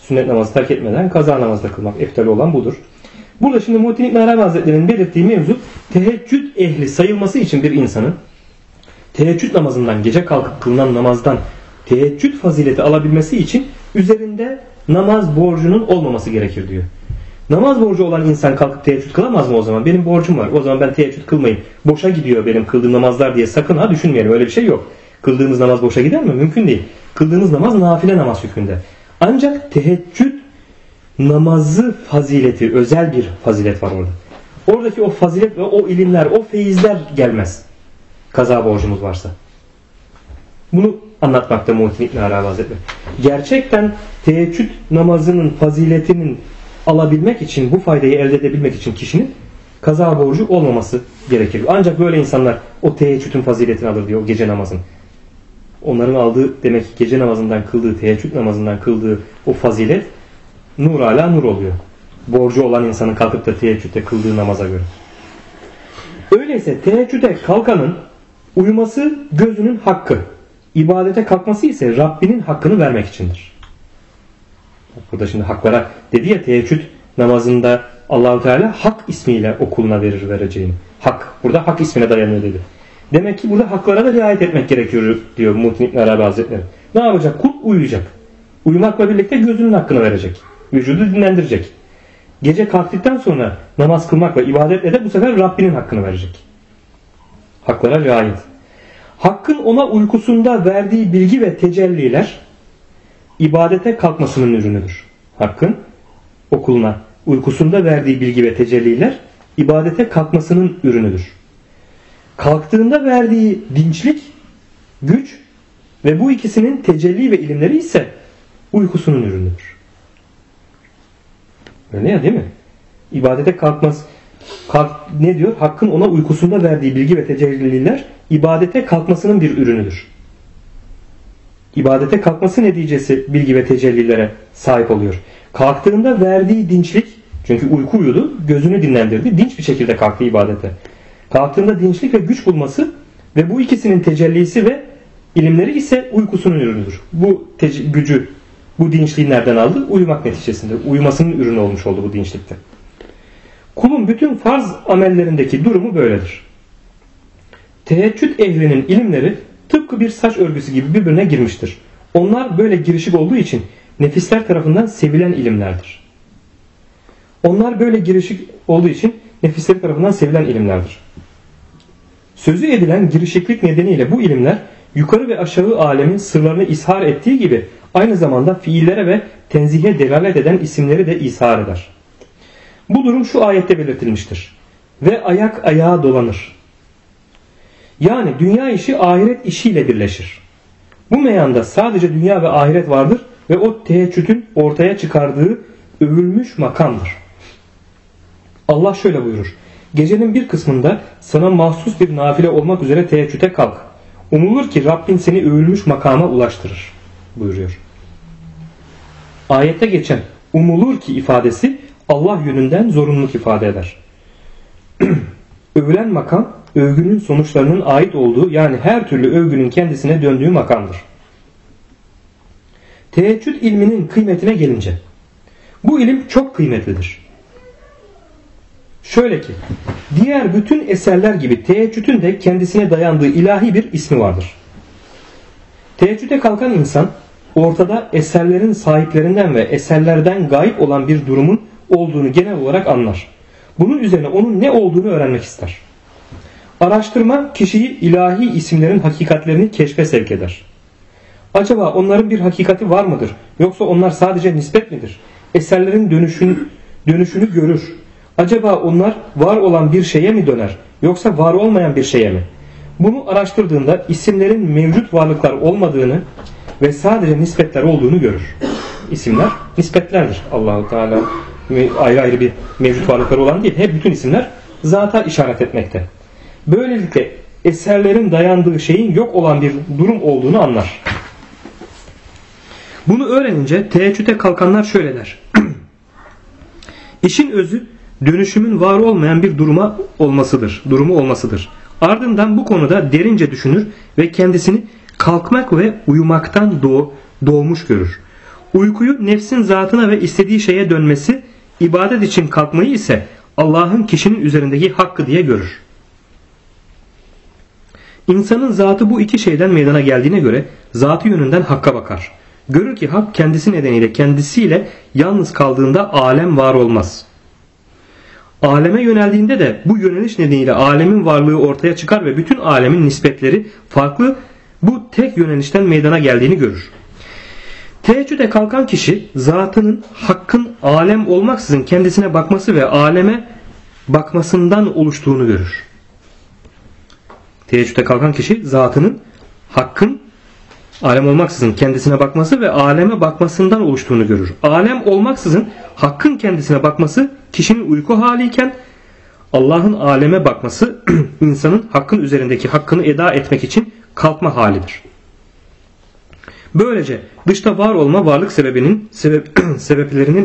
A: Sünnet namazı terk etmeden kaza namazda kılmak. Eftal olan budur. Burada şimdi Muhittin İbn Arabi Hazretleri'nin belirttiği mevzu teheccüd ehli sayılması için bir insanın teheccüd namazından, gece kalkıp kılınan namazdan teheccüd fazileti alabilmesi için üzerinde namaz borcunun olmaması gerekir diyor. Namaz borcu olan insan kalkıp teheccüd kılamaz mı o zaman? Benim borcum var. O zaman ben teheccüd kılmayayım. Boşa gidiyor benim kıldığım namazlar diye sakın ha düşünmeyelim. Öyle bir şey yok. Kıldığımız namaz boşa gider mi? Mümkün değil. Kıldığımız namaz nafile namaz hükmünde. Ancak teheccüd namazı fazileti, özel bir fazilet var orada. Oradaki o fazilet ve o ilimler, o feyizler gelmez. Kaza borcumuz varsa. Bunu anlatmakta Muhittin İbn Arabi Hazretleri. Gerçekten teheccüd namazının faziletinin alabilmek için, bu faydayı elde edebilmek için kişinin kaza borcu olmaması gerekir. Ancak böyle insanlar o teheccüdün faziletini alır diyor, o gece namazın. Onların aldığı demek ki gece namazından kıldığı, teheccüd namazından kıldığı o fazilet nur ala nur oluyor. Borcu olan insanın kalkıp da teheccüde kıldığı namaza göre. Öyleyse teheccüde kalkanın uyuması gözünün hakkı. İbadete kalkması ise Rabbinin hakkını vermek içindir. Burada şimdi haklara dedi ya, teheccüd namazında Allah-u Teala hak ismiyle o kuluna verir vereceğini. Hak. Burada hak ismine dayanıyor dedi. Demek ki burada haklara da riayet etmek gerekiyor diyor Muhittin İbn Arabi Hazretleri. Ne yapacak? Kul uyuyacak. Uyumakla birlikte gözünün hakkını verecek. Vücudu dinlendirecek. Gece kalktıktan sonra namaz kılmakla, ibadetle de bu sefer Rabbinin hakkını verecek. Haklara riayet. Hakkın ona uykusunda verdiği bilgi ve tecelliler ibadete kalkmasının ürünüdür. Hakkın o kuluna uykusunda verdiği bilgi ve tecelliler ibadete kalkmasının ürünüdür. Kalktığında verdiği dinçlik, güç ve bu ikisinin tecelli ve ilimleri ise uykusunun ürünüdür. Öyle ya, değil mi? İbadete kalkmaz. Ne diyor? Hakkın ona uykusunda verdiği bilgi ve tecelliler ibadete kalkmasının bir ürünüdür. İbadete kalkması neticesi bilgi ve tecellilere sahip oluyor. Kalktığında verdiği dinçlik, çünkü uyku uyudu, gözünü dinlendirdi, dinç bir şekilde kalktı ibadete. Kalktığında dinçlik ve güç bulması ve bu ikisinin tecellisi ve ilimleri ise uykusunun ürünüdür. Bu gücü, bu dinçliği nereden aldı? Uyumak neticesinde. Uyumasının ürünü olmuş oldu bu dinçlikte. Kulun bütün farz amellerindeki durumu böyledir. Teheccüd ehlinin ilimleri tıpkı bir saç örgüsü gibi birbirine girmiştir. Onlar böyle girişik olduğu için nefisler tarafından sevilen ilimlerdir. Onlar böyle girişik olduğu için nefisler tarafından sevilen ilimlerdir. Sözü edilen girişiklik nedeniyle bu ilimler yukarı ve aşağı alemin sırlarını ishar ettiği gibi aynı zamanda fiillere ve tenzihe delalet eden isimleri de ishar eder. Bu durum şu ayette belirtilmiştir. Ve ayak ayağa dolanır. Yani dünya işi ahiret işiyle birleşir. Bu meyanda sadece dünya ve ahiret vardır ve o teheccüdün ortaya çıkardığı övülmüş makamdır. Allah şöyle buyurur. Gecenin bir kısmında sana mahsus bir nafile olmak üzere teheccüde kalk. Umulur ki Rabbin seni övülmüş makama ulaştırır buyuruyor. Ayette geçen umulur ki ifadesi Allah yönünden zorunluluk ifade eder. Övülen makam övgünün sonuçlarının ait olduğu, yani her türlü övgünün kendisine döndüğü makamdır. Teheccüd ilminin kıymetine gelince bu ilim çok kıymetlidir. Şöyle ki diğer bütün eserler gibi teheccüdün de kendisine dayandığı ilahi bir ismi vardır. Teheccüde kalkan insan ortada eserlerin sahiplerinden ve eserlerden gayip olan bir durumun olduğunu genel olarak anlar. Bunun üzerine onun ne olduğunu öğrenmek ister. Araştırma kişiyi ilahi isimlerin hakikatlerini keşfe sevk eder. Acaba onların bir hakikati var mıdır? Yoksa onlar sadece nispet midir? Eserlerin dönüşünü görür. Acaba onlar var olan bir şeye mi döner? Yoksa var olmayan bir şeye mi? Bunu araştırdığında isimlerin mevcut varlıklar olmadığını ve sadece nispetler olduğunu görür. İsimler nispetlerdir. Allah-u Teala ayrı ayrı bir mevcut varlıkları olan değil. Hep bütün isimler zata işaret etmekte. Böylelikle eserlerin dayandığı şeyin yok olan bir durum olduğunu anlar. Bunu öğrenince teheccüde kalkanlar şöyle der. İşin özü dönüşümün var olmayan bir durumu olmasıdır. Ardından bu konuda derince düşünür ve kendisini kalkmak ve uyumaktan doğmuş görür. Uykuyu nefsin zatına ve istediği şeye dönmesi, ibadet için kalkmayı ise Allah'ın kişinin üzerindeki hakkı diye görür. İnsanın zatı bu iki şeyden meydana geldiğine göre zatı yönünden hakka bakar. Görür ki hak kendisi nedeniyle kendisiyle yalnız kaldığında alem var olmaz. Aleme yöneldiğinde de bu yöneliş nedeniyle alemin varlığı ortaya çıkar ve bütün alemin nispetleri farklı bu tek yönelişten meydana geldiğini görür. Teheccüde kalkan kişi zatının hakkın alem olmaksızın kendisine bakması ve aleme bakmasından oluştuğunu görür. Teheccüde kalkan kişi zatının hakkın alem olmaksızın kendisine bakması ve aleme bakmasından oluştuğunu görür. Alem olmaksızın hakkın kendisine bakması kişinin uyku haliyken Allah'ın aleme bakması insanın hakkın üzerindeki hakkını eda etmek için kalkma halidir. Böylece dışta var olma varlık sebeplerinin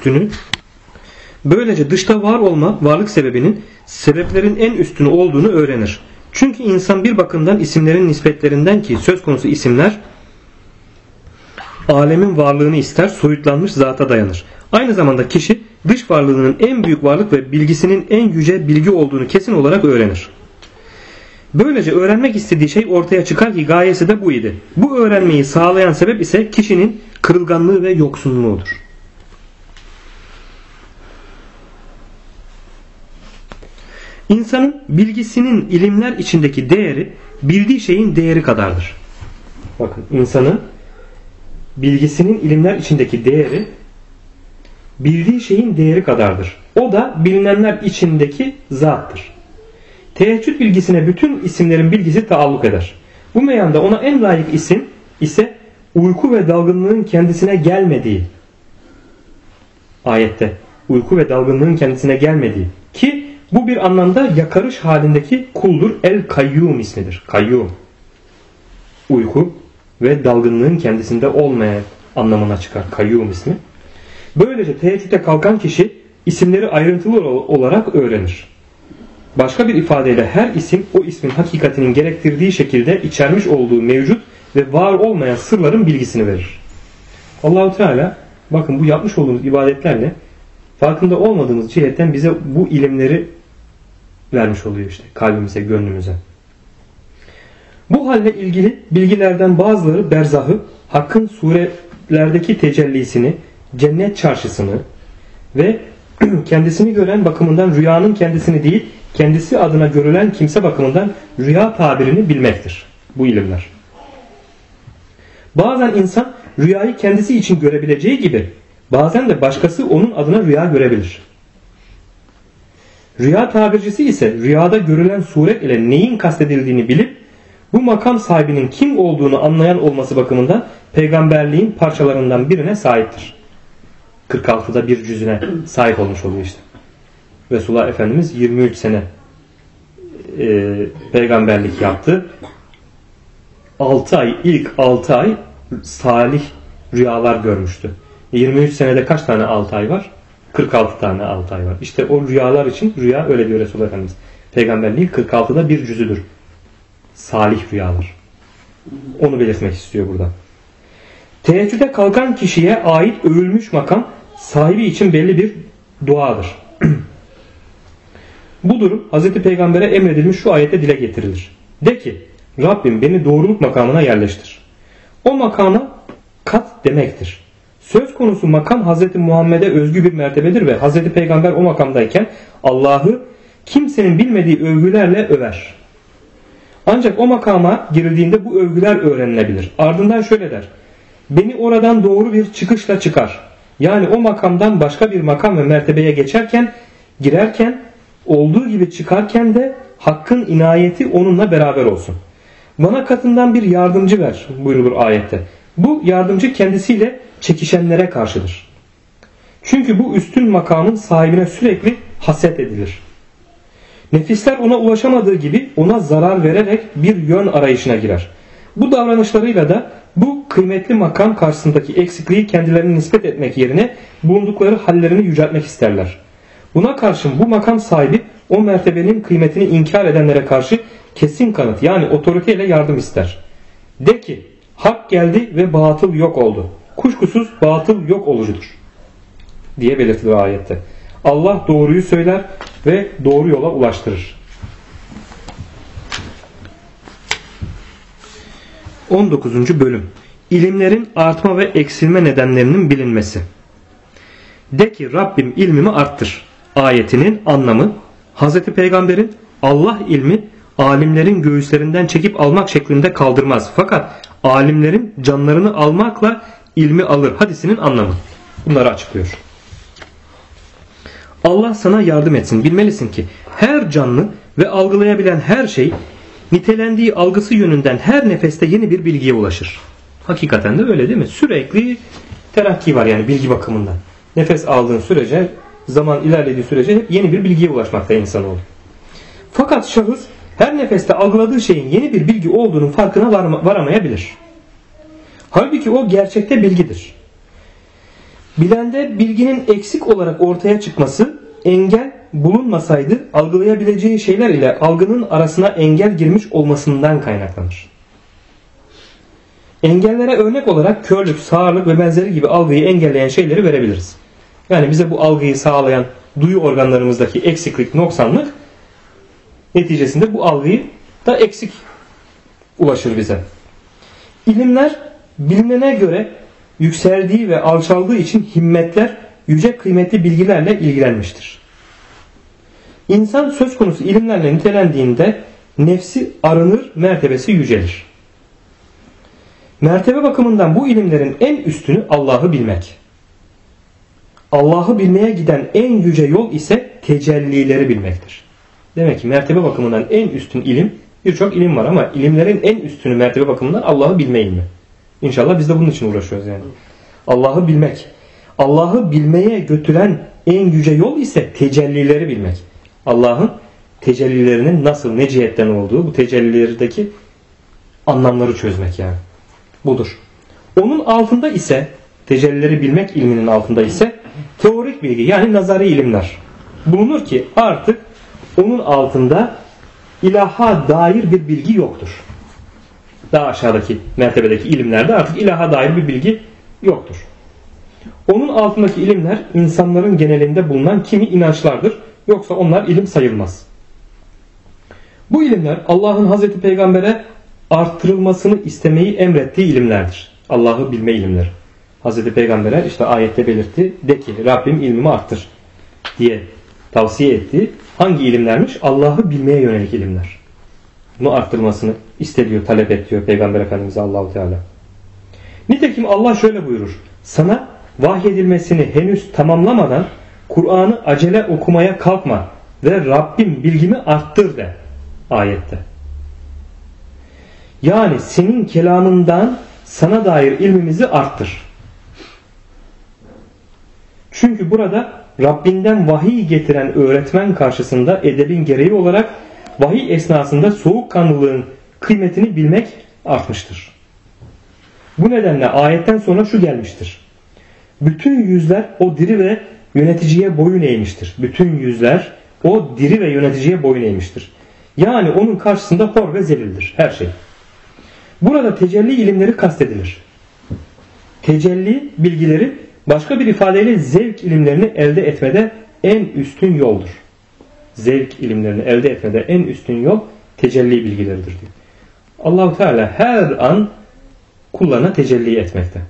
A: sebeplerin en üstünü olduğunu öğrenir. Çünkü insan bir bakımdan isimlerin nispetlerinden ki söz konusu isimler alemin varlığını ister, soyutlanmış zata dayanır. Aynı zamanda kişi dış varlığının en büyük varlık ve bilgisinin en yüce bilgi olduğunu kesin olarak öğrenir. Böylece öğrenmek istediği şey ortaya çıkar ki gayesi de bu idi. Bu öğrenmeyi sağlayan sebep ise kişinin kırılganlığı ve yoksunluğudur. İnsanın bilgisinin ilimler içindeki değeri bildiği şeyin değeri kadardır. Bakın, insanın bilgisinin ilimler içindeki değeri bildiği şeyin değeri kadardır. O da bilinenler içindeki zattır. Teheccüd bilgisine bütün isimlerin bilgisi taalluk eder. Bu meyanda ona en layık isim ise uyku ve dalgınlığın kendisine gelmediği, ayette uyku ve dalgınlığın kendisine gelmediği ki bu bir anlamda yakarış halindeki kuldur. El-Kayyum ismidir. Kayyum. Uyku ve dalgınlığın kendisinde olmayan anlamına çıkar Kayyum ismi. Böylece teheccüde kalkan kişi isimleri ayrıntılı olarak öğrenir. Başka bir ifadeyle her isim o ismin hakikatinin gerektirdiği şekilde içermiş olduğu mevcut ve var olmayan sırların bilgisini verir. Allah-u Teala bakın bu yapmış olduğumuz ibadetlerle farkında olmadığımız cihetten bize bu ilimleri vermiş oluyor işte kalbimize, gönlümüze. Bu halle ilgili bilgilerden bazıları berzahı, hakkın surelerdeki tecellisini, cennet çarşısını ve kendisini gören bakımından rüyanın kendisini değil, kendisi adına görülen kimse bakımından rüya tabirini bilmektir. Bu ilimler. Bazen insan rüyayı kendisi için görebileceği gibi bazen de başkası onun adına rüya görebilir. Rüya tabircisi ise rüyada görülen suret ile neyin kastedildiğini bilip bu makam sahibinin kim olduğunu anlayan olması bakımından peygamberliğin parçalarından birine sahiptir. 46'da bir cüzüne sahip olmuş oluyor işte. Resulullah Efendimiz 23 sene peygamberlik yaptı. İlk 6 ay salih rüyalar görmüştü. 23 senede kaç tane 6 ay var? 46 tane 6 ay var. İşte o rüyalar için rüya öyle diyor Resulullah Efendimiz. Peygamberliğin 46'da bir cüzüdür. Salih rüyalar. Onu belirtmek istiyor burada. Teheccüde kalkan kişiye ait övülmüş makam sahibi için belli bir duadır. Bu durum Hz. Peygamber'e emredilmiş şu ayette dile getirilir. De ki Rabbim beni doğruluk makamına yerleştir. O makama kat demektir. Söz konusu makam Hz. Muhammed'e özgü bir mertebedir ve Hz. Peygamber o makamdayken Allah'ı kimsenin bilmediği övgülerle över. Ancak o makama girildiğinde bu övgüler öğrenilebilir. Ardından şöyle der. Beni oradan doğru bir çıkışla çıkar. Yani o makamdan başka bir makam ve mertebeye geçerken, girerken, olduğu gibi çıkarken de Hakk'ın inayeti onunla beraber olsun. Bana katından bir yardımcı ver buyurulur ayette. Bu yardımcı kendisiyle çekişenlere karşıdır. Çünkü bu üstün makamın sahibine sürekli haset edilir. Nefisler ona ulaşamadığı gibi ona zarar vererek bir yön arayışına girer. Bu davranışlarıyla da bu kıymetli makam karşısındaki eksikliği kendilerine nispet etmek yerine bulundukları hallerini yüceltmek isterler. Buna karşın bu makam sahibi o mertebenin kıymetini inkar edenlere karşı kesin kanıt yani otoriteyle yardım ister. De ki hak geldi ve batıl yok oldu. Kuşkusuz batıl yok olucudur diye belirtilir ayette. Allah doğruyu söyler ve doğru yola ulaştırır. 19. bölüm. İlimlerin artma ve eksilme nedenlerinin bilinmesi. De ki Rabbim ilmimi arttır. Ayetinin anlamı Hz. Peygamber'in Allah ilmi alimlerin göğüslerinden çekip almak şeklinde kaldırmaz. Fakat alimlerin canlarını almakla ilmi alır hadisinin anlamı. Bunları açıklıyor. Allah sana yardım etsin. Bilmelisin ki her canlı ve algılayabilen her şey nitelendiği algısı yönünden her nefeste yeni bir bilgiye ulaşır. Hakikaten de öyle değil mi? Sürekli terakki var yani bilgi bakımından. Nefes aldığın sürece, zaman ilerlediği sürece hep yeni bir bilgiye ulaşmakta insanoğlu. Fakat şahıs her nefeste algıladığı şeyin yeni bir bilgi olduğunun farkına varamayabilir. Halbuki o gerçekte bilgidir. Bilende bilginin eksik olarak ortaya çıkması engel bulunmasaydı algılayabileceği şeyler ile algının arasına engel girmiş olmasından kaynaklanır. Engellere örnek olarak körlük, sağırlık ve benzeri gibi algıyı engelleyen şeyleri verebiliriz. Yani bize bu algıyı sağlayan duyu organlarımızdaki eksiklik, noksanlık neticesinde bu algıyı da eksik ulaşır bize. İlimler bilinene göre yükseldiği ve alçaldığı için himmetler yüce kıymetli bilgilerle ilgilenmiştir. İnsan söz konusu ilimlerle nitelendiğinde nefsi arınır, mertebesi yücelir. Mertebe bakımından bu ilimlerin en üstünü Allah'ı bilmek. Allah'ı bilmeye giden en yüce yol ise tecellileri bilmektir. Demek ki mertebe bakımından en üstün ilim, birçok ilim var ama ilimlerin en üstünü mertebe bakımından Allah'ı bilme ilmi. İnşallah biz de bunun için uğraşıyoruz yani. Allah'ı bilmek. Allah'ı bilmeye götüren en yüce yol ise tecellileri bilmek. Allah'ın tecellilerinin nasıl, ne cihetten olduğu, bu tecellilerdeki anlamları çözmek yani. Budur. Onun altında ise, tecellileri bilmek ilminin altında ise teorik bilgi yani nazari ilimler bulunur ki artık onun altında ilaha dair bir bilgi yoktur. Daha aşağıdaki mertebedeki ilimlerde artık ilaha dair bir bilgi yoktur. Onun altındaki ilimler insanların genelinde bulunan kimi inançlardır. Yoksa onlar ilim sayılmaz. Bu ilimler Allah'ın Hazreti Peygamber'e arttırılmasını istemeyi emrettiği ilimlerdir. Allah'ı bilme ilimleri. Hazreti Peygamber'e işte ayette belirtti. De ki Rabbim ilmimi arttır diye tavsiye ettiği hangi ilimlermiş? Allah'ı bilmeye yönelik ilimler. Bunu arttırmasını istediyor, talep ediyor Peygamber Efendimiz'e Allah-u Teala. Nitekim Allah şöyle buyurur. Sana vahyedilmesini henüz tamamlamadan Kur'an'ı acele okumaya kalkma ve Rabbim bilgimi arttır de ayette. Yani senin kelamından sana dair ilmimizi arttır. Çünkü burada Rabbinden vahiy getiren öğretmen karşısında edebin gereği olarak vahiy esnasında soğukkanlılığın kıymetini bilmek artmıştır. Bu nedenle ayetten sonra şu gelmiştir. Bütün yüzler o diri ve yöneticiye boyun eğmiştir. Bütün yüzler o diri ve yöneticiye boyun eğmiştir. Yani onun karşısında hor ve zelildir her şey. Burada tecelli ilimleri kastedilir. Tecelli bilgileri başka bir ifadeyle zevk ilimlerini elde etmede en üstün yoldur. Zevk ilimlerini elde etmede en üstün yol tecelli bilgileridir diyor. Allah-u Teala her an kullarına tecelli etmekte.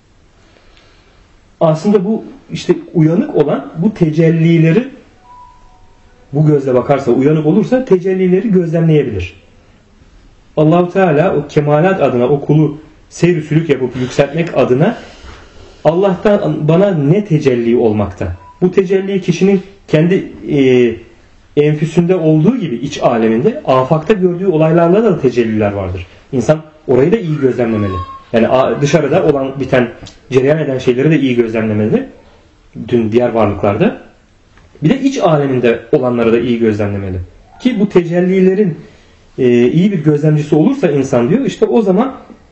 A: Aslında bu işte uyanık olan bu tecellileri bu gözle bakarsa, uyanık olursa tecellileri gözlemleyebilir. Allah-u Teala o kemalat adına o kulu seyr-i sülük yapıp yükseltmek adına Allah'tan bana ne tecelli olmakta? Bu tecelli kişinin kendi enfüsünde olduğu gibi iç aleminde afakta gördüğü olaylarla da tecelliler vardır. İnsan orayı da iyi gözlemlemeli. Yani dışarıda olan biten, cereyan eden şeyleri de iyi gözlemlemeli. Dün diğer varlıklarda. Bir de iç aleminde olanları da iyi gözlemlemeli. Ki bu tecellilerin iyi bir gözlemcisi olursa insan diyor işte o zaman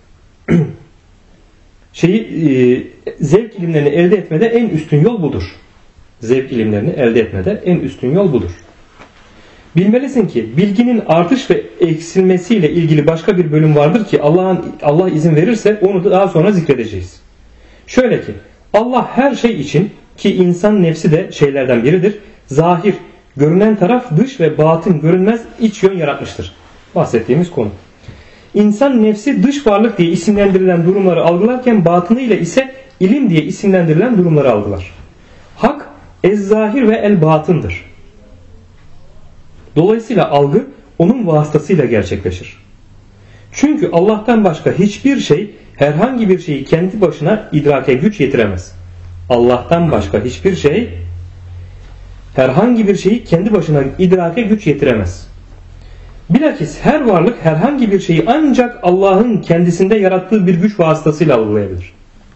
A: zevk ilimlerini elde etmede en üstün yol budur. Zevk ilimlerini elde etmede en üstün yol budur. Bilmelisin ki bilginin artış ve eksilmesiyle ilgili başka bir bölüm vardır ki Allah izin verirse onu da daha sonra zikredeceğiz. Şöyle ki Allah her şey için, ki insan nefsi de şeylerden biridir, zahir, görünen taraf, dış ve batın, görünmez iç yön yaratmıştır. Bahsettiğimiz konu. İnsan nefsi dış varlık diye isimlendirilen durumları algılarken batınıyla ise ilim diye isimlendirilen durumları algılar. Hak ez-zahir ve el-batındır. Dolayısıyla algı onun vasıtasıyla gerçekleşir. Çünkü Allah'tan başka hiçbir şey herhangi bir şeyi kendi başına idrake güç yetiremez. Allah'tan başka hiçbir şey herhangi bir şeyi kendi başına idrake güç yetiremez. Bilakis her varlık herhangi bir şeyi ancak Allah'ın kendisinde yarattığı bir güç vasıtasıyla algılayabilir.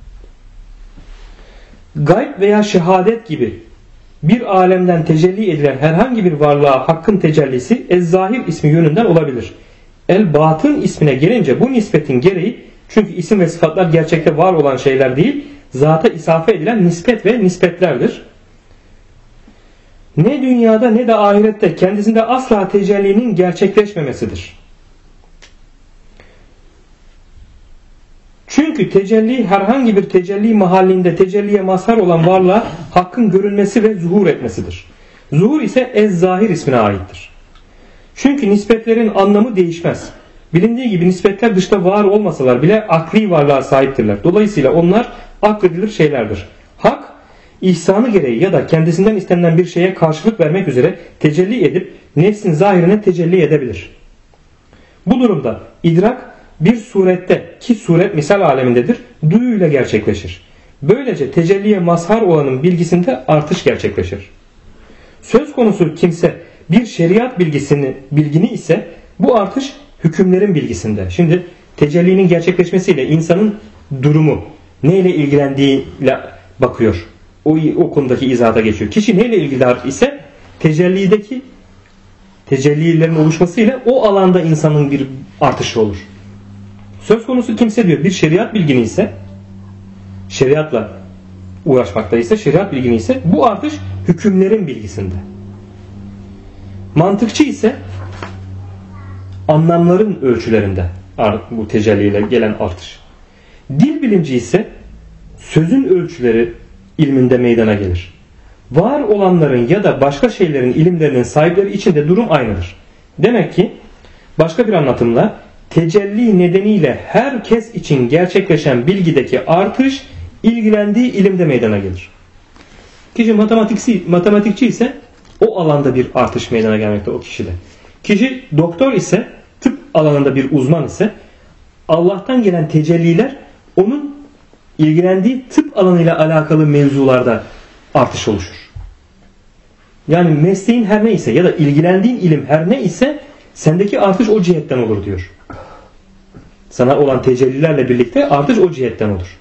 A: Gayb veya şehadet gibi bir alemden tecelli edilen herhangi bir varlığa hakkın tecellisi ez-zahir ismi yönünden olabilir. El-batın ismine gelince bu nispetin gereği, çünkü isim ve sıfatlar gerçekte var olan şeyler değil, zata isafe edilen nispet ve nispetlerdir. Ne dünyada ne de ahirette kendisinde asla tecellinin gerçekleşmemesidir. Çünkü tecelli herhangi bir tecelli mahallinde tecelliye mazhar olan varlığa hakkın görünmesi ve zuhur etmesidir. Zuhur ise ez-zahir ismine aittir. Çünkü nispetlerin anlamı değişmez. Bilindiği gibi nispetler dışta var olmasalar bile akli varlığa sahiptirler. Dolayısıyla onlar akledilir şeylerdir. Hak, ihsanı gereği ya da kendisinden istenilen bir şeye karşılık vermek üzere tecelli edip nefsin zahirine tecelli edebilir. Bu durumda idrak bir surette, ki suret misal alemindedir, duyuyla gerçekleşir. Böylece tecelliye mazhar olanın bilgisinde artış gerçekleşir. Söz konusu kimse bir şeriat bilgini ise bu artış hükümlerin bilgisinde. Şimdi tecellinin gerçekleşmesiyle insanın durumu, neyle ilgilendiğiyle bakıyor. O konudaki izahata geçiyor. Kişi neyle ilgili ise tecellideki tecellilerin oluşmasıyla o alanda insanın bir artışı olur. Söz konusu kimse diyor bir şeriat bilgini ise, şeriatla uğraşmakta ise, şeriat bilgini ise bu artış hükümlerin bilgisinde. Mantıkçı ise anlamların ölçülerinde bu tecelliyle gelen artış. Dil bilimci ise sözün ölçüleri ilminde meydana gelir. Var olanların ya da başka şeylerin ilimlerinin sahipleri için de durum aynıdır. Demek ki başka bir anlatımla tecelli nedeniyle herkes için gerçekleşen bilgideki artış ilgilendiği ilimde meydana gelir. Kişi matematikçi ise o alanda bir artış meydana gelmekte o kişide. Kişi doktor ise, tıp alanında bir uzman ise Allah'tan gelen tecelliler onun ilgilendiği tıp alanıyla alakalı mevzularda artış oluşur. Yani mesleğin her neyse ya da ilgilendiğin ilim her ne ise sendeki artış o cihetten olur diyor. Sana olan tecellilerle birlikte artış o cihetten olur.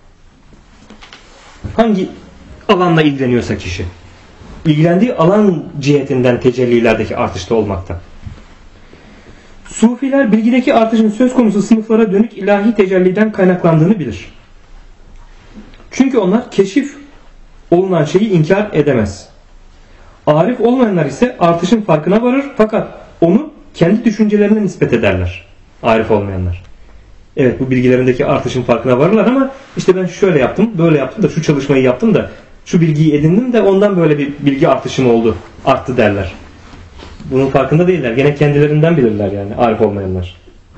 A: Hangi alanla ilgileniyorsa kişi, ilgilendiği alan cihetinden tecellilerdeki artışta olmakta. Sufiler bilgideki artışın söz konusu sınıflara dönük ilahi tecelliden kaynaklandığını bilir. Çünkü onlar keşif olunan şeyi inkar edemez. Arif olmayanlar ise artışın farkına varır fakat onu kendi düşüncelerine nispet ederler. Arif olmayanlar. Evet, bu bilgilerindeki artışın farkına varırlar ama işte ben şöyle yaptım, böyle yaptım da şu çalışmayı yaptım da şu bilgiyi edindim de ondan böyle bir bilgi artışım oldu, arttı derler. Bunun farkında değiller. Gene kendilerinden bilirler yani arif olmayanlar.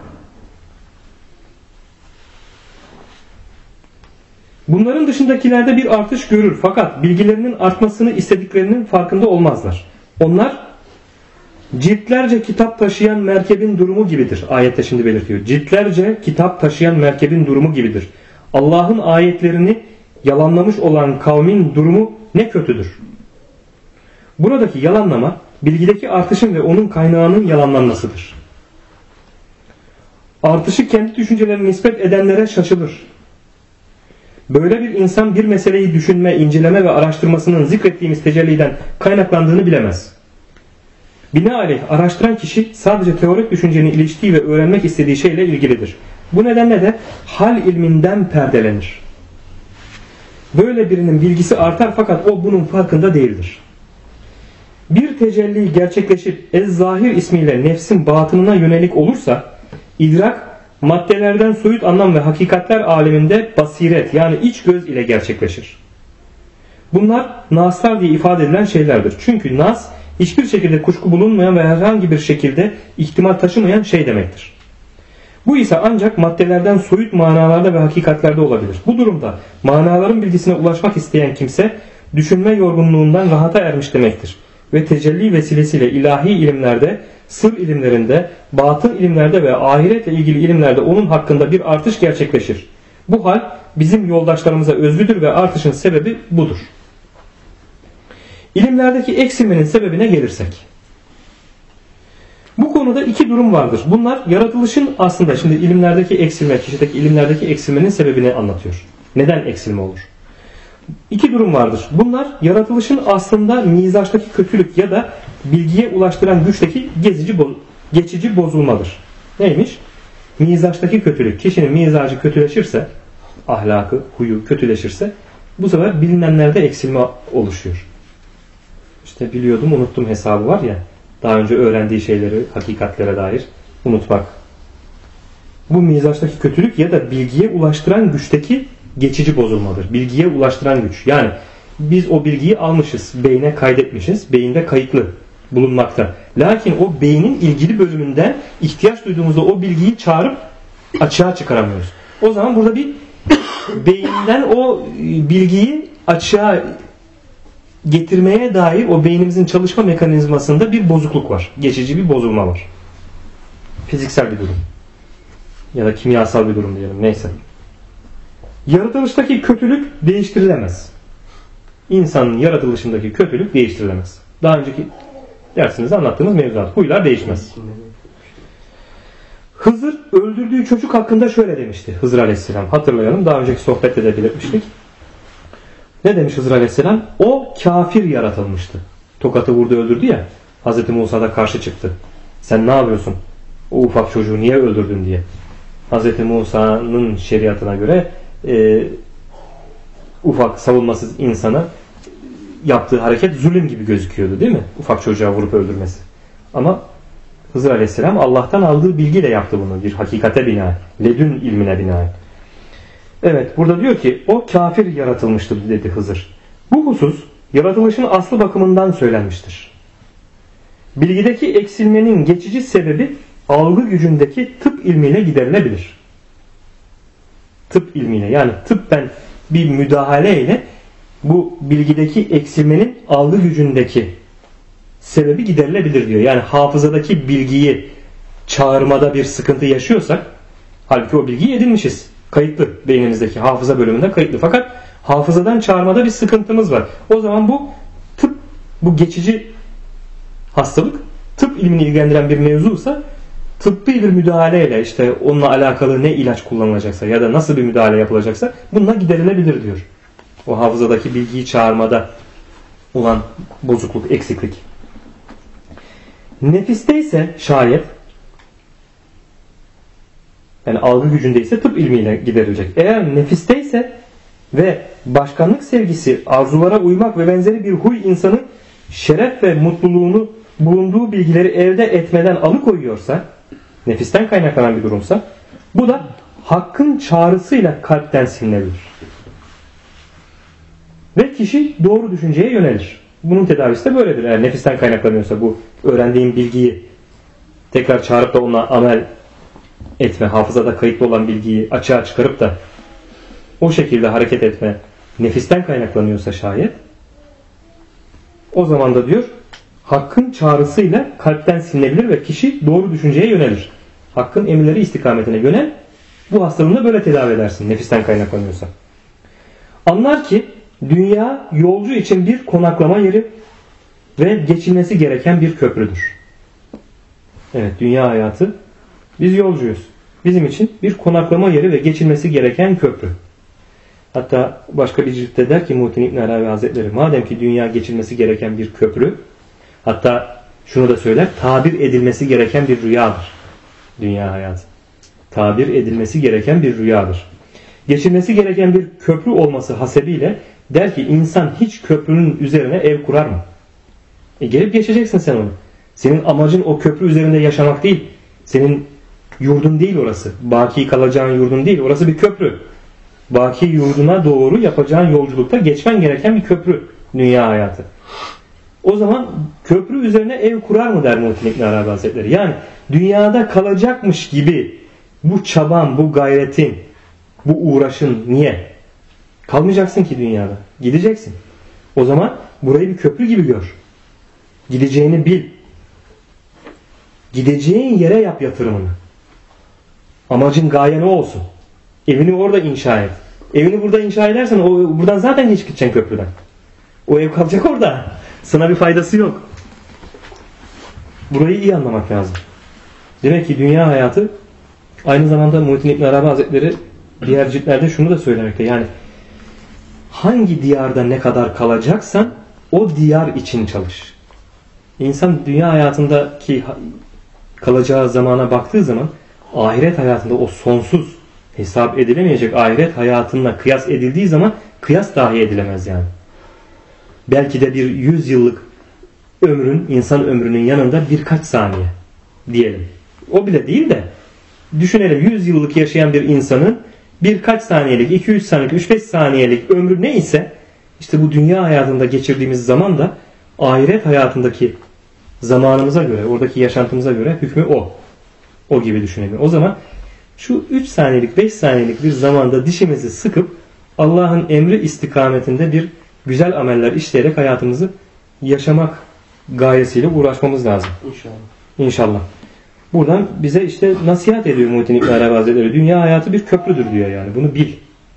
A: Bunların dışındakilerde bir artış görür fakat bilgilerinin artmasını istediklerinin farkında olmazlar. Onlar ciltlerce kitap taşıyan merkebin durumu gibidir. Ayette şimdi belirtiyor. Ciltlerce kitap taşıyan merkebin durumu gibidir. Allah'ın ayetlerini yalanlamış olan kavmin durumu ne kötüdür. Buradaki yalanlama bilgideki artışın ve onun kaynağının yalanlanmasıdır. Artışı kendi düşüncelerine nispet edenlere şaşılır. Böyle bir insan bir meseleyi düşünme, inceleme ve araştırmasının zikrettiğimiz tecelliden kaynaklandığını bilemez. Binaenaleyh araştıran kişi sadece teorik düşüncenin iliştiği ve öğrenmek istediği şeyle ilgilidir. Bu nedenle de hal ilminden perdelenir. Böyle birinin bilgisi artar fakat o bunun farkında değildir. Bir tecelli gerçekleşip ez-zahir ismiyle nefsin batınına yönelik olursa idrak maddelerden soyut anlam ve hakikatler aleminde basiret yani iç göz ile gerçekleşir. Bunlar naslar diye ifade edilen şeylerdir. Çünkü nas hiçbir şekilde kuşku bulunmayan ve herhangi bir şekilde ihtimal taşımayan şey demektir. Bu ise ancak maddelerden soyut manalarda ve hakikatlerde olabilir. Bu durumda manaların bilgisine ulaşmak isteyen kimse düşünme yorgunluğundan rahata ermiş demektir. Ve tecelli vesilesiyle ilahi ilimlerde, sır ilimlerinde, batın ilimlerde ve ahiretle ilgili ilimlerde onun hakkında bir artış gerçekleşir. Bu hal bizim yoldaşlarımıza özgüdür ve artışın sebebi budur. İlimlerdeki eksilmenin sebebine gelirsek. Bu konuda iki durum vardır. Bunlar yaratılışın aslında şimdi ilimlerdeki eksilme, kişideki ilimlerdeki eksilmenin sebebini anlatıyor. Neden eksilme olur? İki durum vardır. Bunlar yaratılışın aslında mizaçtaki kötülük ya da bilgiye ulaştıran güçteki geçici bozulmadır. Neymiş? Mizaçtaki kötülük. Kişinin mizacı kötüleşirse, ahlakı, huyu kötüleşirse bu sefer bilinenlerde eksilme oluşuyor. İşte biliyordum unuttum hesabı var ya, daha önce öğrendiği şeyleri hakikatlere dair unutmak. Bu mizaçtaki kötülük ya da bilgiye ulaştıran güçteki geçici bozulmadır. Bilgiye ulaştıran güç. Yani biz o bilgiyi almışız, beyne kaydetmişiz, beyinde kayıtlı bulunmakta. Lakin o beynin ilgili bölümünden ihtiyaç duyduğumuzda o bilgiyi çağırıp açığa çıkaramıyoruz. O zaman burada bir beyinden o bilgiyi açığa getirmeye dair o beynimizin çalışma mekanizmasında bir bozukluk var. Geçici bir bozulma var. Fiziksel bir durum. Ya da kimyasal bir durum diyelim. Neyse. Yaratılıştaki kötülük değiştirilemez. İnsanın yaratılışındaki kötülük değiştirilemez. Daha önceki dersinizde anlattığımız mevzuat. Huylar değişmez. Hızır öldürdüğü çocuk hakkında şöyle demişti Hızır Aleyhisselam. Hatırlayalım. Daha önceki sohbette de belirtmiştik. Ne demiş Hızır Aleyhisselam? O kafir yaratılmıştı. Tokatı vurdu öldürdü ya. Hazreti Musa da karşı çıktı. Sen ne yapıyorsun? O ufak çocuğu niye öldürdün diye. Hazreti Musa'nın şeriatına göre ufak savunmasız insana yaptığı hareket zulüm gibi gözüküyordu değil mi? Ufak çocuğa vurup öldürmesi. Ama Hızır Aleyhisselam Allah'tan aldığı bilgiyle yaptı bunu. Bir hakikate binaen. Ledün ilmine binaen. Evet burada diyor ki o kafir yaratılmıştır dedi Hızır. Bu husus yaratılışın aslı bakımından söylenmiştir. Bilgideki eksilmenin geçici sebebi algı gücündeki tıp ilmiyle giderilebilir. Tıp ilmiyle yani tıbben bir müdahaleyle bu bilgideki eksilmenin algı gücündeki sebebi giderilebilir diyor. Yani hafızadaki bilgiyi çağırmada bir sıkıntı yaşıyorsak halbuki o bilgiyi edinmişiz. Kayıtlı beynimizdeki hafıza bölümünde kayıtlı. Fakat hafızadan çağırmada bir sıkıntımız var. O zaman bu tıp, bu geçici hastalık tıp ilmini ilgilendiren bir mevzuysa tıbbi bir müdahaleyle işte onunla alakalı ne ilaç kullanılacaksa ya da nasıl bir müdahale yapılacaksa bununla giderilebilir diyor. O hafızadaki bilgiyi çağırmada olan bozukluk, eksiklik. Nefiste ise şayet yani algı gücündeyse tıp ilmiyle giderilecek. Eğer nefisteyse ve başkanlık sevgisi, arzulara uymak ve benzeri bir huy insanı şeref ve mutluluğunu bulunduğu bilgileri elde etmeden alıkoyuyorsa, nefisten kaynaklanan bir durumsa, bu da hakkın çağrısıyla kalpten silinebilir. Ve kişi doğru düşünceye yönelir. Bunun tedavisi de böyledir. Eğer nefisten kaynaklanıyorsa bu öğrendiğin bilgiyi tekrar çağırıp da onunla amel etme, hafızada kayıtlı olan bilgiyi açığa çıkarıp da o şekilde hareket etme nefisten kaynaklanıyorsa şayet o zaman da diyor hakkın çağrısıyla kalpten silinebilir ve kişi doğru düşünceye yönelir. Hakkın emirleri istikametine yönel. Bu hastalığını da böyle tedavi edersin nefisten kaynaklanıyorsa. Anlar ki dünya yolcu için bir konaklama yeri ve geçilmesi gereken bir köprüdür. Evet, dünya hayatı biz yolcuyuz. Bizim için bir konaklama yeri ve geçilmesi gereken köprü. Hatta başka bir ciltte der ki Muhittin İbn Arabi Hazretleri madem ki dünya geçilmesi gereken bir köprü, hatta şunu da söyler, tabir edilmesi gereken bir rüyadır. Dünya hayatı. Tabir edilmesi gereken bir rüyadır. Geçilmesi gereken bir köprü olması hasebiyle der ki insan hiç köprünün üzerine ev kurar mı? Gelip geçeceksin sen onu. Senin amacın o köprü üzerinde yaşamak değil. Senin yurdun değil orası. Baki kalacağın yurdun değil. Orası bir köprü. Baki yurduna doğru yapacağın yolculukta geçmen gereken bir köprü dünya hayatı. O zaman köprü üzerine ev kurar mı der Muhittin İbn Arabi Hazretleri. Yani dünyada kalacakmış gibi bu çaban, bu gayretin, bu uğraşın niye? Kalmayacaksın ki dünyada. Gideceksin. O zaman burayı bir köprü gibi gör. Gideceğini bil. Gideceğin yere yap yatırımını. Amacın, gayen o olsun. Evini orada inşa et. Evini burada inşa edersen buradan zaten geç gideceksin köprüden. O ev kalacak orada. Sana bir faydası yok. Burayı iyi anlamak lazım. Demek ki dünya hayatı aynı zamanda Muhittin İbn Arabi Hazretleri diğer ciltlerde şunu da söylemekte. Yani hangi diyarda ne kadar kalacaksan o diyar için çalış. İnsan dünya hayatındaki kalacağı zamana baktığı zaman ahiret hayatında o sonsuz hesap edilemeyecek ahiret hayatına kıyas edildiği zaman kıyas dahi edilemez yani. Belki de bir 100 yıllık ömrün, insan ömrünün yanında birkaç saniye diyelim. O bile değil de düşünelim 100 yıllık yaşayan bir insanın birkaç saniyelik, 2-3 saniyelik, 3-5 saniyelik ömrü neyse işte bu dünya hayatında geçirdiğimiz zaman da ahiret hayatındaki zamanımıza göre, oradaki yaşantımıza göre hükmü o. O gibi düşünelim. O zaman şu 3 saniyelik, 5 saniyelik bir zamanda dişimizi sıkıp Allah'ın emri istikametinde bir güzel ameller işleyerek hayatımızı yaşamak gayesiyle uğraşmamız lazım.
C: İnşallah.
A: İnşallah. Buradan bize işte nasihat ediyor Muhittin İbn Arabi Hazretleri. Dünya hayatı bir köprüdür diyor yani. Bunu bil.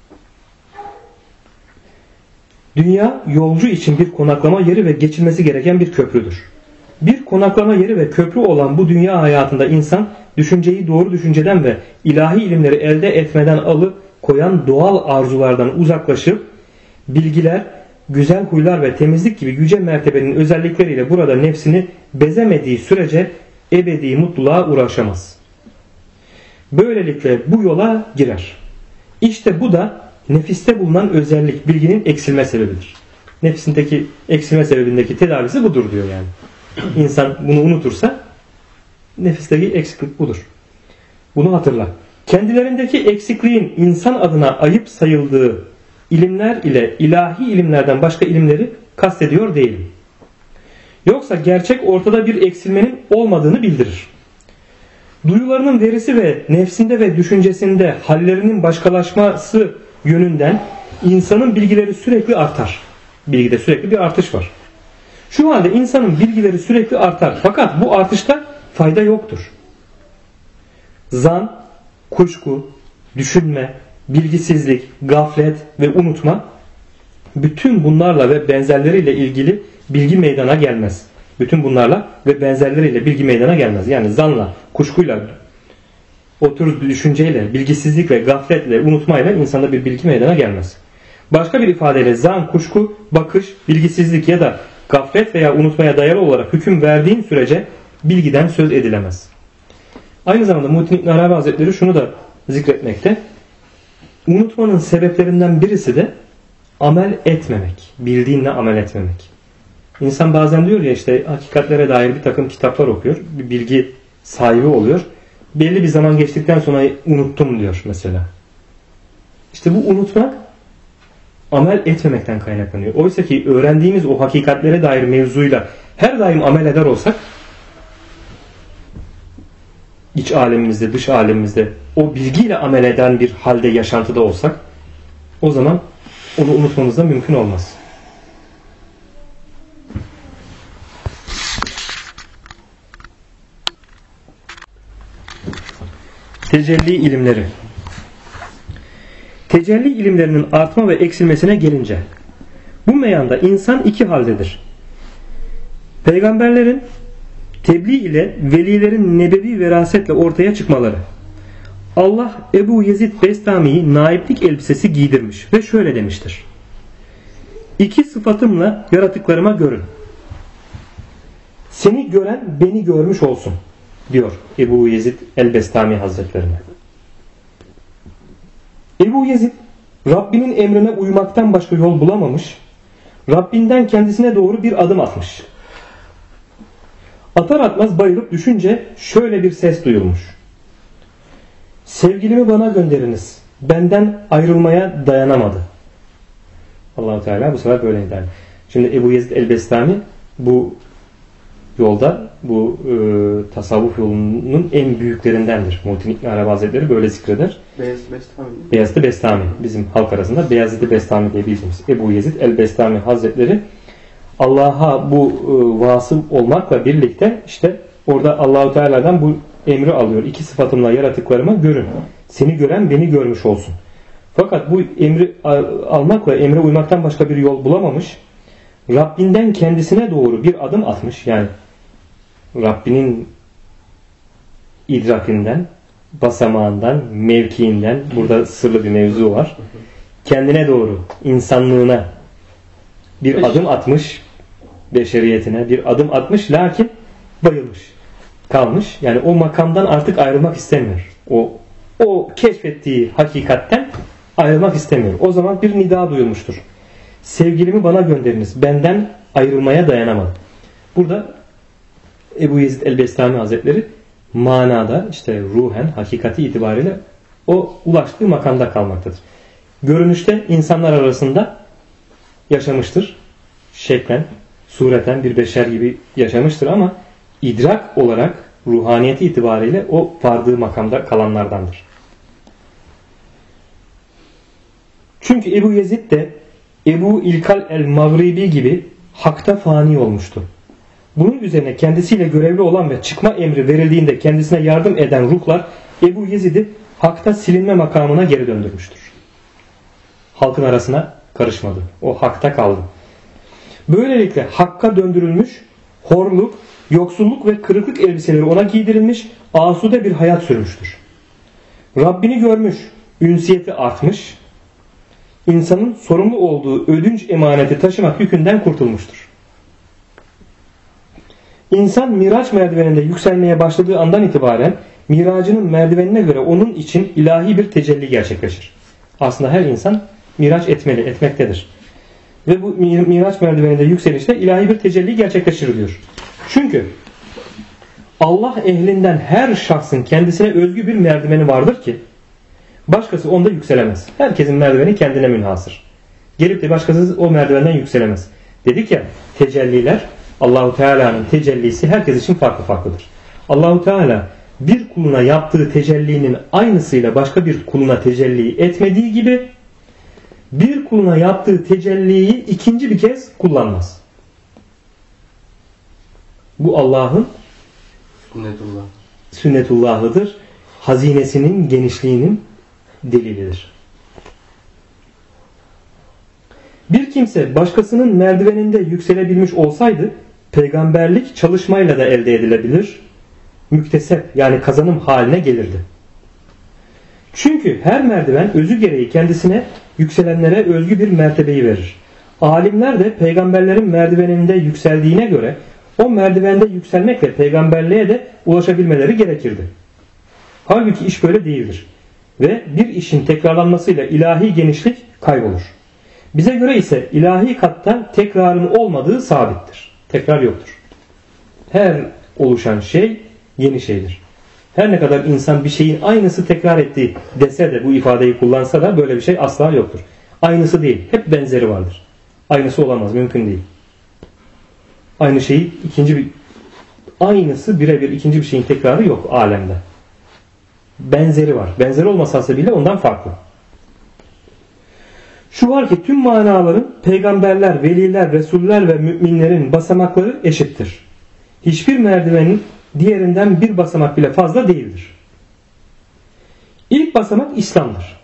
A: Dünya yolcu için bir konaklama yeri ve geçilmesi gereken bir köprüdür. Bir konaklama yeri ve köprü olan bu dünya hayatında insan düşünceyi doğru düşünceden ve ilahi ilimleri elde etmeden alıkoyan doğal arzulardan uzaklaşıp bilgiler, güzel huylar ve temizlik gibi yüce mertebenin özellikleriyle burada nefsini bezemediği sürece ebedi mutluluğa ulaşamaz. Böylelikle bu yola girer. İşte bu da nefiste bulunan özellik bilginin eksilme sebebidir. Nefsindeki eksilme sebebindeki tedavisi budur diyor yani. İnsan bunu unutursa nefisteki eksiklik budur. Bunu hatırla. Kendilerindeki eksikliğin insan adına ayıp sayıldığı ilimler ile ilahi ilimlerden başka ilimleri kastediyor değilim. Yoksa gerçek ortada bir eksilmenin olmadığını bildirir. Duyularının verisi ve nefsinde ve düşüncesinde hallerinin başkalaşması yönünden insanın bilgileri sürekli artar. Bilgide sürekli bir artış var. Şu halde insanın bilgileri sürekli artar. Fakat bu artışta fayda yoktur. Zan, kuşku, düşünme, bilgisizlik, gaflet ve unutma bütün bunlarla ve benzerleriyle ilgili bilgi meydana gelmez. Bütün bunlarla ve benzerleriyle bilgi meydana gelmez. Yani zanla, kuşkuyla, o tür düşünceyle, bilgisizlik ve gafletle, unutmayla insanda bir bilgi meydana gelmez. Başka bir ifadeyle zan, kuşku, bakış, bilgisizlik ya da gaflet veya unutmaya dayalı olarak hüküm verdiğin sürece bilgiden söz edilemez. Aynı zamanda Muhittin İbn Arabi Hazretleri şunu da zikretmekte. Unutmanın sebeplerinden birisi de amel etmemek. Bildiğinle amel etmemek. İnsan bazen diyor ya işte hakikatlere dair bir takım kitaplar okuyor. Bir bilgi sahibi oluyor. Belli bir zaman geçtikten sonra unuttum diyor mesela. İşte bu unutmak amel etmemekten kaynaklanıyor. Oysa ki öğrendiğimiz o hakikatlere dair mevzuyla her daim amel eder olsak iç alemimizde, dış alemimizde o bilgiyle amel eden bir halde yaşantıda olsak o zaman onu unutmamız da mümkün olmaz. Tecelli ilimleri. Tecelli ilimlerinin artma ve eksilmesine gelince bu meyanda insan iki haldedir. Peygamberlerin tebliğ ile velilerin nebevi verasetle ortaya çıkmaları. Allah Ebu Yezid Bestami'yi naiplik elbisesi giydirmiş ve şöyle demiştir. İki sıfatımla yaratıklarıma görün. Seni gören beni görmüş olsun diyor Ebu Yezid el-Bestami Hazretlerine. Ebu Yezid Rabbinin emrine uymaktan başka yol bulamamış, Rabbinden kendisine doğru bir adım atmış. Atar atmaz bayılıp düşünce şöyle bir ses duyulmuş. Sevgilimi bana gönderiniz. Benden ayrılmaya dayanamadı. Allah-u Teala bu sefer böyle der. Şimdi Ebu Yezid el-Bestami bu yolda, bu tasavvuf yolunun en büyüklerindendir. Muhittin İbn Arabi Hazretleri böyle zikreder. Beyazıt-ı Bestami. Bizim halk arasında Beyazıt-ı Bestami diye bildiğimiz Ebu Yezid el-Bestami Hazretleri Allah'a bu vasıl olmakla birlikte işte orada Allah-u Teala'dan bu emri alıyor. 2 sıfatımla yaratıklarıma görün. Seni gören beni görmüş olsun. Fakat bu emri almakla emre uymaktan başka bir yol bulamamış. Rabbinden kendisine doğru bir adım atmış. Yani Rabbinin idrakinden, basamağından, mevkiinden, burada sırlı bir mevzu var. Kendine doğru, insanlığına bir adım atmış, beşeriyetine bir adım atmış, lakin bayılmış, kalmış. Yani o makamdan artık ayrılmak istemiyor. O keşfettiği hakikatten ayrılmak istemiyor. O zaman bir nida duyulmuştur. Sevgilimi bana gönderiniz. Benden ayrılmaya dayanamadım. Burada Ebu Yezid el-Bestami Hazretleri manada işte ruhen, hakikati itibariyle o ulaştığı makamda kalmaktadır. Görünüşte insanlar arasında yaşamıştır. Şeklen, sureten bir beşer gibi yaşamıştır ama idrak olarak ruhaniyeti itibariyle o vardığı makamda kalanlardandır. Çünkü Ebu Yezid de Ebu İlkal el-Mağribi gibi hakta fani olmuştu. Bunun üzerine kendisiyle görevli olan ve çıkma emri verildiğinde kendisine yardım eden ruhlar Ebu Yezid'i hakta silinme makamına geri döndürmüştür. Halkın arasına karışmadı. O hakta kaldı. Böylelikle hakka döndürülmüş, horluk, yoksulluk ve kırıklık elbiseleri ona giydirilmiş, asude bir hayat sürmüştür. Rabbini görmüş, ünsiyeti artmış, insanın sorumlu olduğu ödünç emaneti taşımak yükünden kurtulmuştur. İnsan Miraç merdiveninde yükselmeye başladığı andan itibaren miracının merdivenine göre onun için ilahi bir tecelli gerçekleşir. Aslında her insan miraç etmektedir. Ve bu Miraç merdiveninde yükselişte ilahi bir tecelli gerçekleşir diyor. Çünkü Allah ehlinden her şahsın kendisine özgü bir merdiveni vardır ki başkası onda yükselemez. Herkesin merdiveni kendine münhasır. Gelip de başkası o merdivenden yükselemez. Dedik ya, tecelliler, Allahu Teala'nın tecellisi herkes için farklı farklıdır. Allahu Teala bir kuluna yaptığı tecellinin aynısıyla başka bir kuluna tecelli etmediği gibi bir kuluna yaptığı tecelliyi ikinci bir kez kullanmaz. Bu Allah'ın sünnetullahıdır. Hazinesinin genişliğinin delilidir. Bir kimse başkasının merdiveninde yükselebilmiş olsaydı peygamberlik çalışmayla da elde edilebilir. Müktesep yani kazanım haline gelirdi. Çünkü her merdiven özü gereği kendisine yükselenlere özgü bir mertebeyi verir. Alimler de peygamberlerin merdiveninde yükseldiğine göre o merdivende yükselmekle peygamberliğe de ulaşabilmeleri gerekirdi. Halbuki iş böyle değildir. Ve bir işin tekrarlanmasıyla ilahi genişlik kaybolur. Bize göre ise ilahi katta tekrarın olmadığı sabittir. Tekrar yoktur. Her oluşan şey yeni şeydir. Her ne kadar insan bir şeyin aynısı tekrar ettiği dese de bu ifadeyi kullansa da böyle bir şey asla yoktur. Aynısı değil. Hep benzeri vardır. Aynısı olamaz. Mümkün değil. Aynı şeyi aynısı birebir ikinci bir şeyin tekrarı yok alemde. Benzeri var. Benzeri olmasa bile ondan farklı. Şu var ki tüm manaların peygamberler, veliler, resuller ve müminlerin basamakları eşittir. Hiçbir merdivenin diğerinden bir basamak bile fazla değildir. İlk basamak İslam'dır.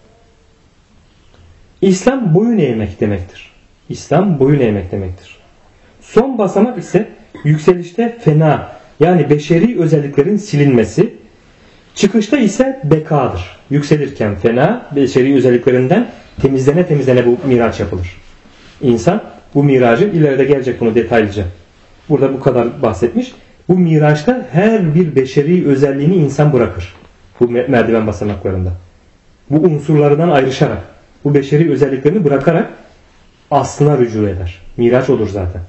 A: İslam boyun eğmek demektir. İslam boyun eğmek demektir. Son basamak ise yükselişte fena yani beşeri özelliklerin silinmesi, çıkışta ise bekadır. Yükselirken fena beşeri özelliklerinden temizlene bu miraç yapılır. İnsan bu miracı ileride gelecek bunu detaylıca. Burada bu kadar bahsetmiş. Bu miraçta her bir beşeri özelliğini insan bırakır. Bu merdiven basamaklarında. Bu unsurlardan ayrışarak, bu beşeri özelliklerini bırakarak aslına rücu eder. Miraç olur zaten.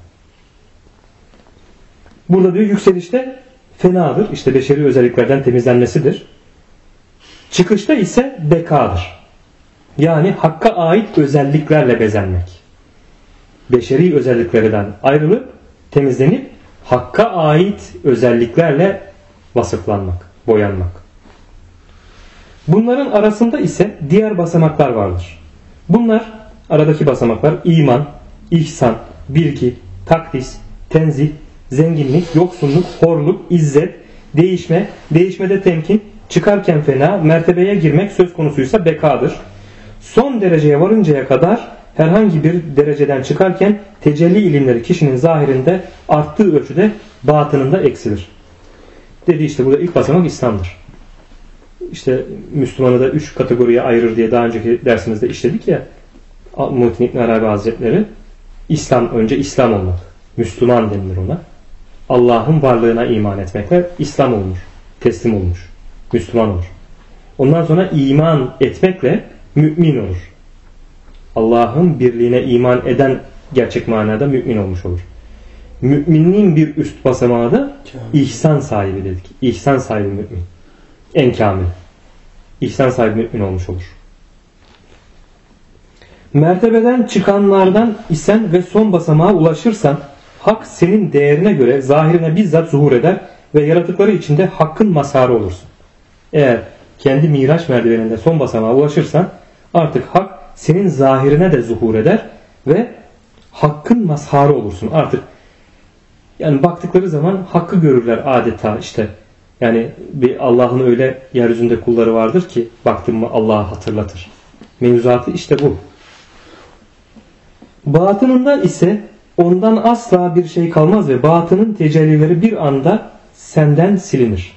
A: Burada diyor yükselişte fenadır. İşte beşeri özelliklerden temizlenmesidir. Çıkışta ise bekadır. Yani hakka ait özelliklerle bezenmek. Beşeri özelliklerden ayrılıp temizlenip hakka ait özelliklerle vasıflanmak, boyanmak. Bunların arasında ise diğer basamaklar vardır. Bunlar aradaki basamaklar iman, ihsan, bilgi, takdis, tenzih, zenginlik, yoksunluk, horluk, izzet, değişme, değişmede temkin, çıkarken fena, mertebeye girmek söz konusuysa bekadır. Son dereceye varıncaya kadar herhangi bir dereceden çıkarken tecelli ilimleri kişinin zahirinde arttığı ölçüde batınında eksilir. Dedi işte burada ilk basamak İslam'dır. İşte Müslümanı da 3 kategoriye ayırır diye daha önceki dersimizde işledik ya, Muhittin İbn Arabi Hazretleri. İslam, önce İslam olmak. Müslüman denilir ona. Allah'ın varlığına iman etmekle İslam olmuş. Teslim olmuş. Müslüman olur. Ondan sonra iman etmekle mümin olur. Allah'ın birliğine iman eden gerçek manada mümin olmuş olur. Müminliğin bir üst basamağı da ihsan sahibi dedik. İhsan sahibi mümin. En kamil. İhsan sahibi mümin olmuş olur. Mertebeden çıkanlardan isen ve son basamağa ulaşırsan hak senin değerine göre zahirine bizzat zuhur eder ve yaratıkları içinde hakkın mazharı olursun. Eğer kendi Miraç merdiveninde son basamağa ulaşırsan artık hak senin zahirine de zuhur eder ve hakkın mazharı olursun. Artık yani baktıkları zaman hakkı görürler adeta işte. Yani bir Allah'ın öyle yeryüzünde kulları vardır ki baktın mı Allah'ı hatırlatır. Mevzuatı işte bu. Batınında ise ondan asla bir şey kalmaz ve batının tecellileri bir anda senden silinir.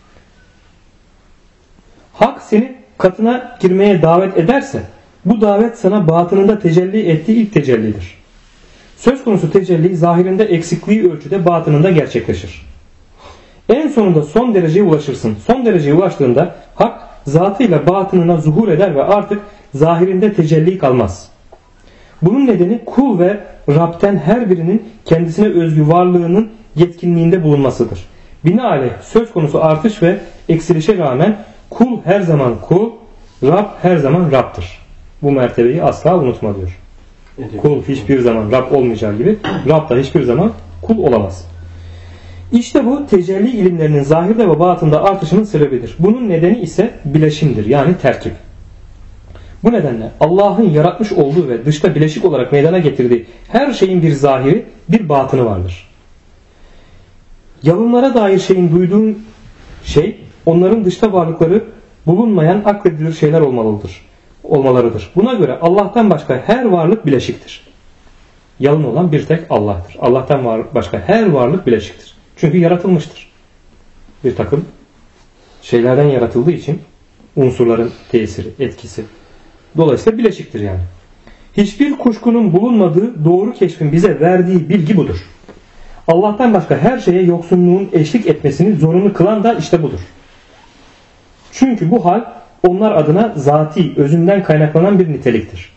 A: Hak seni katına girmeye davet ederse bu davet sana batınında tecelli ettiği ilk tecellidir. Söz konusu tecelli zahirinde eksikliği ölçüde batınında gerçekleşir. En sonunda son dereceye ulaşırsın. Son dereceye ulaştığında hak zatıyla batınına zuhur eder ve artık zahirinde tecelli kalmaz. Bunun nedeni kul ve Rab'den her birinin kendisine özgü varlığının yetkinliğinde bulunmasıdır. Binaenaleyh söz konusu artış ve eksilişe rağmen kul her zaman kul, Rab her zaman Rab'dır. Bu mertebeyi asla unutma diyor. Kul hiçbir zaman Rab olmayacağı gibi Rab da hiçbir zaman kul olamaz. İşte bu tecelli ilimlerinin zahirde ve batında artışının sebebidir. Bunun nedeni ise bileşimdir, yani terkip. Bu nedenle Allah'ın yaratmış olduğu ve dışta bileşik olarak meydana getirdiği her şeyin bir zahiri, bir batını vardır. Yalınlara dair şeyin duyduğun şey, onların dışta varlıkları bulunmayan akledilir şeyler olmalarıdır. Buna göre Allah'tan başka her varlık bileşiktir. Yalın olan bir tek Allah'tır. Allah'tan başka her varlık bileşiktir. Çünkü yaratılmıştır. Bir takım şeylerden yaratıldığı için unsurların tesiri, etkisi. Dolayısıyla bileşiktir yani. Hiçbir kuşkunun bulunmadığı doğru keşfin bize verdiği bilgi budur. Allah'tan başka her şeye yoksunluğun eşlik etmesini zorunlu kılan da işte budur. Çünkü bu hal onlar adına zati, özünden kaynaklanan bir niteliktir.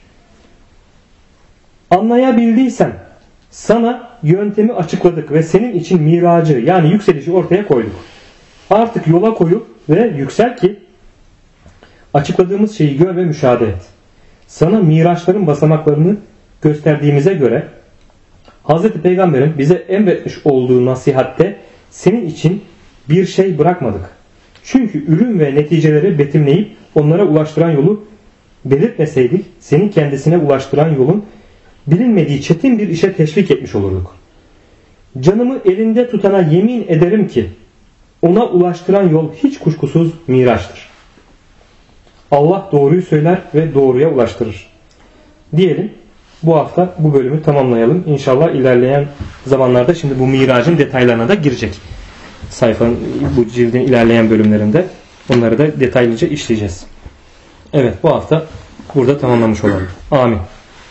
A: Anlayabildiysen sana yöntemi açıkladık ve senin için miracı, yani yükselişi ortaya koyduk. Artık yola koyup ve yüksel ki açıkladığımız şeyi gör ve müşahede et. Sana miraçların basamaklarını gösterdiğimize göre Hz. Peygamber'in bize emretmiş olduğu nasihatte senin için bir şey bırakmadık. Çünkü ürün ve neticeleri betimleyip onlara ulaştıran yolu belirtmeseydik seni kendisine ulaştıran yolun bilinmediği çetin bir işe teşvik etmiş olurduk. Canımı elinde tutana yemin ederim ki ona ulaştıran yol hiç kuşkusuz miraçtır. Allah doğruyu söyler ve doğruya ulaştırır. Diyelim bu hafta bu bölümü tamamlayalım. İnşallah ilerleyen zamanlarda şimdi bu miracın detaylarına da girecek. Sayfanın bu cildin ilerleyen bölümlerinde onları da detaylıca işleyeceğiz. Evet, bu hafta burada tamamlamış olalım. Amin.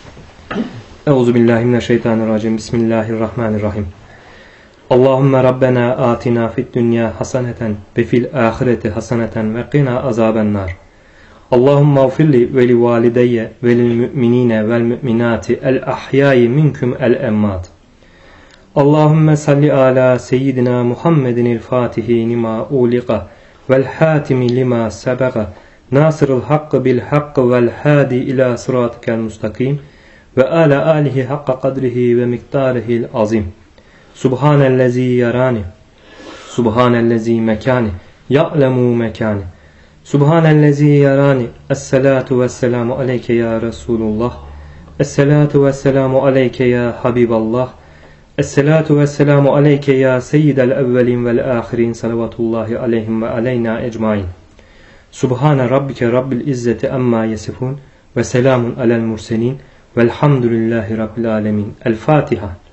A: Euzubillahimineşşeytanirracim. Bismillahirrahmanirrahim. Allahümme Rabbena atina fid dünya haseneten ve fil ahireti haseneten ve qina azabennar. Allahümme gfirli ve li valideyye ve lil müminine vel müminati el ahyayi minkum el emmat. Allahümme salli ala seyyidina Muhammedin el fatihi lima uliqa vel hatimi lima sebeqa nasırıl hakkı bil hakkı vel hadi ila sıratikel mustakim ve ala alihi hakka kadrihi ve miktarihil azim. Subhanellezi yarani, subhanellezi mekani, ya'lemu mekani. Subhanellezi yarani, esselatu vesselamu aleyke ya Resulullah, esselatu vesselamu aleyke ya Habiballah, esselatu vesselamu aleyke ya seyyidel evvelin vel ahirin, salavatullahi aleyhim ve aleyna ecmain. Subhane rabbike rabbil izzeti amma yesifun ve selamun alel murselin velhamdülillahi rabbil alemin. El Fatiha.